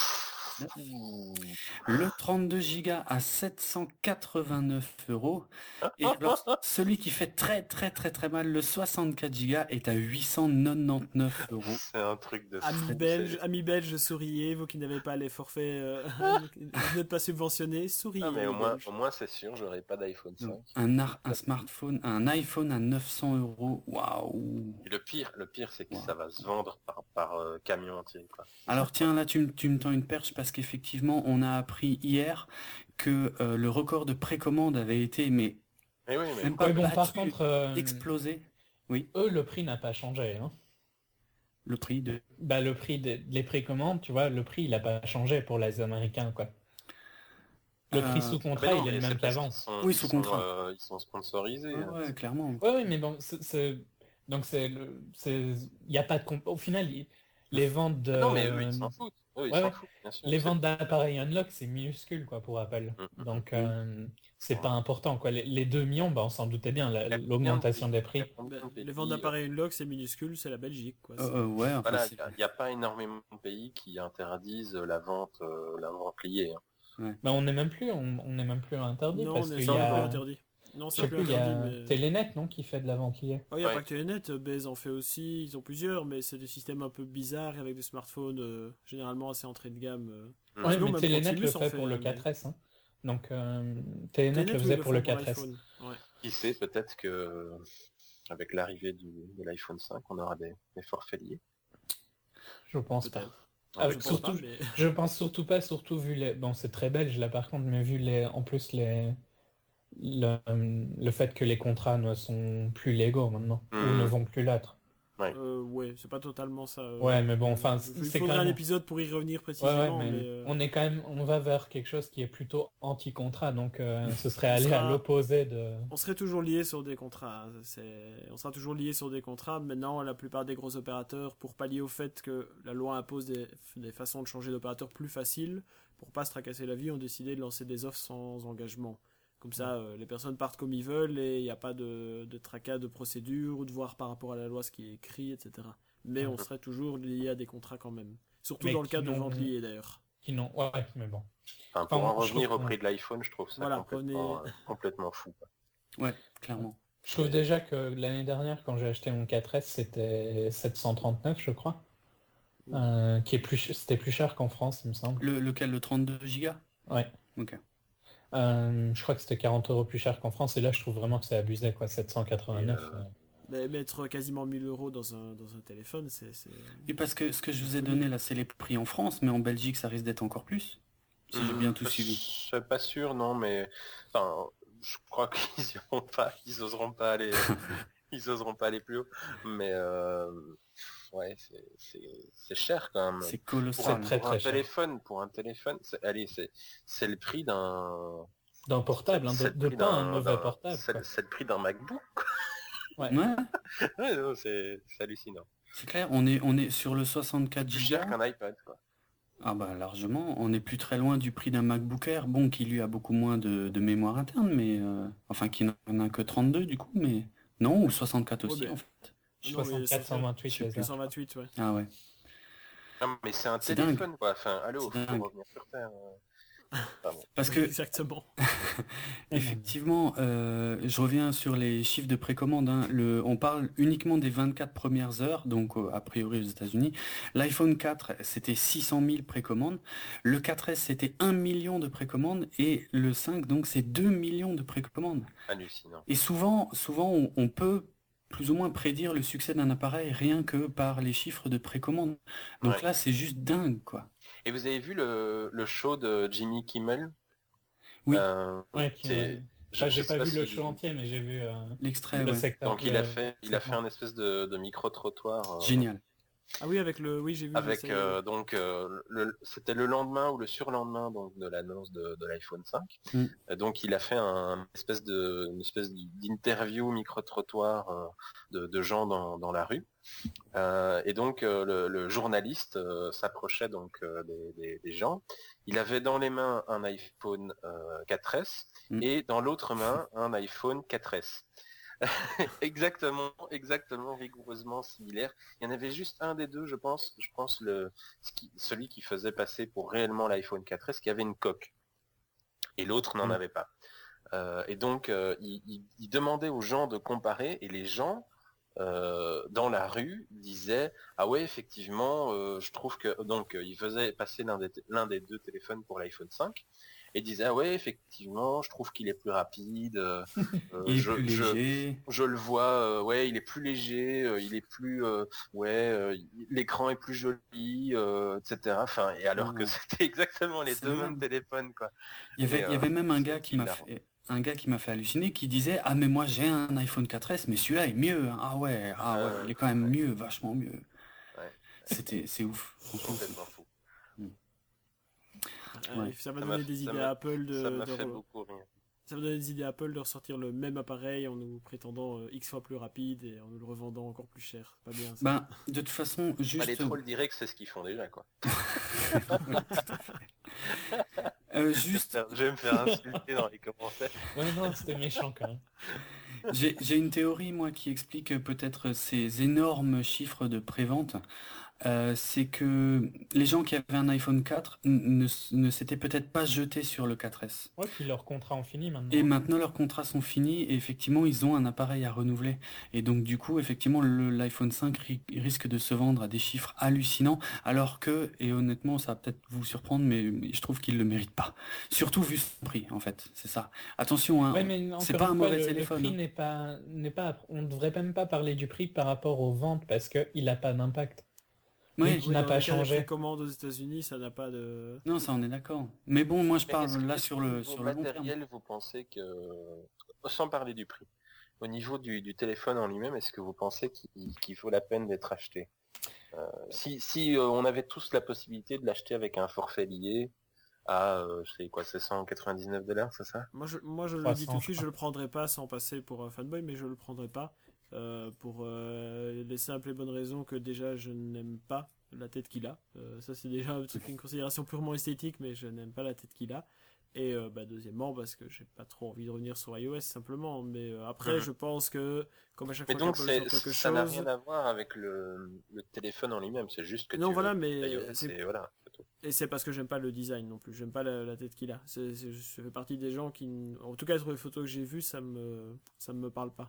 Le trente-deux gigas à sept cent quatre-vingt-neuf euros. Et alors, celui qui fait très très très très mal, le soixante-quatre gigas, est à huit cent quatre-vingt-dix-neuf euros. C'est un truc de Amis fou, belges, c'est- amis belges, souriez, vous qui n'avez pas les forfaits, euh, vous n'êtes pas subventionnés, souriez. Ah, mais au les moins, Belges. au moins c'est sûr, j'aurai pas d'iPhone cinq. Donc, un, ar- un smartphone, un iPhone à neuf cents euros. Waouh! Et le pire, le pire, c'est que Wow. ça va se vendre par, par euh, camion entier, quoi. Alors tiens, là tu, me- tu me tends une perche parce qu'effectivement on a appris hier que euh, le record de précommande avait été mais Mais oui, mais même pas Ouais, bon, par battu, contre, euh, explosé. Oui, eux, le prix n'a pas changé. Hein. le prix de... Bah, le prix des les précommandes, tu vois, le prix, il a pas changé pour les Américains, quoi. Le Euh, prix sous Ah, mais contrat, non, il est mais le c'est même parce qu'avant. qu'ils sont- Oui, ils sous sont, contrat. euh, ils sont sponsorisés. Ouais, hein. ouais, clairement. Ouais, oui, mais bon, c'est- c'est- donc c'est le, c'est, il y a pas de comp- au final, il- les ventes de, Ah non, mais eux, ils s'en foutent. Eux, ils ouais, s'en ouais. foutent, bien sûr. les C'est- ventes d'appareils Unlock, c'est minuscule, quoi, pour Apple. Mm, mm, Donc, mm. euh, c'est Ouais. pas important, quoi. Les, les deux millions, bah, on s'en doutait bien, la- Il y a l'augmentation combien des de prix. pays- il y a combien Ben, de pays, les ventes euh, d'appareils Unlock, c'est minuscule, c'est la Belgique, quoi. Euh, C'est- euh, ouais, enfin, Voilà, c'est- il n'y a, pas énormément de pays qui interdisent la vente, euh, la vente liée. hein. Bah, on n'est même plus, on, on est même plus interdit Non, parce on est qu'il y ça, on est a, interdit. Non, je c'est sais plus plus, il y a interdit, mais... Telenet, non, qui fait de la vente liée. Oh, il n'y a Ouais. pas que Telenet, Base en fait aussi, ils ont plusieurs, mais c'est des systèmes un peu bizarres avec des smartphones euh, généralement assez entrée de gamme. euh. Mm. Ouais, Sinon, mais même Telenet Proximus le en fait fait, pour le mais- quatre S. Hein. Donc, euh, Telenet Telenet, le oui, faisait le pour font le quatre S. iPhone. Ouais. Qui sait, peut-être que avec l'arrivée du, de l'iPhone cinq, on aura des, des forfaits liés. Je pense pas. Peut-être. Ah, Je pense surtout, pas, mais- je pense surtout pas, surtout vu les. Bon, c'est très belge là par contre, mais vu les, en plus les, le, le fait que les contrats ne sont plus légaux maintenant ou Mhm. ne vont plus l'être. Euh, ouais, c'est pas totalement ça. euh, Ouais, mais bon, enfin, Il c'est faudrait quand un même. épisode pour y revenir Ouais, précisément, ouais, mais mais, euh, on est quand même, on va vers quelque chose qui est plutôt anti-contrat, donc euh, ce serait On aller sera- à l'opposé de. on serait toujours lié sur des contrats. hein. C'est... On sera toujours lié sur des contrats. Maintenant, la plupart des gros opérateurs, pour pallier au fait que la loi impose des, des façons de changer d'opérateur plus faciles, pour pas se tracasser la vie, ont décidé de lancer des offres sans engagement. Comme ça, euh, les personnes partent comme ils veulent et il n'y a pas de, de tracas de procédure ou de voir par rapport à la loi ce qui est écrit, et cetera. Mais on Mhm. serait toujours lié à des contrats quand même. Surtout Mais dans le qui cas de n'ont- vente liée d'ailleurs. Qui n'ont. Ouais, ouais, mais bon. Enfin, pour Enfin, en je revenir trouve au que- prix de l'iPhone, je trouve ça Voilà, complètement, revenez- euh, complètement fou. quoi. Ouais, clairement. Je trouve déjà que l'année dernière, quand j'ai acheté mon quatre S, c'était sept cent trente-neuf, je crois. Euh, qui est plus, ch- c'était plus cher qu'en France, il me semble. Le, lequel, le trente-deux gigas? Ouais. Ok. Euh, je crois que c'était quarante euros plus cher qu'en France, et là, je trouve vraiment que c'est abusé, quoi. Et, sept cent quatre-vingt-neuf. euh, euh. Mais mettre quasiment mille euros dans un, dans un téléphone, c'est... c'est- Et parce que ce que je vous ai Oui. donné là, c'est les prix en France, mais en Belgique, ça risque d'être encore plus. Si j'ai bien tout je suivi. suis pas sûr, non, mais enfin, je crois qu'ils iront pas, ils oseront pas aller, ils oseront pas aller plus haut. Mais euh, ouais, c'est, c'est, c'est cher quand même. C'est Pour un, colossal. très, pour très un cher. téléphone, pour un téléphone, c'est, allez, c'est, c'est le prix d'un, D'un portable, hein, de, c'est le de prix pas un d'un, mauvais d'un- portable, c'est, quoi. c'est le prix d'un MacBook. Ouais. Ouais, Ouais, non, c'est, c'est hallucinant. c'est clair. On est, on est sur le soixante-quatre Plus cher gigas. qu'un iPad, quoi. Ah bah largement. On est plus très loin du prix d'un MacBook Air. Bon, qui lui a beaucoup moins de, de mémoire interne, mais euh, enfin qui n'en a que trente-deux du coup, mais non, ou soixante-quatre Ouais, aussi mais- en fait. Non, mais soixante-quatre, cent vingt-huit, Je sais les plus. arts. cent vingt-huit, ouais. Ah ouais. Non, mais c'est un C'est téléphone, quoi. Enfin, allô, C'est faut dingue. revenir sur Terre. euh. Pardon. Parce que Exactement. effectivement, euh, je reviens sur les chiffres de précommande, hein. Le, on parle uniquement des vingt-quatre premières heures, donc euh, a priori aux États-Unis. L'iPhone quatre, c'était six cent mille précommandes. Le quatre S, c'était un million de précommandes. Et le cinq, donc, c'est deux millions de précommandes. Hallucinant. Et souvent, souvent on, on peut plus ou moins prédire le succès d'un appareil rien que par les chiffres de précommande. Donc Ouais. là, c'est juste dingue, quoi. Et vous avez vu le, le show de Jimmy Kimmel? Oui. Euh, Ouais, qui, c'est- ouais. je- Enfin, je j'ai sais pas vu le si- show entier, mais j'ai vu euh, L'extrait, le ouais. secteur. Donc il a le- fait, il a fait segment. un espèce de, de micro-trottoir. euh, Génial. Ah oui, avec le... Oui, j'ai vu. Avec j'essaye, euh, donc euh, le- c'était le lendemain ou le surlendemain donc de l'annonce de, de l'iPhone cinq. Mm. Euh, Donc il a fait un espèce de une espèce d'interview micro-trottoir euh, de, de gens dans, dans la rue. Euh, et donc euh, le, le journaliste euh, s'approchait donc euh, des, des- des gens. Il avait dans les mains un iPhone euh, quatre S Mm. et dans l'autre main un iPhone quatre S. exactement, exactement, rigoureusement similaire. Il y en avait juste un des deux, je pense, je pense le ce qui- celui qui faisait passer pour réellement l'iPhone quatre S, qui avait une coque, et l'autre n'en Mm. avait pas. Euh, et donc, euh, il, il- il demandait aux gens de comparer, et les gens euh, dans la rue disaient ah ouais effectivement, euh, je trouve que donc euh, il faisait passer l'un des l'un des deux téléphones pour l'iPhone cinq. Et disait ah ouais effectivement je trouve qu'il est plus rapide, euh, euh, Il est je, plus je, léger. je le vois, euh, ouais, il est plus léger, euh, il est plus, euh, ouais, euh, l'écran est plus joli, euh, et cetera. Enfin, et alors que Ouais. c'était exactement les C'est deux dingue. mêmes téléphones, quoi. Il y avait, Et, il y avait euh, même un c'est gars qui m'a hilarant. fait, un gars qui m'a fait halluciner, qui disait ah mais moi j'ai un iPhone quatre S, mais celui-là est mieux, hein. Ah ouais, ah ouais, Euh, il est quand même ouais. mieux, vachement mieux. Ouais. C'était, c'est ouf. Franchement, c'est Complètement ouf. fou. Euh, Ouais. Ça m'a Ça donné m'a- des ça idées m'a- à Apple de... Ça m'a de fait re- beaucoup rire. Ça m'a donné des idées à Apple de ressortir le même appareil en nous prétendant euh, X fois plus rapide et en nous le revendant encore plus cher. C'est pas bien ça. Ben, de toute façon, Bah, les juste, trolls diraient que c'est ce qu'ils font déjà, quoi. euh, juste, Je vais me faire insulter dans les commentaires. Ouais, non, c'était méchant quand même. j'ai, j'ai une théorie moi qui explique euh, peut-être ces énormes chiffres de prévente. Euh, c'est que les gens qui avaient un iPhone quatre n- ne, s- ne s'étaient peut-être pas jetés sur le quatre S. Ouais, puis leurs contrats ont fini maintenant. Et maintenant leurs contrats sont finis et effectivement ils ont un appareil à renouveler. Et donc du coup effectivement le- l'iPhone cinq ri- risque de se vendre à des chiffres hallucinants alors que, et honnêtement ça va peut-être vous surprendre mais je trouve qu'il le mérite pas. Surtout vu son prix en fait, c'est ça. Attention, hein, Ouais, mais c'est encore pas un une fois, mauvais le, le téléphone. prix hein. n'est pas, n'est pas, on ne devrait même pas parler du prix par rapport aux ventes parce qu'il n'a pas d'impact. Ouais, Donc, il n'a dans pas le cas des changé. précommandes aux États-Unis, ça n'a pas de. non ça on est d'accord. Mais bon moi je Mais parle est-ce que- là est-ce sur que le au niveau sur le long terme. matériel, vous pensez que, sans parler du prix, au niveau du, du téléphone en lui-même, est-ce que vous pensez qu'il qu'il vaut la peine d'être acheté? Euh, Si, si euh, on avait tous la possibilité de l'acheter avec un forfait lié à, euh, c'est quoi, c'est cent quatre-vingt-dix-neuf dollars, c'est ça? Moi, je, moi, je le trois dis cents, tout de je suite, crois. je le prendrai pas sans passer pour un fanboy, mais je le prendrai pas euh, pour euh, les simples et bonnes raisons que déjà je n'aime pas la tête qu'il a. Euh, ça, c'est déjà un truc, une considération purement esthétique, mais je n'aime pas la tête qu'il a. Et euh, bah, deuxièmement, parce que j'ai pas trop envie de revenir sur iOS simplement. Mais euh, après, Mhm. je pense que comme à chaque Mais fois donc qu'Apple c'est- sort quelque ça n'a chose, rien à voir avec le, le téléphone en lui-même, c'est juste que non, tu voilà, veux mais iOS c'est- et voilà, c'est tout. et c'est parce que j'aime pas le design non plus. J'aime pas la, la tête qu'il a. C'est, c'est- je fais partie des gens qui, n- en tout cas sur les photos que j'ai vues, ça me, ça me parle pas.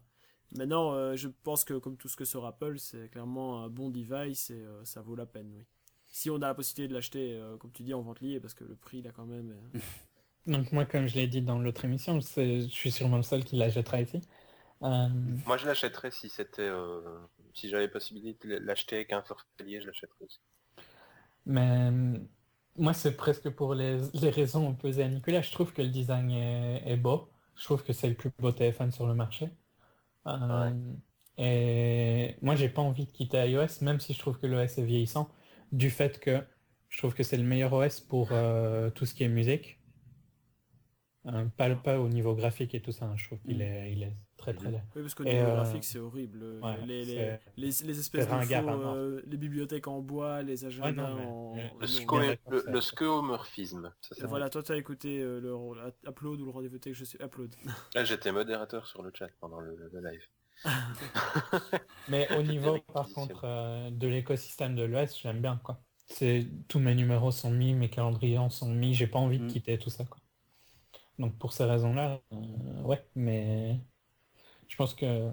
Maintenant, euh, je pense que comme tout ce que sort Apple, c'est clairement un bon device et euh, ça vaut la peine, oui. Si on a la possibilité de l'acheter, euh, comme tu dis, en vente liée, parce que le prix, là, quand même... euh, Donc moi, comme je l'ai dit dans l'autre émission, c'est- je suis sûrement le seul qui l'achètera ici. Euh, Moi, je l'achèterais si c'était, euh, si j'avais possibilité de l'acheter avec un forfait lié, je l'achèterais aussi. mais euh, moi, c'est presque pour les, les raisons opposées à Nicolas. Je trouve que le design est, est beau. Je trouve que c'est le plus beau téléphone sur le marché. Euh, Et moi, j'ai pas envie de quitter iOS, même si je trouve que l'O S est vieillissant, du fait que je trouve que c'est le meilleur O S pour euh, tout ce qui est musique. Euh, pas, pas au niveau graphique et tout ça, hein. Je trouve qu'il Mm. est, il est très très laid. Oui, parce qu'au Et, niveau euh, graphique, c'est horrible. ouais, les, les, c'est- les, les espèces c'est de ringard faux, à mort. euh, les bibliothèques en bois, les agendas Ouais, non, mais en... le- non, Le, je suis sco- bien d'accord, le, c'est- le scoomorphisme, ça Et c'est voilà, toi, tu as écouté euh, le Upload ou le rendez-vous tech, je sais, Upload. Là, j'étais modérateur sur le chat pendant le, le live. Mais au niveau, Eric par qui contre, euh, de l'écosystème de l'O S, j'aime bien, quoi. C'est, tous mes numéros sont mis, mes calendriers en sont mis, j'ai pas envie de Mm. quitter tout ça, quoi. Donc pour ces raisons-là, euh, ouais, mais je pense que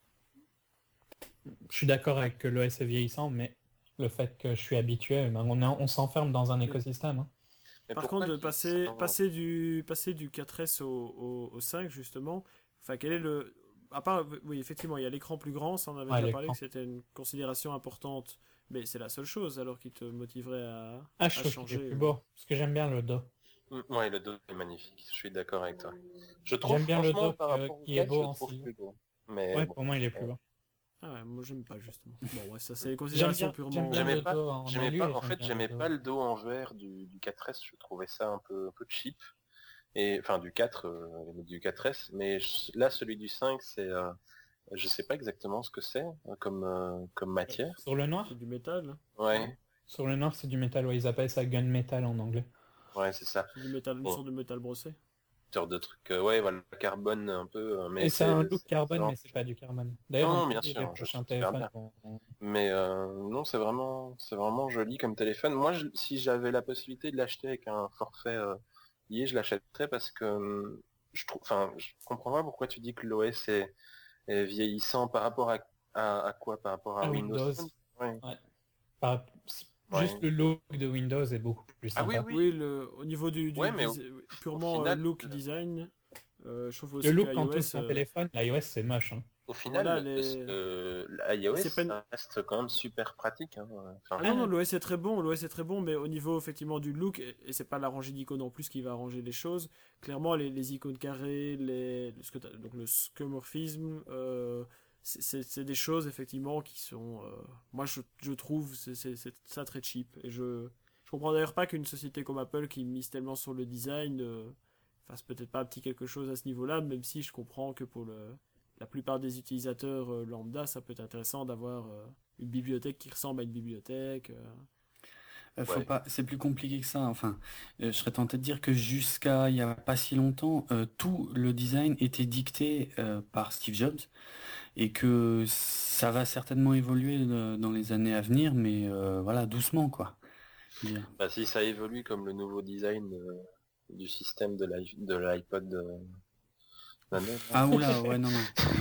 je suis d'accord avec que l'O S est vieillissant, mais le fait que je suis habitué, ben, on, est- on s'enferme dans un écosystème, hein. Mais Par pourquoi contre, de tu- passer, sans- passer, du, passer du quatre S au, au, au cinq, justement, enfin, quel est le... À part, oui, effectivement, il y a l'écran plus grand, ça on avait Ouais, déjà parlé, l'écran. que c'était une considération importante, mais c'est la seule chose, alors qui te motiverait à, Ah, à je trouve qu'il changer. est plus beau, parce que j'aime bien le dos. Mm, Ouais, le dos est magnifique, je suis d'accord avec toi. Je trouve, J'aime bien le franchement, dos par que- rapport au qui est quatre, beau je en le trouve style. plus beau. Mais Ouais, bon. pour moi, il est plus beau. Ah ouais, moi j'aime pas, justement. Bon, ouais, ça c'est des J'aime considérations bien, purement... j'aime bien J'aimais le pas- dos en J'aimais alu pas, et en j'aime fait, bien j'aimais le dos. pas le dos en verre du, du quatre S, je trouvais ça un peu, un peu cheap. Et, enfin, du quatre, euh, du quatre S, mais je- là, celui du cinq, c'est, euh, je sais pas exactement ce que c'est, euh, comme, euh, comme matière. Sur le noir? C'est du métal, hein. Ouais, Sur le noir, c'est du métal, ouais, ils appellent ça gunmetal en anglais. ouais, c'est ça. C'est du métal, une Bon. sorte de métal brossé. Genre de trucs, euh, ouais, voilà, carbone un peu, euh, mais Et c'est un look c'est carbone, vraiment- mais c'est pas du carbone. D'ailleurs, Non, on bien dit sûr, les je prochains sais super téléphones bien. vont- Mais euh, non, c'est vraiment, c'est vraiment joli comme téléphone. Moi, je- si j'avais la possibilité de l'acheter avec un forfait euh, lié, je l'achèterais parce que hum, je trouve, enfin, je comprends pas pourquoi tu dis que l'O S est, est vieillissant par rapport à, à, à quoi? Par rapport à, à Windows. Windows. Phone Ouais. Par- Ouais. Juste le look de Windows est beaucoup plus Ah sympa. oui, Oui, le, au niveau du, du Ouais, mais dis- purement au final, euh, look euh, design, euh, je trouve aussi Le look que quand on iOS, touche un euh, téléphone, l'iOS c'est moche, hein. Au final, Voilà, le- les- euh, l'iOS c'est pas une- ça reste quand même super pratique. Hein. Enfin, Ah non, non, l'O S est très bon, l'O S est très bon, mais au niveau effectivement du look, et, et c'est pas la rangée d'icônes en plus qui va arranger les choses, clairement les, les icônes carrées, les, ce que t'as- donc le skeuomorphisme, euh, c'est- c'est c'est des choses effectivement qui sont, euh, moi je, je trouve c'est c'est- c'est ça très cheap, et je, je comprends d'ailleurs pas qu'une société comme Apple qui mise tellement sur le design euh, fasse peut-être pas un petit quelque chose à ce niveau-là, même si je comprends que pour le, la plupart des utilisateurs euh, lambda, ça peut être intéressant d'avoir euh, une bibliothèque qui ressemble à une bibliothèque. euh. Euh, faut Ouais. pas, c'est plus compliqué que ça. Enfin, euh, je serais tenté de dire que jusqu'à il y a pas si longtemps, euh, tout le design était dicté euh, par Steve Jobs et que ça va certainement évoluer euh, dans les années à venir, mais euh, voilà, doucement quoi. Je veux dire. bah, si ça évolue comme le nouveau design euh, du système de l'i- de l'iPod euh, Nano, là. Ah oula, ouais, non, non.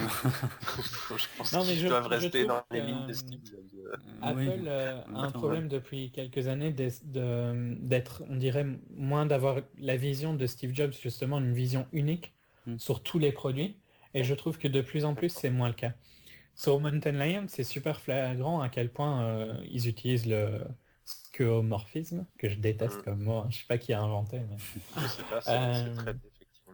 je pense Non, mais qu'ils je- doivent je rester trouve dans les que- lignes de Steve Jobs. euh. Euh, Apple oui. euh, en a un même temps, problème depuis quelques années d'es- de- d'être, on dirait, moins d'avoir la vision de Steve Jobs, justement, une vision unique Mm. sur tous les produits. Et je trouve que de plus en plus, c'est moins le cas. Sur Mountain Lion, c'est super flagrant à quel point euh, ils utilisent le skeuomorphisme, que je déteste Mm. comme mot, hein. Je sais pas qui a inventé, mais... Je sais pas, c'est Euh, c'est très effectivement.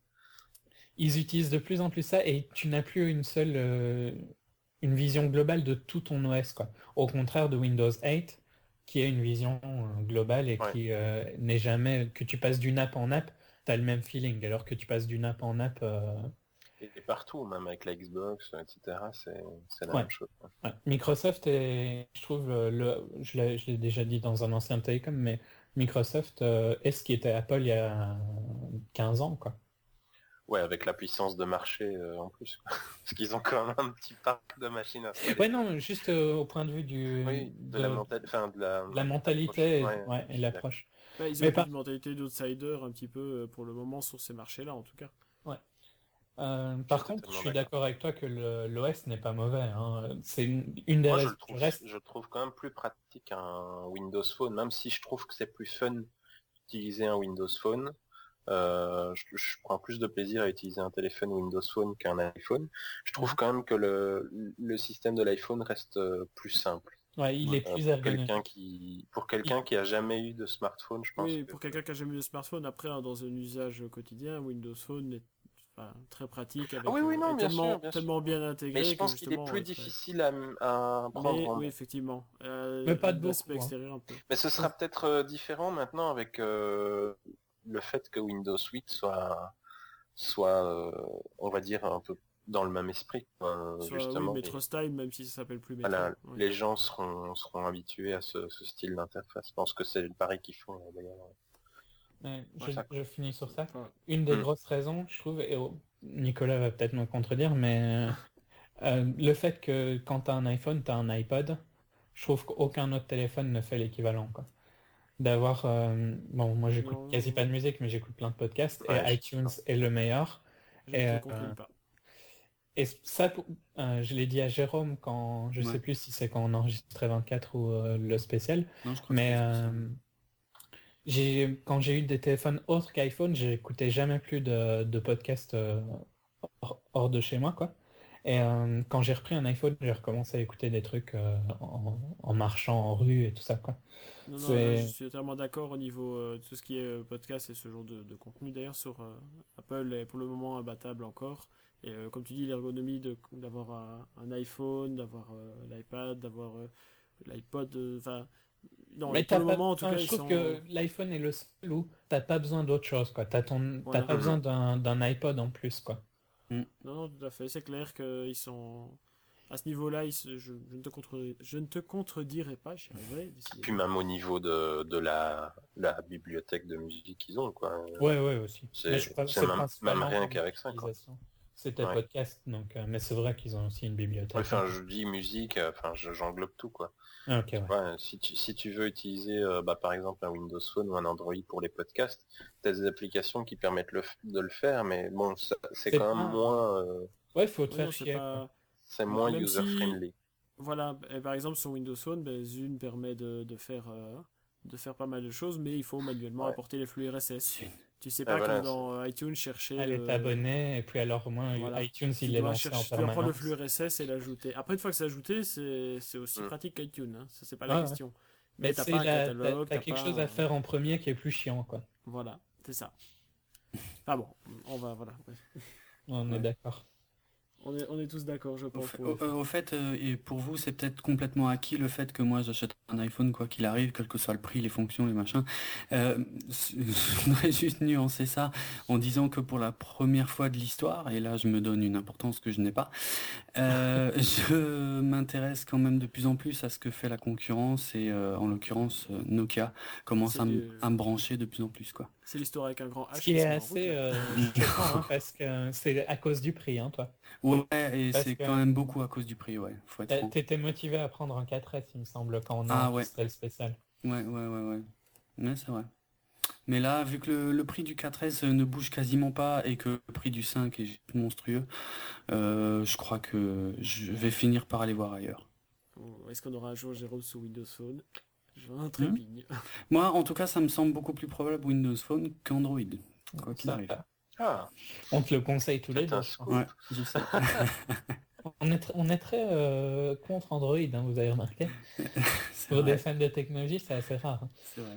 Ils utilisent de plus en plus ça et tu n'as plus une seule euh, une vision globale de tout ton O S, quoi. Au contraire de Windows huit qui a une vision euh, globale et Ouais. qui euh, n'est jamais que tu passes d'une app en app, tu as le même feeling alors que tu passes d'une app en app euh, Et, et partout, même avec la Xbox, et cetera, c'est c'est la Ouais. même chose. quoi. ouais. Microsoft est, je trouve euh, le je l'ai je l'ai déjà dit dans un ancien télécom, mais Microsoft euh, est ce qui était Apple il y a quinze ans, quoi. Ouais, avec la puissance de marché euh, en plus. quoi. Parce qu'ils ont quand même un petit parc de machines installées. Ouais, non, juste euh, au point de vue du Oui, de, de- la, mentalité, enfin, de la, la mentalité Ouais, ouais, et je suis l'approche. Ouais, ils Mais ont par- une mentalité d'outsider un petit peu euh, pour le moment sur ces marchés-là en tout cas. Euh, par suis contre, je totalement suis d'accord. d'accord avec toi que le- l'O S n'est pas mauvais, hein. C'est une, une des Moi, je raisons le du trouve, reste. je le trouve quand même plus pratique un Windows Phone, même si je trouve que c'est plus fun d'utiliser un Windows Phone. Euh, je, je prends plus de plaisir à utiliser un téléphone Windows Phone qu'un iPhone. Je trouve Mhm. quand même que le, le système de l'iPhone reste euh, plus simple. Ouais, il Ouais. est Euh, plus pour quelqu'un ergonomique. qui, pour Il- quelqu'un qui a jamais eu de smartphone, je pense Oui, que pour quelqu'un qui a jamais eu de smartphone, après, hein, dans un usage quotidien, Windows Phone est enfin, très pratique ah oui, avec oui, euh, non, et bien sûr, tellement, bien sûr. tellement bien Mais je intégré que pense qu'il est justement, plus euh, très... difficile à, à prendre Mais en oui, main. effectivement, Mais euh, pas de l'aspect beaucoup, hein. extérieur un peu. Mais ce sera peut-être euh, différent maintenant avec euh, le fait que Windows huit soit, soit euh, on va dire, un peu dans le même esprit. quoi. Soit, oui, Justement, Metro les, Style, même si ça s'appelle plus Metro. voilà, Oui. les gens seront, seront habitués à ce, ce style d'interface. Je pense que c'est le pari qu'ils font euh, d'ailleurs. Mais Ouais. je, Ça, je finis sur ça. Enfin, Une des Hmm. grosses raisons, je trouve, et oh, Nicolas va peut-être me contredire, mais euh, le fait que quand tu as un iPhone, tu as un iPod, je trouve qu'aucun autre téléphone ne fait l'équivalent, quoi. D'avoir, euh, bon, moi j'écoute quasi pas non, de musique, mais j'écoute plein de podcasts, et Ouais, je suis iTunes d'accord. est le meilleur. je ne Et, te euh, concule pas. et ça, pour- euh, je l'ai dit à Jérôme quand, je sais Ouais. plus si c'est quand on enregistrait vingt-quatre ou euh, le spécial, Non, je crois que mais c'était spécial. euh, j'ai, quand j'ai eu des téléphones autres qu'iPhone, j'écoutais jamais plus de, de podcasts euh, hors, hors de chez moi, quoi. Et euh, quand j'ai repris un iPhone, j'ai recommencé à écouter des trucs euh, en, en marchant en rue et tout ça, quoi. Non, non, là je C'est... suis totalement d'accord au niveau euh, de tout ce qui est euh, podcast et ce genre de, de contenu. D'ailleurs, sur euh, Apple est pour le moment imbattable encore. Et euh, comme tu dis, l'ergonomie de- d'avoir un, un iPhone, d'avoir euh, l'iPad, d'avoir euh, l'iPod, euh, enfin, non, Mais pour t'as le pas... moment en tout enfin, cas, je ils trouve sont. que l'iPhone est le seul où t'as pas besoin d'autre chose, quoi. T'as ton... t'as Voilà. pas besoin Mhm. d'un d'un iPod en plus, quoi. Mm. Non, non, tout à fait. C'est clair qu'ils sont. À ce niveau-là, ils se- je, je ne te contre... je ne te contredirai pas, j'y arriverai, Puis décidément. même au niveau de, de la, la bibliothèque de musique qu'ils ont, quoi. Ouais, ouais, aussi. Mais C'est je crois que c'est c'est même, même principalement rien pour qu'avec ça, quoi. l'utilisation. C'était Ouais. podcast, donc... euh, mais c'est vrai qu'ils ont aussi une Ouais, bibliothèque, hein. Enfin, je dis musique, euh, enfin, je- j'englobe tout, quoi. Ah, ok, Tu ouais. vois, si tu, si tu veux utiliser, euh, bah, par exemple, un Windows Phone ou un Android pour les podcasts, tu as des applications qui permettent le f- de le faire, mais bon, ça- c'est C'est quand même pas... moins, euh, Ouais, faut te Oui, non, faire c'est chier, quoi. pas. c'est M- moins Même si, user-friendly. voilà, et par exemple sur Windows Phone, ben, Zune permet de, de faire, euh, de faire pas mal de choses, mais il faut manuellement Ouais. apporter les flux R S S. Zune. Tu sais Ah, pas comme voilà, c'est- dans iTunes chercher Elle est le. abonnée, et puis alors au moins Voilà. iTunes, Tu il est dois lancé en chercher, tu dois prendre le flux permanence. R S S et l'ajouter. Après, une fois que c'est ajouté, c'est c'est aussi Hmm. pratique qu'iTunes, hein. Ça, c'est pas la Ouais, ouais. question. Mais Mais t'as c'est pas un la... t'as, catalogue, t'as t'as quelque pas. chose à un- faire en premier qui est plus chiant, quoi. Voilà, c'est ça. Ah bon, on va, voilà. Bref. On est Ouais. d'accord. On est, on est tous d'accord, je Au, pense. fa- Pour au- euh, au fait, euh, et pour vous, c'est peut-être complètement acquis le fait que moi j'achète un iPhone quoi qu'il arrive, quel que soit le prix, les fonctions, les machins. Euh, je voudrais juste nuancer ça en disant que pour la première fois de l'histoire, et là je me donne une importance que je n'ai pas, euh, je m'intéresse quand même de plus en plus à ce que fait la concurrence et euh, en l'occurrence euh, Nokia commence C'est à, me- le- à me brancher de plus en plus quoi. C'est l'histoire avec un grand Ce H qui qui est se met en route, assez là. euh, choquant, hein, parce que c'est à cause du prix, hein, toi. Ouais, et Parce c'est que quand même beaucoup à cause du prix, ouais, faut être t'as- franc. t'étais motivé à prendre un quatre S, il me semble, quand on a Ah ouais, enregistré le spécial. ouais, ouais, ouais, ouais. Ouais, c'est vrai. Mais là, vu que le, le prix du quatre S ne bouge quasiment pas et que le prix du cinq est juste monstrueux, euh, je crois que je vais finir par aller voir ailleurs. Oh, est-ce qu'on aura un jour Jérôme sous Windows Phone? J'en Hmm trépigne. Moi, en tout cas, ça me semble beaucoup plus probable Windows Phone qu'Android, quoi qu'il Ça, arrive. Ah, on te le conseille tous les c'est deux, un je pense. scoop. Ouais, je sais. On est, tr- on est très euh, contre Android, hein, vous avez remarqué. C'est Pour des vrai, fans de technologie, c'est assez rare, hein. c'est vrai.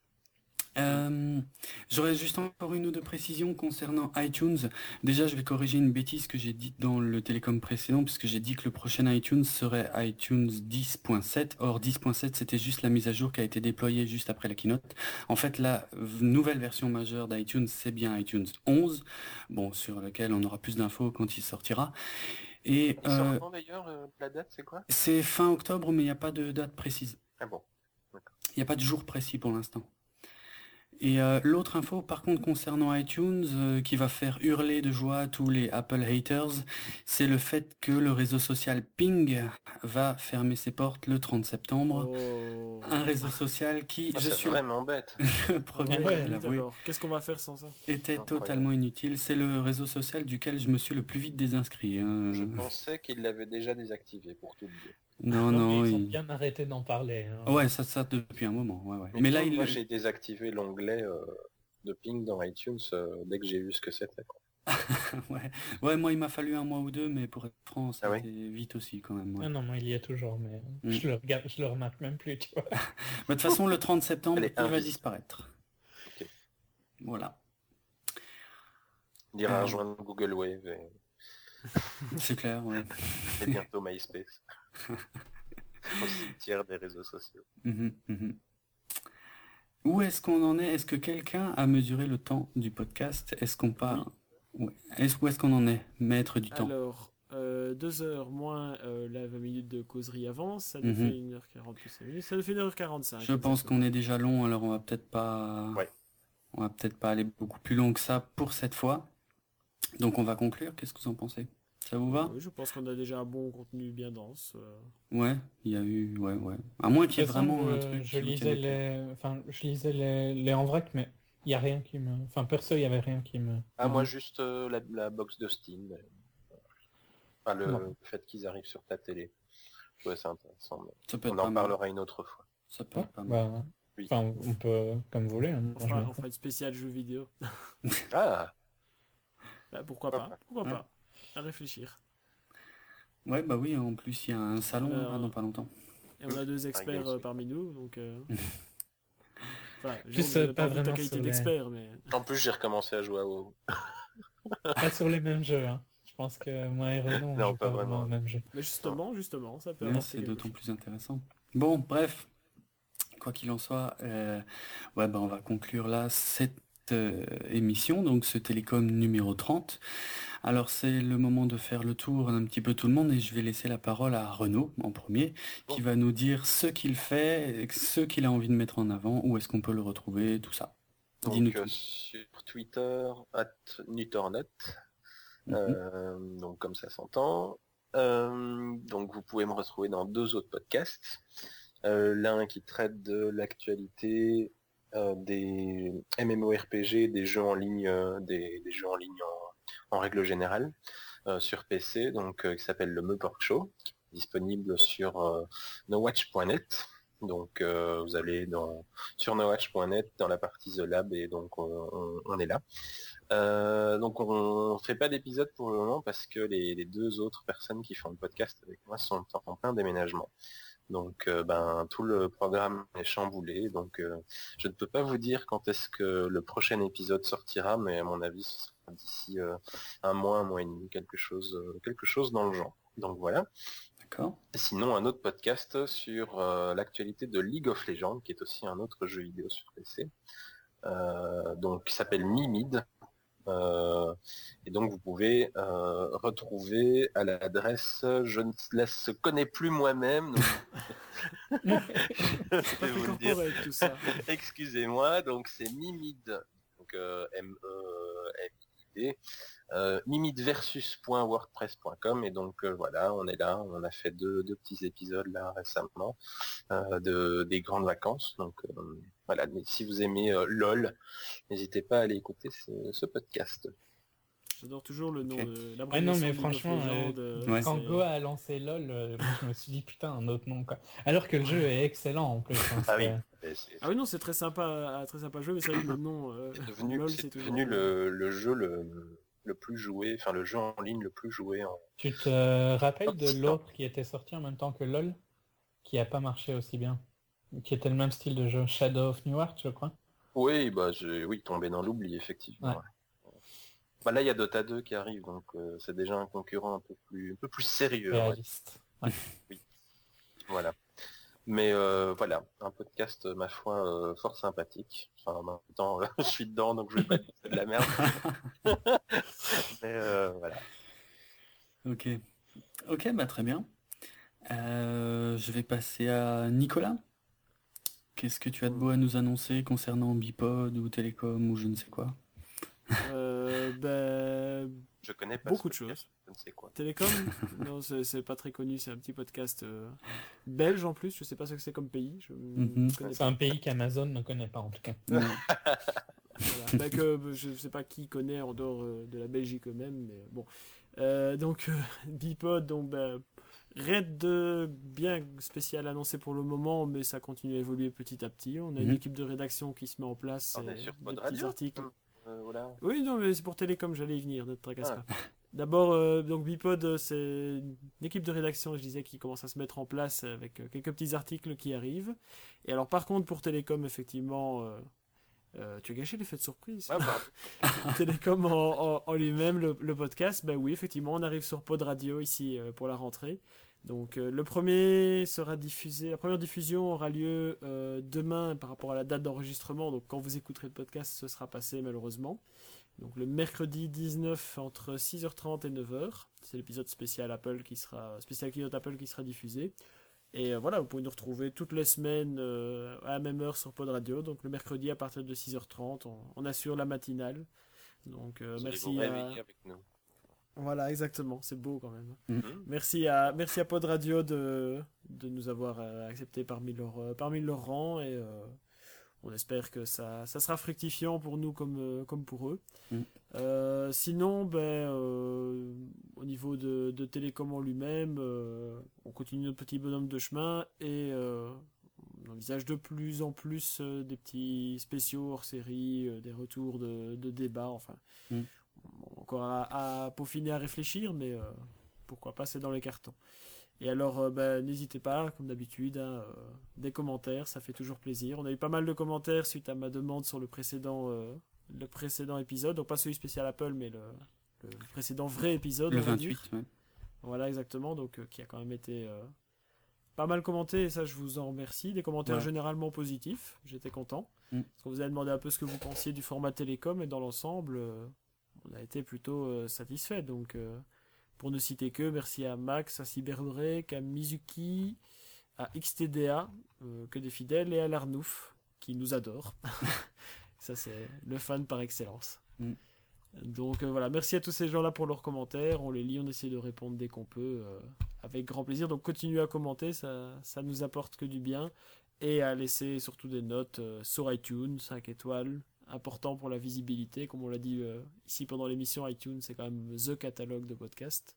Euh, j'aurais juste encore une ou deux précisions concernant iTunes. Déjà, je vais corriger une bêtise que j'ai dite dans le télécom précédent, puisque j'ai dit que le prochain iTunes serait iTunes dix point sept. Or, dix point sept, c'était juste la mise à jour qui a été déployée juste après la keynote. En fait, la v- nouvelle version majeure d'iTunes, c'est bien iTunes onze, bon, sur lequel on aura plus d'infos quand il sortira. Et Il sort euh, quand d'ailleurs, euh, la date, c'est quoi? c'est fin octobre, mais il n'y a pas de date précise. Ah bon. Il n'y a pas de jour précis pour l'instant. Et euh, l'autre info, par contre, concernant iTunes, euh, qui va faire hurler de joie tous les Apple haters, c'est le fait que le réseau social Ping va fermer ses portes le trente septembre. Oh. Un réseau social qui, Ah, je c'est suis vraiment bête. le premier Ouais, à vite l'avouer, alors. Qu'est-ce qu'on va faire sans ça? était Incroyable. totalement inutile. C'est le réseau social duquel je me suis le plus vite désinscrit. hein. Je pensais qu'il l'avait déjà désactivé pour tout le dire. Non, Non, non, mais ils ont il- bien arrêté d'en parler. hein. Ouais, ça, ça depuis un moment. Ouais, ouais. Mais, Mais là, moi, il... j'ai désactivé l'onglet euh, de ping dans iTunes euh, dès que j'ai vu ce que c'était. quoi. ouais. ouais, moi, il m'a fallu un mois ou deux, mais pour être franc, ça Ah a oui été vite aussi quand même. ouais. Ah non, moi il y est toujours, mais Mm. je le regarde, je le remarque même plus, tu vois. Bah, De toute façon, le trente septembre, Elle il est va invisible. disparaître. Ok. Voilà. Il ira Euh. rejoindre Google Wave et, C'est clair, ouais. et bientôt MySpace. Au cimetière des réseaux sociaux. Mhm, mhm. Où est-ce qu'on en est? Est-ce que quelqu'un a mesuré le temps du podcast? Est-ce qu'on part... Ouais. Est-ce, où est-ce qu'on en est, maître du temps? Alors, euh, deux heures moins euh, la vingt minutes de causerie avant, ça nous Mhm. fait une heure quarante plus cinq minutes, ça nous fait une heure quarante-cinq. Je pense qu'on est déjà long, alors on va peut-être pas... Ouais. On va peut-être pas aller beaucoup plus long que ça pour cette fois. Donc on va conclure. Qu'est-ce que vous en pensez? Ça vous va? Oui, je pense qu'on a déjà un bon contenu bien dense. euh. Ouais, il y a eu... Ouais, ouais. À moins qu'il y ait De toute façon, vraiment un je, truc je qui vous lisais tienne à cœur. les, enfin, je lisais les, les en vrac, mais il y a rien qui me, enfin perso, il y avait rien qui me. Ah, moi, Mhm. juste euh, la, la box de Steam. mais- Enfin, le, Non. le fait qu'ils arrivent sur ta télé. Ouais, c'est intéressant. mais Ça peut être On pas en mal. parlera une autre fois. Ça peut Ouais, être pas mal. bah, Oui. enfin, on peut, comme vous voulez. hein, On moi, je fera, m'en on fous. fera une spéciale jeu vidéo. Ah, Bah, pourquoi Pourquoi pas? Pourquoi Ouais. pas? À réfléchir. Ouais, bah oui, en plus il y a un salon Alors, là, dans pas longtemps. Et on a deux experts Games euh, Week. parmi nous, donc... euh, Enfin, Plus, je euh, n'ai pas pas envie de ta vraiment qualité sur les- d'expert, mais... en plus, j'ai recommencé à jouer à WoW. Pas sur les mêmes jeux. Hein. Je pense que moi et Renaud, on Non, joue pas pas vraiment vraiment. au même jeu. Mais justement, justement, ça peut Ouais, apporter c'est quelque d'autant chose. plus intéressant. Bon, bref, quoi qu'il en soit, euh, ouais, bah, on va conclure là cette euh, émission, donc ce Télécom numéro trente. Alors c'est le moment de faire le tour un petit peu tout le monde et je vais laisser la parole à Renaud en premier, qui Bon. va nous dire ce qu'il fait, ce qu'il a envie de mettre en avant, où est-ce qu'on peut le retrouver, tout ça. Dis-nous Donc, euh, tout. sur Twitter, at Nutornet. Mhm. Euh, donc comme ça s'entend. Euh, donc vous pouvez me retrouver dans deux autres podcasts. Euh, L'un qui traite de l'actualité euh, des MMORPG, des jeux en ligne, euh, des, des jeux en ligne en, en règle générale euh, sur P C, donc euh, qui s'appelle le Meupork Show, disponible sur euh, nowatch point net. Donc euh, vous allez dans sur nowatch point net dans la partie The Lab et donc on, on, on est là. Euh, donc on fait pas d'épisode pour le moment parce que les, les deux autres personnes qui font le podcast avec moi sont en plein déménagement. Donc euh, ben tout le programme est chamboulé. Donc euh, je ne peux pas vous dire quand est-ce que le prochain épisode sortira, mais à mon avis ce sera d'ici euh, un mois, un mois et demi, quelque chose, euh, quelque chose dans le genre. Donc voilà. D'accord. Sinon, un autre podcast sur euh, l'actualité de League of Legends, qui est aussi un autre jeu vidéo sur P C, euh, donc qui s'appelle Mimid. Euh, et donc vous pouvez euh, retrouver à l'adresse je ne la se connais plus moi-même. donc- je Pas vais très vous le dire. corporate tout ça. Excusez-moi, donc c'est Mimid, donc euh, M E M I D, euh, mimidversus point wordpress point com et donc euh, voilà, on est là, on a fait deux, deux petits épisodes là récemment euh, de des grandes vacances, donc euh, voilà, mais si vous aimez euh, LOL, n'hésitez pas à aller écouter ce, ce podcast. J'adore toujours le nom Ok. de Ah non, l'abréviation mais de League of franchement, Legends, euh, euh, Ouais. quand c'est- Go a lancé LoL, euh, moi, je me suis dit putain, un autre nom quoi. Alors que le jeu est excellent en plus. hein, Ah oui, c'est- et c'est Ah oui, non, c'est très sympa, très sympa à jouer, mais c'est vrai que le nom... euh, c'est devenu, LOL, c'est toujours- devenu le, le jeu le, le plus joué, enfin le jeu en ligne le plus joué en... Tu te rappelles de Occident. l'autre qui était sorti en même temps que LoL, qui a pas marché aussi bien, qui était le même style de jeu, Shadow of Newerth, je crois. Oui, bah j'ai oui, tombé dans l'oubli, effectivement. Ouais. ouais. Bah là, il y a Dota deux qui arrive, donc euh, c'est déjà un concurrent un peu plus, un peu plus sérieux. ouais. Réaliste. Ouais. Voilà. Mais euh, voilà, un podcast, ma foi, euh, fort sympathique. Enfin, en même temps, euh, je suis dedans, donc je vais pas dire que c'est de la merde. Mais euh, voilà. Ok. Ok, bah très bien. Euh, je vais passer à Nicolas. qu'est-ce que tu as de beau à nous annoncer concernant Bipod ou Télécom ou je ne sais quoi? Euh, ben, Je connais pas beaucoup ce de podcast, choses. je ne sais quoi. Télécom? Non, c'est c'est pas très connu, c'est un petit podcast euh, belge en plus, je sais pas ce que c'est comme pays, je Mhm. ne connais C'est pas. un pays qu'Amazon ne connaît pas en tout cas. Non. Voilà. Ben que, je sais pas qui connaît en dehors euh, de la Belgique eux-mêmes, mais bon. Euh, donc, euh, Bipod, donc, ben, rien de bien spécial annoncé pour le moment, mais ça continue à évoluer petit à petit. On a une Mhm. équipe de rédaction qui se met en place, On est et sur des Pod petits Radio. articles. Euh, voilà. Oui, non, mais c'est pour Télécom, j'allais y venir, ne te tracasse Ah. pas. D'abord, euh, donc Bipod, euh, c'est une équipe de rédaction, je disais, qui commence à se mettre en place avec euh, quelques petits articles qui arrivent. Et alors, par contre, pour Télécom, effectivement, euh, euh, tu as gâché l'effet de surprise. Ouais, pardon. Télécom en, en- en lui-même, le, le podcast, ben oui, effectivement, on arrive sur Pod Radio ici euh, pour la rentrée. Donc euh, le premier sera diffusé, la première diffusion aura lieu euh, demain par rapport à la date d'enregistrement. Donc quand vous écouterez le podcast, ce sera passé malheureusement. Donc le mercredi dix-neuf entre six heures trente et neuf heures. C'est l'épisode spécial Apple qui sera spécial keynote Apple qui sera diffusé. Et euh, voilà, vous pouvez nous retrouver toutes les semaines euh, à la même heure sur Pod Radio. Donc le mercredi à partir de six heures trente, on, on assure la matinale. Donc euh, Vous allez merci vous à... réveiller avec nous. Voilà, exactement, c'est beau quand même. Mhm. Merci à, merci à Pod Radio de, de nous avoir euh, acceptés parmi leurs euh, parmi leurs rangs et euh, on espère que ça, ça sera fructifiant pour nous comme, euh, comme pour eux. Mm. Euh, sinon, ben, euh, au niveau de, de Télécom en lui-même, euh, on continue notre petit bonhomme de chemin et euh, on envisage de plus en plus euh, des petits spéciaux hors série, euh, des retours de, de débats, enfin. Mm. Bon, encore à, à peaufiner, à réfléchir, mais euh, pourquoi pas, c'est dans les cartons. Et alors, euh, ben, n'hésitez pas, comme d'habitude, hein, euh, des commentaires, ça fait toujours plaisir. On a eu pas mal de commentaires suite à ma demande sur le précédent, euh, le précédent épisode, donc pas celui spécial Apple, mais le, le précédent vrai épisode. Le on va vingt-huit, dire. ouais. Voilà, exactement, donc euh, qui a quand même été euh, pas mal commenté, et ça je vous en remercie. Des commentaires Ouais. généralement positifs, j'étais content. Mm. Parce qu'on vous a demandé un peu ce que vous pensiez du format Télécom, et dans l'ensemble, euh, on a été plutôt euh, satisfait. Donc, euh, pour ne citer que, merci à Max, à Cyberbreak, à Mizuki, à X T D A, euh, que des fidèles, et à l'Arnouf, qui nous adore. Ça, c'est le fan par excellence. Mm. Donc euh, voilà, merci à tous ces gens-là pour leurs commentaires. On les lit, on essaie de répondre dès qu'on peut, euh, avec grand plaisir. Donc continuez à commenter, ça, ça nous apporte que du bien. Et à laisser surtout des notes euh, sur iTunes, cinq étoiles, important pour la visibilité. Comme on l'a dit euh, ici pendant l'émission, iTunes, c'est quand même the catalogue de podcasts.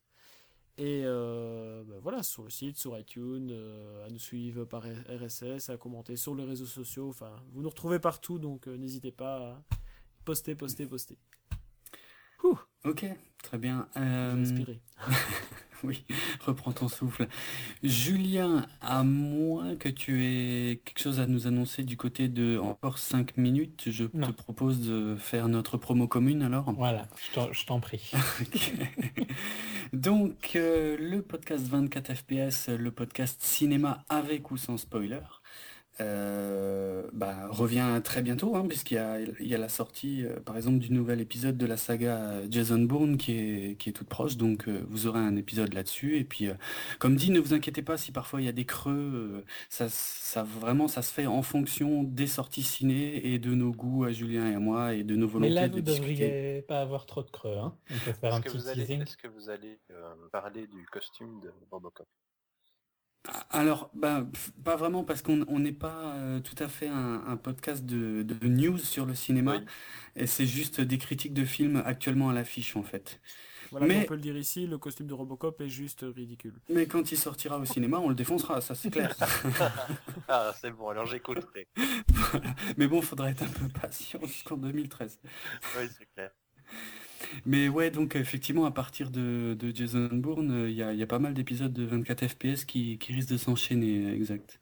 Et euh, ben voilà, sur le site, sur iTunes, euh, à nous suivre par R S S, à commenter sur les réseaux sociaux. Enfin, vous nous retrouvez partout, donc euh, n'hésitez pas à poster, poster, poster. Ouh, Ok, très bien. j'ai Euh, inspiré. Oui, reprends ton souffle. Julien, à moins que tu aies quelque chose à nous annoncer du côté de encore cinq minutes, je te Non. propose de faire notre promo commune alors. Voilà, je t'en- je t'en prie. Ok. Donc, euh, le podcast vingt-quatre F P S, le podcast cinéma avec ou sans spoiler, euh, bah, revient très bientôt, hein, puisqu'il y a, il y a la sortie, euh, par exemple, du nouvel épisode de la saga euh, Jason Bourne qui est, qui est toute proche, donc euh, vous aurez un épisode là-dessus. Et puis, euh, comme dit, ne vous inquiétez pas si parfois il y a des creux, euh, ça, ça vraiment, ça se fait en fonction des sorties ciné et de nos goûts à Julien et à moi et de nos Mais volontés là, de vous ne discuter. devriez pas avoir trop de creux. Hein. On peut faire Est-ce un que petit vous allez, teasing. est-ce que vous allez euh, parler du costume de Robocop? Alors, bah, pff, pas vraiment parce qu'on on n'est pas euh, tout à fait un, un podcast de, de news sur le cinéma, Oui. et c'est juste des critiques de films actuellement à l'affiche en fait. Voilà, Mais- mais on peut le dire ici, le costume de Robocop est juste ridicule. Mais quand il sortira au cinéma, on le défoncera, ça c'est clair. Ah, c'est bon, alors j'écouterai. Voilà. Mais bon, faudra être un peu patient jusqu'en deux mille treize. Oui, c'est clair. Mais ouais, donc effectivement, à partir de, de Jason Bourne, euh, il y a, il y a pas mal d'épisodes de vingt-quatre F P S qui, qui risquent de s'enchaîner, exact.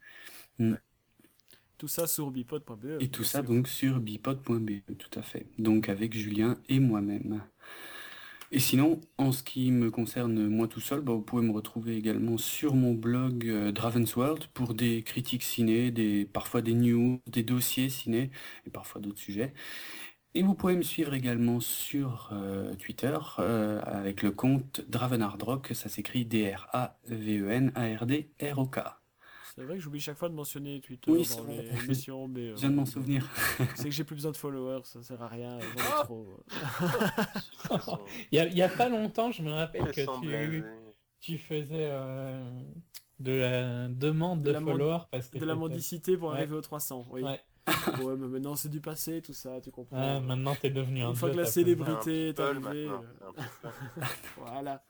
Tout ça sur bipod point b e. Et tout bien ça sûr. donc sur bipod point b e, tout à fait. Donc avec Julien et moi-même. Et sinon, en ce qui me concerne moi tout seul, bah, vous pouvez me retrouver également sur mon blog euh, Draven's World pour des critiques ciné, des, parfois des news, des dossiers ciné et parfois d'autres sujets. Et vous pouvez me suivre également sur euh, Twitter euh, avec le compte Dravenardrock, ça s'écrit D R A V E N A R D R O K. C'est vrai que j'oublie chaque fois de mentionner Twitter Oui, dans c'est les vrai. émissions, mais euh, Je viens de m'en souvenir. c'est que j'ai plus besoin de followers, ça sert à rien, j'en ai trop. Il y a, il y a pas longtemps, je me rappelle Ils sont que tu, blasés. tu faisais euh, de la demande De de, la mon- followers parce que De la t'étais- mendicité pour Ouais. arriver aux trois cents, oui. Ouais. Ouais, mais maintenant c'est du passé, tout ça, tu comprends. Ah, maintenant t'es devenu un Une fois dieu, que la t'as célébrité C'est un est people arrivée, maintenant, euh, c'est un people. voilà.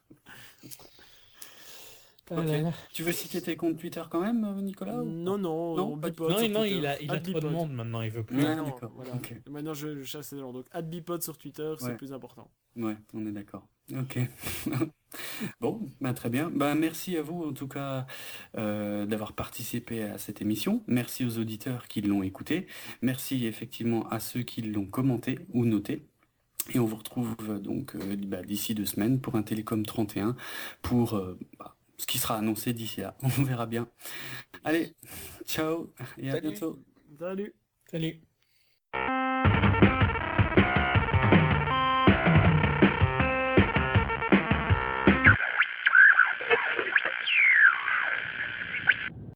pas- Ok. Ah là là. Tu veux citer tes comptes Twitter quand même, euh, Nicolas ou Non, non, Non, on pas- bipode Non, sur non, Twitter. il a, il a trop de Adbipod. monde maintenant, il veut plus. Ouais, Non, d'accord. voilà. Ok. Maintenant je, je chasse les gens, donc adbipod sur Twitter, c'est Ouais. le plus important. Ouais, on est d'accord. Ok. Bon, bah, très bien. Bah, merci à vous en tout cas euh, d'avoir participé à cette émission. Merci aux auditeurs qui l'ont écouté. Merci effectivement à ceux qui l'ont commenté ou noté. Et on vous retrouve euh, donc euh, bah, d'ici deux semaines pour un Télécom trente et un pour euh, bah, ce qui sera annoncé d'ici là. On verra bien. Allez, ciao et à Salut. bientôt. Salut. Salut.